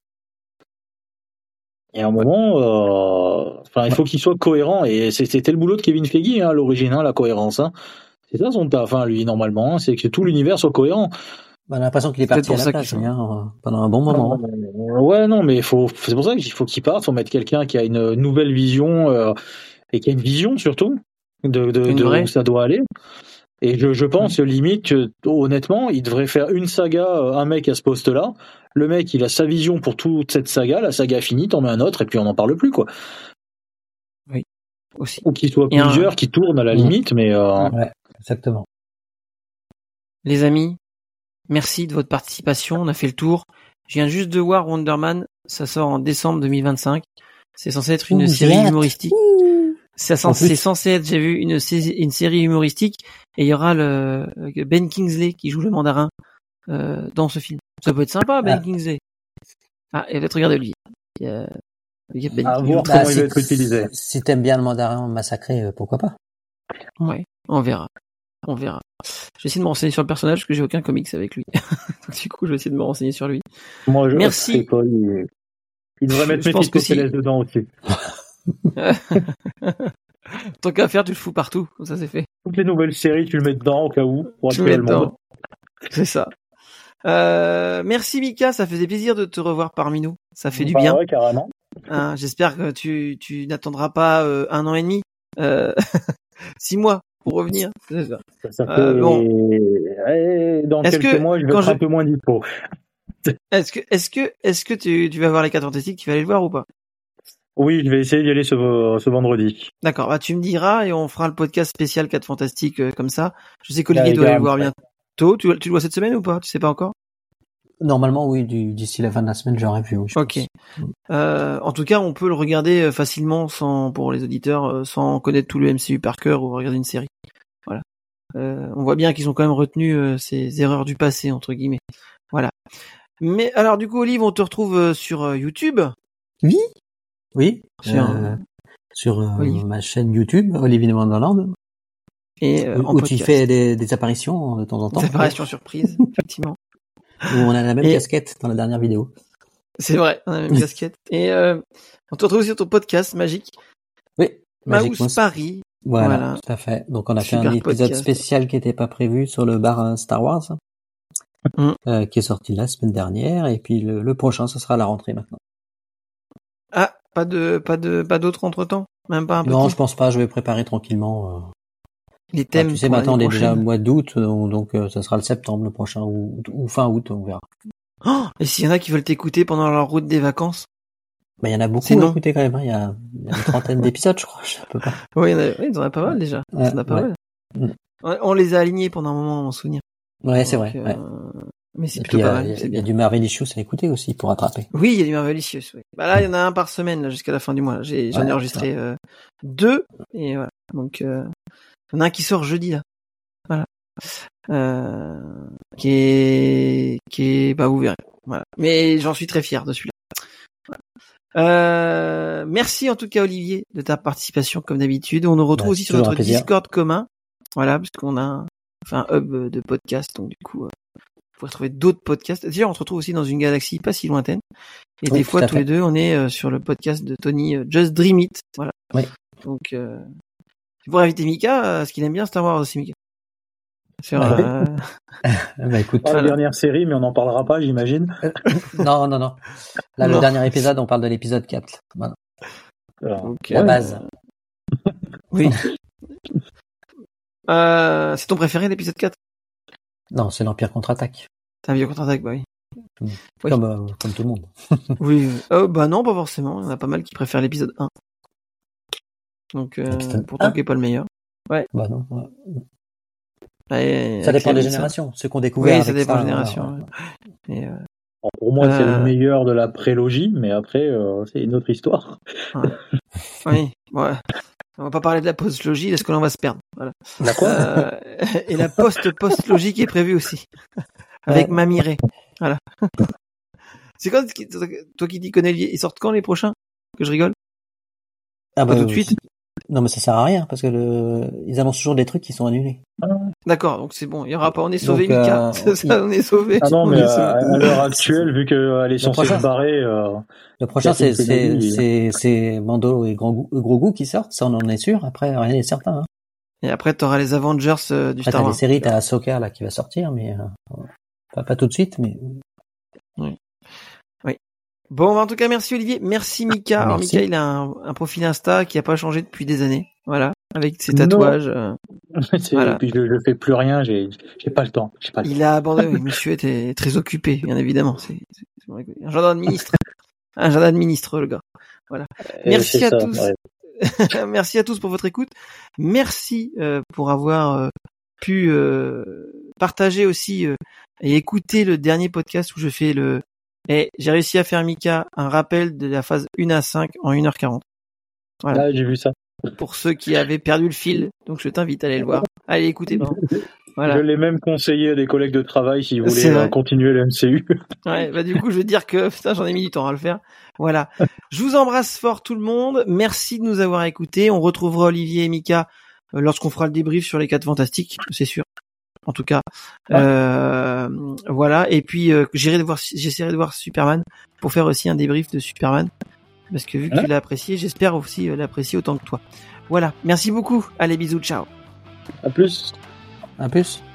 Et à un moment, euh, enfin, il faut qu'il soit cohérent. Et c'était le boulot de Kevin Feige, hein, à l'origine, hein, la cohérence. Hein. C'est ça son taf, hein, lui, normalement, hein, c'est que tout l'univers soit cohérent. On a l'impression qu'il est parti à la place, hein, pendant un bon moment. Euh, ouais, non, mais faut, c'est pour ça qu'il faut qu'il parte, faut mettre quelqu'un qui a une nouvelle vision, euh, et qui a une vision, surtout, de, de, de où ça doit aller. Et je, je pense mmh. limite que, honnêtement, il devrait faire une saga, un mec à ce poste-là. Le mec, il a sa vision pour toute cette saga. La saga finie, t'en mets un autre, et puis on n'en parle plus, quoi. Oui, aussi. Ou qu'il soit et plusieurs un... qui tournent à la mmh. limite, mais... Euh... Ouais, exactement. Les amis, merci de votre participation. On a fait le tour. Je viens juste de voir Wonder Man. Ça sort en décembre deux mille vingt-cinq. C'est censé être une Ouh, série j'ai humoristique. Ouh. C'est censé, c'est censé être, j'ai vu, une, une série humoristique et il y aura le Ben Kingsley qui joue le mandarin euh, dans ce film. Ça peut être sympa, Ben ah. Kingsley. Ah, et peut-être regarder lui. Il y a, il y a Ben à voir comment bah, il va être utilisé. Si t'aimes bien le mandarin massacré, pourquoi pas? Ouais, on verra. On verra. Je vais essayer de me renseigner sur le personnage parce que j'ai aucun comics avec lui. Donc, du coup, je vais essayer de me renseigner sur lui. Moi, je Merci. sais pas, il... il devrait mettre Mephisto si... dedans aussi. Tant qu'à faire, tu le fous partout, comme ça c'est fait. Toutes les nouvelles séries, tu le mets dedans au cas où. Pour tu le mets dedans. C'est ça. Euh, merci Mika, ça faisait plaisir de te revoir parmi nous. Ça fait du bah bien. Ouais, carrément. Hein, j'espère que tu, tu n'attendras pas euh, un an et demi, euh, six mois pour revenir. C'est ça. Ça, ça fait... euh, bon. Et dans est-ce quelques que, mois, je vais être je... un peu moins dispo. Est-ce que, est-ce que, est-ce que tu, tu vas voir les quatre fantastiques, tu vas aller le voir ou pas? Oui, je vais essayer d'y aller ce, ce vendredi. D'accord, bah tu me diras et on fera le podcast spécial quatre Fantastiques euh, comme ça. Je sais qu'Olivier doit aller le voir bientôt. Tu, tu le vois cette semaine ou pas? Tu sais pas encore? Normalement, oui, d'ici la fin de la semaine, j'aurai vu. Oui, ok. Euh, en tout cas, on peut le regarder facilement sans, pour les auditeurs, sans connaître tout le M C U par cœur ou regarder une série. Voilà. Euh, on voit bien qu'ils ont quand même retenu euh, ces erreurs du passé, entre guillemets. Voilà. Mais alors, du coup, Olive, on te retrouve sur euh, YouTube. Oui. Oui, sur, euh, sur euh, ma chaîne YouTube, Olivier Wonderland. Et euh, où, où tu fais des, des apparitions de temps en temps. Des apparitions surprises, effectivement. Où on a la même et... casquette dans la dernière vidéo. C'est vrai, on a la même casquette. Et euh, on te retrouve sur ton podcast Magique. Oui, Magic Mouse Paris. Voilà, voilà, tout à fait. Donc on a Super fait un épisode podcast. spécial qui n'était pas prévu sur le bar Star Wars, mm. euh, qui est sorti la semaine dernière. Et puis le, le prochain, ce sera à la rentrée maintenant. Ah, pas de, pas de, pas d'autres entre temps, même pas un peu. Non, je pense pas. Je vais préparer tranquillement. Euh... Les thèmes. Enfin, tu sais, maintenant on est déjà au mois d'août, donc euh, ça sera le septembre le prochain ou, ou fin août, on verra. Oh, et s'il y en a qui veulent t'écouter pendant leur route des vacances? Bah, il y en a beaucoup à écouter quand même. Il hein. y, y a une trentaine d'épisodes, je crois. Je peux pas. Oui, il y en a, oui, il y en a pas mal déjà. Ouais, il y en a pas ouais. mal. On, on les a alignés pendant un moment, mon souvenir. Ouais, c'est vrai. Euh, ouais. Mais c'est plutôt pas mal. Il y, y a du Marvelicious à écouter aussi pour rattraper. Oui, il y a du Marvelicious. Oui. Bah là, il y en a un par semaine là, jusqu'à la fin du mois. J'ai, j'en ouais, ai enregistré euh, deux et voilà. Donc, euh, il y en a un qui sort jeudi là. Voilà. Euh, qui est, qui est, bah vous verrez. Voilà. Mais j'en suis très fier de celui-là. Voilà. Euh, merci en tout cas Olivier de ta participation comme d'habitude. On nous retrouve bah, aussi sur notre Discord commun. Voilà, parce qu'on a un, enfin, un hub de podcast, donc du coup, euh, vous pouvez retrouver d'autres podcasts. Déjà, on se retrouve aussi dans une galaxie pas si lointaine. Et oui, des fois, tous les deux, on est euh, sur le podcast de Tony, euh, Just Dream It. Voilà. Oui. Donc, euh, tu pourrais inviter Mika, euh, ce qu'il aime bien Star Wars aussi, Mika. Faire, euh... bah écoute, pas la dernière série, mais on n'en parlera pas, j'imagine. non, non, non. Là, non. Le dernier épisode, on parle de l'épisode quatre. Voilà. Alors, Donc, la ouais. base. Oui. euh, c'est ton préféré, l'épisode quatre? Non, c'est l'Empire contre-attaque. C'est l'Empire contre-attaque, bah oui. Mmh. Oui. Comme, euh, comme tout le monde. oui. Euh, bah non, pas forcément. Il y en a pas mal qui préfèrent l'épisode un. Donc, euh, pourtant, ah. qui n'est pas le meilleur. Ouais. Bah non. Ouais. Ouais, ça dépend des générations. Ceux qu'on découvre. Oui, ça dépend des générations. Ouais. Et, euh... Alors pour moi, euh... c'est le meilleur de la prélogie, mais après, euh, c'est une autre histoire. Ouais. oui, ouais. On va pas parler de la post-logie, parce que là, on va se perdre. Voilà. La quoi euh, Et la post-post-logie qui est prévue aussi. Avec ouais. Mamiré. Voilà. C'est quand, toi qui t'y connais, ils sortent quand les prochains? Que je rigole? Ah bah pas tout de suite. Non mais ça sert à rien parce que le... ils annoncent toujours des trucs qui sont annulés. D'accord, donc c'est bon, il y aura pas, on est sauvé Mika, euh, c'est ça, on est sauvé. Ah non mais à, à l'heure actuelle, vu qu'elle est censée se barrer. Euh, le prochain c'est c'est c'est c'est Mando et Gros Grogu qui sortent, ça on en est sûr. Après rien n'est certain. Hein. Et après t'auras les Avengers euh, du après, Star Wars. T'as des séries, t'as Ahsoka là qui va sortir, mais euh, pas pas tout de suite, mais. Oui. Oui. Bon, en tout cas, merci Olivier, merci Mika. Merci. Alors Mika, il a un, un profil Insta qui a pas changé depuis des années, voilà, avec ses tatouages. Euh, voilà. Et puis je, je fais plus rien, j'ai, j'ai pas le temps. J'ai pas le il temps. a abandonné. Oui, monsieur était très occupé, bien évidemment. C'est, c'est, c'est un gendarme de ministre, un gendarme de ministre, le gars. Voilà. Et merci à ça, tous. Ouais. Merci à tous pour votre écoute. Merci euh, pour avoir euh, pu euh, partager aussi euh, et écouter le dernier podcast où je fais le. Et j'ai réussi à faire, Mika, un rappel de la phase un à cinq en une heure quarante. Voilà. Ah, j'ai vu ça. Pour ceux qui avaient perdu le fil, donc je t'invite à aller le voir. Allez, écoutez. Bon. Voilà. Je l'ai même conseillé à des collègues de travail s'ils voulaient euh, continuer le M C U. Ouais, bah du coup, je veux dire que putain, j'en ai mis du temps à le faire. Voilà. Je vous embrasse fort tout le monde. Merci de nous avoir écoutés. On retrouvera Olivier et Mika euh, lorsqu'on fera le débrief sur les quatre fantastiques, c'est sûr. En tout cas, ouais. euh, voilà. Et puis euh, j'irai de voir, j'essaierai de voir Superman pour faire aussi un débrief de Superman, parce que vu que ouais. tu l'as apprécié, j'espère aussi euh, l'apprécier autant que toi. Voilà. Merci beaucoup. Allez, bisous, ciao. À plus. À plus.